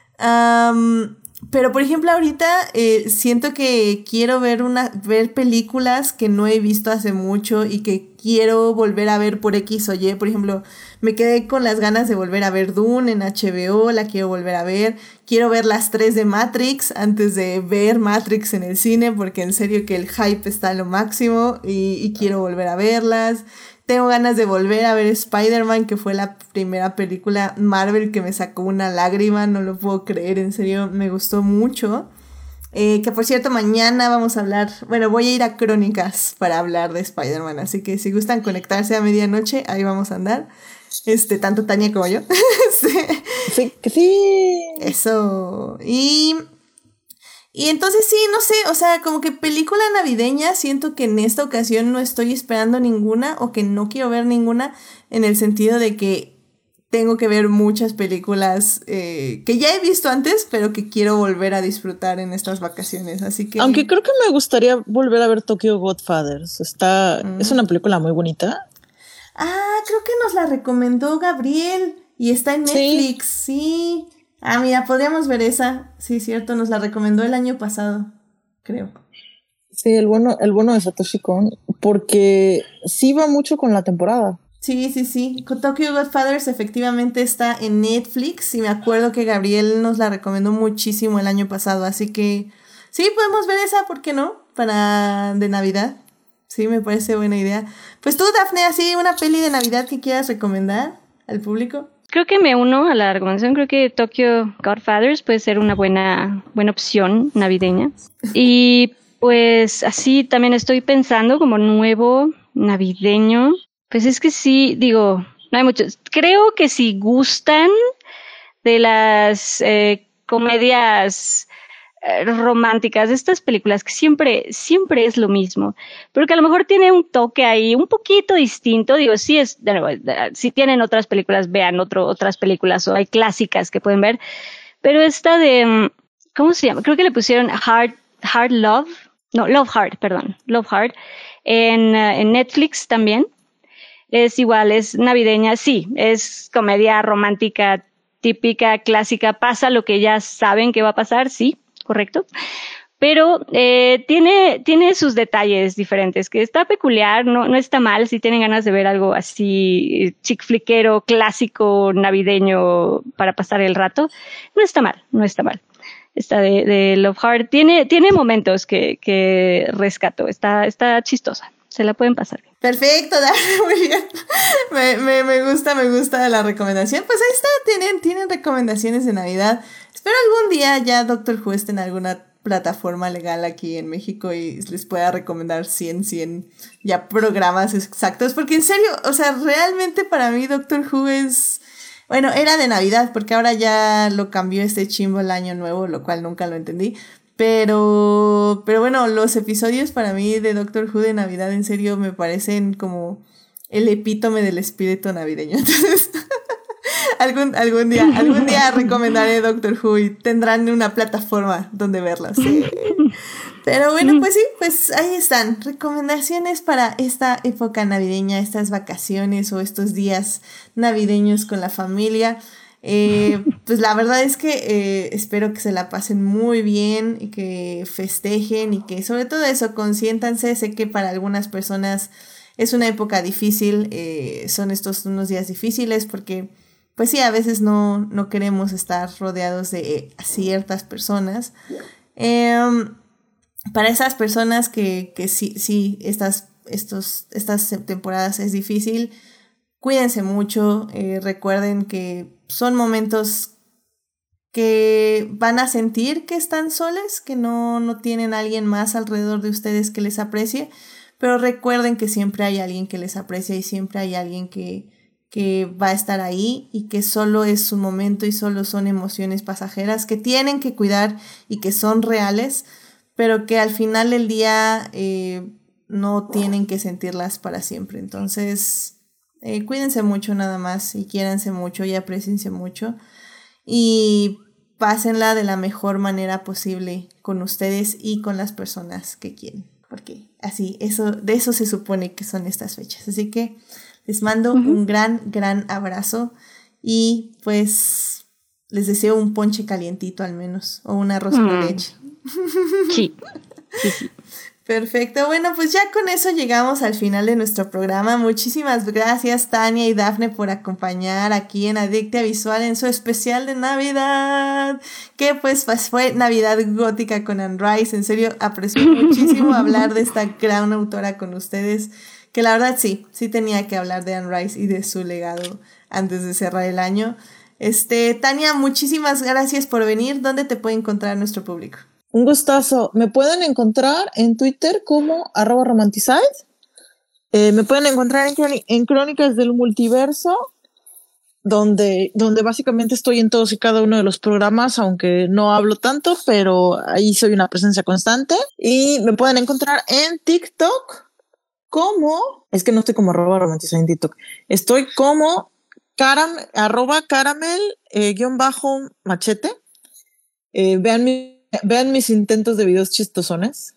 Pero, por ejemplo, ahorita siento que quiero ver películas que no he visto hace mucho y que quiero volver a ver por X o Y. Por ejemplo, me quedé con las ganas de volver a ver Dune en HBO, la quiero volver a ver. Quiero ver las 3 de Matrix antes de ver Matrix en el cine, porque en serio que el hype está a lo máximo y quiero volver a verlas. Tengo ganas de volver a ver Spider-Man, que fue la primera película Marvel que me sacó una lágrima, no lo puedo creer, en serio, me gustó mucho. Que por cierto, mañana vamos a hablar, bueno, voy a ir a Crónicas para hablar de Spider-Man, así que si gustan conectarse a medianoche, ahí vamos a andar. Tanto Tania como yo. Sí, que sí. Eso. Y entonces sí, no sé, o sea, como que película navideña, siento que en esta ocasión no estoy esperando ninguna o que no quiero ver ninguna, en el sentido de que tengo que ver muchas películas que ya he visto antes, pero que quiero volver a disfrutar en estas vacaciones, así que... Aunque creo que me gustaría volver a ver Tokyo Godfathers. Es una película muy bonita. Creo que nos la recomendó Gabriel y está en Netflix, sí. Mira, podríamos ver esa. Sí, cierto, nos la recomendó el año pasado, creo. Sí, el bueno de Satoshi Kon, porque sí va mucho con la temporada. Sí. Tokyo Godfathers efectivamente está en Netflix y me acuerdo que Gabriel nos la recomendó muchísimo el año pasado, así que sí, podemos ver esa, ¿por qué no? De Navidad. Sí, me parece buena idea. Pues tú, Dafne, así una peli de Navidad que quieras recomendar al público. Creo que me uno a la recomendación. Creo que Tokyo Godfathers puede ser una buena opción navideña. Y pues así también estoy pensando como nuevo navideño. Pues es que sí, digo, no hay muchos. Creo que si gustan de las comedias románticas, de estas películas que siempre es lo mismo, pero que a lo mejor tiene un toque ahí un poquito distinto. Digo, sí si tienen otras películas, vean otras películas, o hay clásicas que pueden ver, pero esta de, ¿cómo se llama? Creo que le pusieron Love Hard, en Netflix también. Es igual, es navideña, sí, es comedia romántica típica, clásica, pasa lo que ya saben que va a pasar, sí, correcto, pero tiene sus detalles diferentes, que está peculiar, no está mal. Si tienen ganas de ver algo así chick flickero, clásico, navideño para pasar el rato, no está mal. Esta de Love Hard tiene momentos que rescato, está chistosa, se la pueden pasar. Perfecto, muy bien. Me gusta la recomendación. Pues ahí está, tienen recomendaciones de Navidad. Espero algún día ya Doctor Who esté en alguna plataforma legal aquí en México y les pueda recomendar 100 ya programas exactos, porque en serio, o sea, realmente para mí Doctor Who es... Bueno, era de Navidad, porque ahora ya lo cambió este chimbo el año nuevo, lo cual nunca lo entendí. Pero bueno, los episodios para mí de Doctor Who de Navidad en serio me parecen como el epítome del espíritu navideño. Entonces, algún día recomendaré Doctor Who y tendrán una plataforma donde verlos. Sí. Pero bueno, pues sí, pues ahí están. Recomendaciones para esta época navideña, estas vacaciones o estos días navideños con la familia. Pues la verdad es que espero que se la pasen muy bien y que festejen y que sobre todo eso, consiéntanse. Sé que para algunas personas es una época difícil, son estos unos días difíciles porque pues sí, a veces no queremos estar rodeados de ciertas personas. Para esas personas que sí estas temporadas es difícil, cuídense mucho, recuerden que son momentos que van a sentir que están soles, que no tienen a alguien más alrededor de ustedes que les aprecie, pero recuerden que siempre hay alguien que les aprecia y siempre hay alguien que va a estar ahí y que solo es un momento y solo son emociones pasajeras que tienen que cuidar y que son reales, pero que al final del día no tienen que sentirlas para siempre. Entonces... cuídense mucho nada más y quiéranse mucho y apreciense mucho y pásenla de la mejor manera posible con ustedes y con las personas que quieren, porque así, de eso se supone que son estas fechas. Así que les mando un gran abrazo y pues les deseo un ponche calientito al menos o un arroz con leche. Sí. Perfecto, bueno, pues ya con eso llegamos al final de nuestro programa. Muchísimas gracias Tania y Dafne por acompañar aquí en Adictia Visual en su especial de Navidad, que pues fue Navidad Gótica con Anne Rice. En serio, aprecio muchísimo hablar de esta gran autora con ustedes, que la verdad sí tenía que hablar de Anne Rice y de su legado antes de cerrar el año. Tania, muchísimas gracias por venir. ¿Dónde te puede encontrar nuestro público? Un gustazo. Me pueden encontrar en Twitter como @romanticide. Me pueden encontrar en Crónicas del Multiverso, donde básicamente estoy en todos y cada uno de los programas, aunque no hablo tanto, pero ahí soy una presencia constante. Y me pueden encontrar en TikTok es que no estoy como @romanticide en TikTok. Estoy como @caramel _machete. Vean mis intentos de videos chistosones.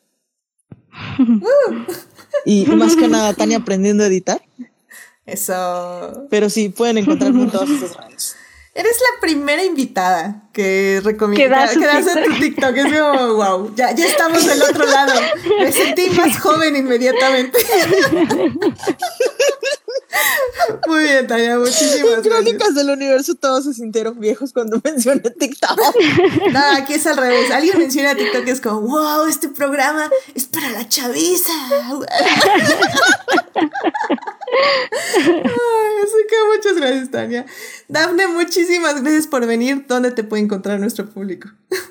Y más que nada, Tania aprendiendo a editar. Eso. Pero sí, pueden encontrarme en todas esas redes. Eres la primera invitada que recomienda quedarse en tu TikTok. Es como, wow, ya estamos del otro lado. Me sentí más joven inmediatamente. Muy bien, Tania, muchísimas gracias. Crónicas del Universo, todos se sintieron viejos cuando mencioné TikTok. No, aquí es al revés. Alguien menciona TikTok y es como, wow, este programa es para la chaviza. Así que muchas gracias, Tania. Dafne, muchísimas gracias por venir. ¿Dónde te puede encontrar nuestro público?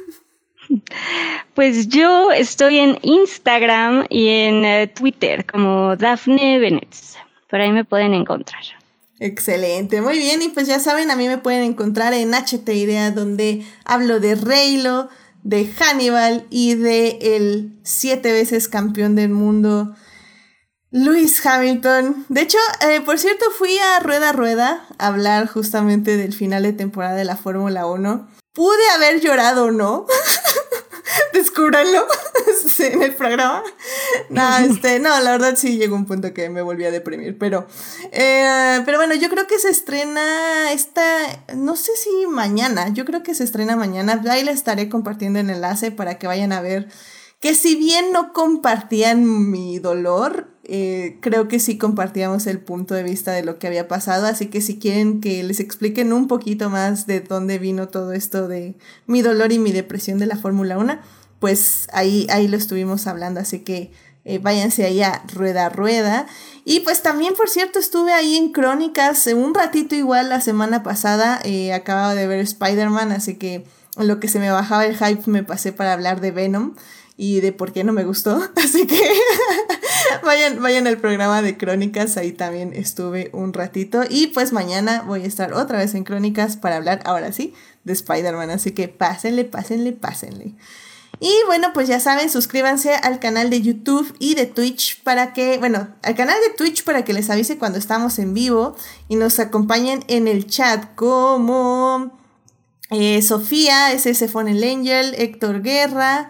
Pues yo estoy en Instagram y en Twitter como Dafne Bennett. Por ahí me pueden encontrar. Excelente, muy bien. Y pues ya saben, a mí me pueden encontrar en HT Idea, donde hablo de Reylo, de Hannibal y de el 7 veces campeón del mundo Lewis Hamilton. De hecho, por cierto, fui a Rueda a hablar justamente del final de temporada de la Fórmula 1. Pude haber llorado o no. Descúbranlo en el programa. No, la verdad sí llegó un punto que me volví a deprimir. Pero bueno, yo creo que se estrena no sé si mañana. Yo creo que se estrena mañana. Ahí les estaré compartiendo el enlace para que vayan a ver. Que si bien no compartían mi dolor, creo que sí compartíamos el punto de vista de lo que había pasado, así que si quieren que les expliquen un poquito más de dónde vino todo esto de mi dolor y mi depresión de la Fórmula 1, pues ahí lo estuvimos hablando, así que váyanse ahí a Rueda. Y pues también, por cierto, estuve ahí en Crónicas un ratito igual la semana pasada, acababa de ver Spider-Man, así que en lo que se me bajaba el hype me pasé para hablar de Venom y de por qué no me gustó, así que vayan al programa de Crónicas, ahí también estuve un ratito, y pues mañana voy a estar otra vez en Crónicas para hablar, ahora sí, de Spider-Man, así que pásenle. Y bueno, pues ya saben, suscríbanse al canal de YouTube y de Twitch al canal de Twitch para que les avise cuando estamos en vivo y nos acompañen en el chat como Sofía, SS Funnel Angel, Héctor Guerra,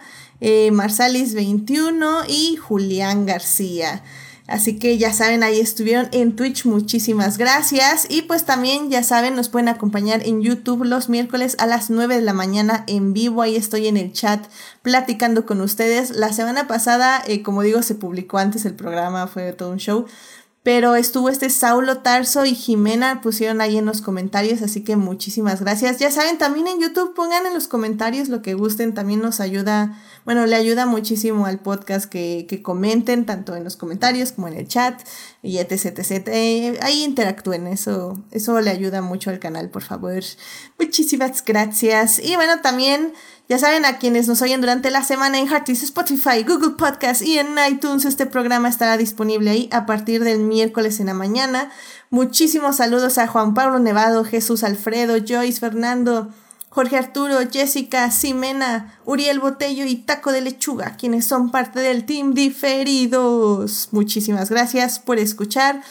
Marsalis21 y Julián García. Así que ya saben, ahí estuvieron en Twitch, muchísimas gracias. Y pues también ya saben, nos pueden acompañar en YouTube los miércoles a las 9 de la mañana en vivo. Ahí estoy en el chat platicando con ustedes. La semana pasada, como digo, se publicó antes el programa, fue todo un show. Pero estuvo Saulo Tarso y Jimena, pusieron ahí en los comentarios, así que muchísimas gracias. Ya saben, también en YouTube pongan en los comentarios lo que gusten, también nos ayuda, le ayuda muchísimo al podcast que comenten, tanto en los comentarios como en el chat, y etc. Ahí interactúen, eso le ayuda mucho al canal, por favor. Muchísimas gracias. Y bueno, también ya saben, a quienes nos oyen durante la semana en Heartis, Spotify, Google Podcast y en iTunes, este programa estará disponible ahí a partir del miércoles en la mañana. Muchísimos saludos a Juan Pablo Nevado, Jesús Alfredo, Joyce, Fernando, Jorge Arturo, Jessica, Ximena, Uriel Botello y Taco de Lechuga, quienes son parte del Team Diferidos. Muchísimas gracias por escuchar.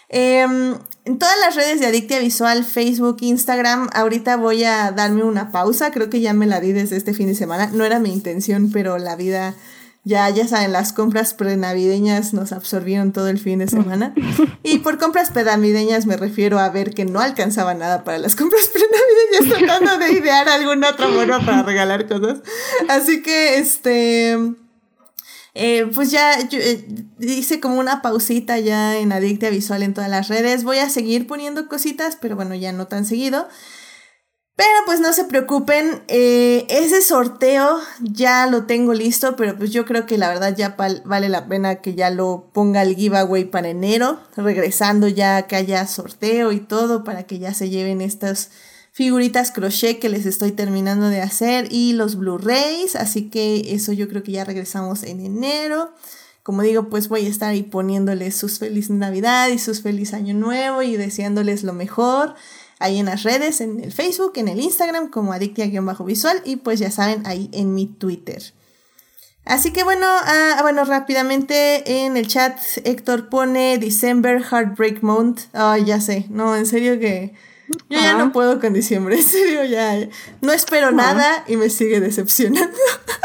En todas las redes de Adictia Visual, Facebook, Instagram, ahorita voy a darme una pausa, creo que ya me la di desde este fin de semana, no era mi intención, pero la vida, ya saben, las compras prenavideñas nos absorbieron todo el fin de semana, y por compras prenavideñas me refiero a ver que no alcanzaba nada para las compras prenavideñas, tratando de idear alguna otra forma para regalar cosas, así que pues ya yo, hice como una pausita ya en Adictia Visual en todas las redes. Voy a seguir poniendo cositas, pero bueno, ya no tan seguido. Pero pues no se preocupen, ese sorteo ya lo tengo listo, pero pues yo creo que la verdad ya vale la pena que ya lo ponga el giveaway para enero, regresando ya que haya sorteo y todo, para que ya se lleven estas figuritas crochet que les estoy terminando de hacer y los Blu-rays, así que eso yo creo que ya regresamos en enero. Como digo, pues voy a estar ahí poniéndoles sus feliz Navidad y sus feliz Año Nuevo y deseándoles lo mejor ahí en las redes, en el Facebook, en el Instagram como Adictia_Visual y pues ya saben, ahí en mi Twitter. Así que bueno, rápidamente en el chat Héctor pone December Heartbreak Month. Ya sé, no, en serio que Yo ya no puedo con diciembre, en serio, ya no espero nada y me sigue decepcionando.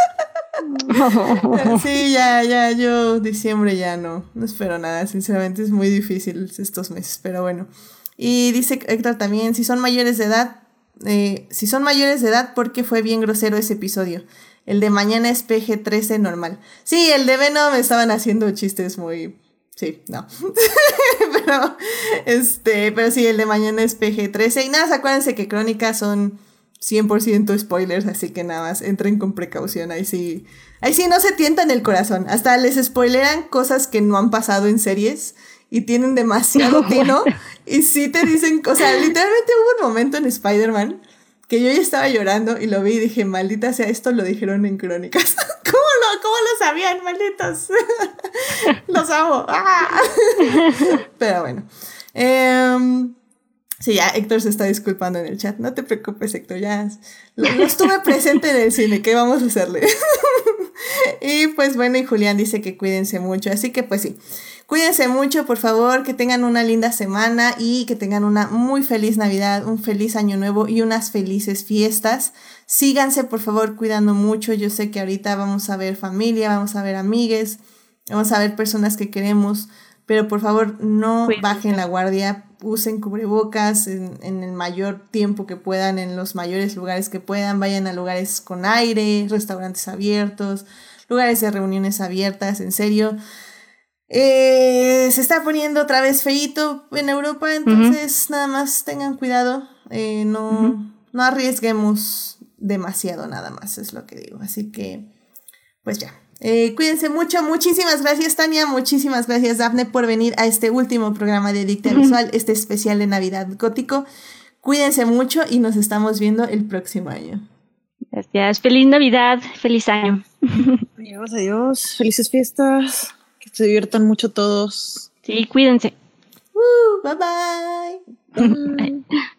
Sí, ya, yo diciembre ya no espero nada, sinceramente es muy difícil estos meses, pero bueno. Y dice Héctor también, si son mayores de edad, porque fue bien grosero ese episodio. El de mañana es PG-13 normal. Sí, el de Venom estaban haciendo chistes muy... Sí, no. pero sí, el de mañana es PG-13. Y nada, acuérdense que Crónicas son 100% spoilers, así que nada más entren con precaución. Ahí sí no se tientan el corazón. Hasta les spoileran cosas que no han pasado en series y tienen demasiado tino. Y sí te dicen, o sea, literalmente hubo un momento en Spider-Man que yo ya estaba llorando y lo vi y dije, maldita sea, esto lo dijeron en Crónicas. ¿Cómo lo sabían, malditos? Los amo. ¡Ah! Pero bueno. Sí, ya Héctor se está disculpando en el chat. No te preocupes, Héctor, ya lo estuve presente en el cine. ¿Qué vamos a hacerle? Y pues bueno, y Julián dice que cuídense mucho. Así que pues sí, cuídense mucho, por favor, que tengan una linda semana y que tengan una muy feliz Navidad, un feliz Año Nuevo y unas felices fiestas. Síganse, por favor, cuidando mucho. Yo sé que ahorita vamos a ver familia, vamos a ver amigues, vamos a ver personas que queremos, pero por favor no bajen la guardia, usen cubrebocas en el mayor tiempo que puedan, en los mayores lugares que puedan, vayan a lugares con aire, restaurantes abiertos, lugares de reuniones abiertas, en serio. Se está poniendo otra vez feíto en Europa, entonces nada más tengan cuidado, no arriesguemos demasiado, nada más es lo que digo, así que pues ya. Cuídense mucho, muchísimas gracias Tania, muchísimas gracias Dafne por venir a este último programa de Adictia Visual, este especial de Navidad Gótico. Cuídense mucho y nos estamos viendo el próximo año. Gracias, feliz Navidad, feliz año. Adiós, felices fiestas, que se diviertan mucho todos. Sí, cuídense. Bye bye. Bye.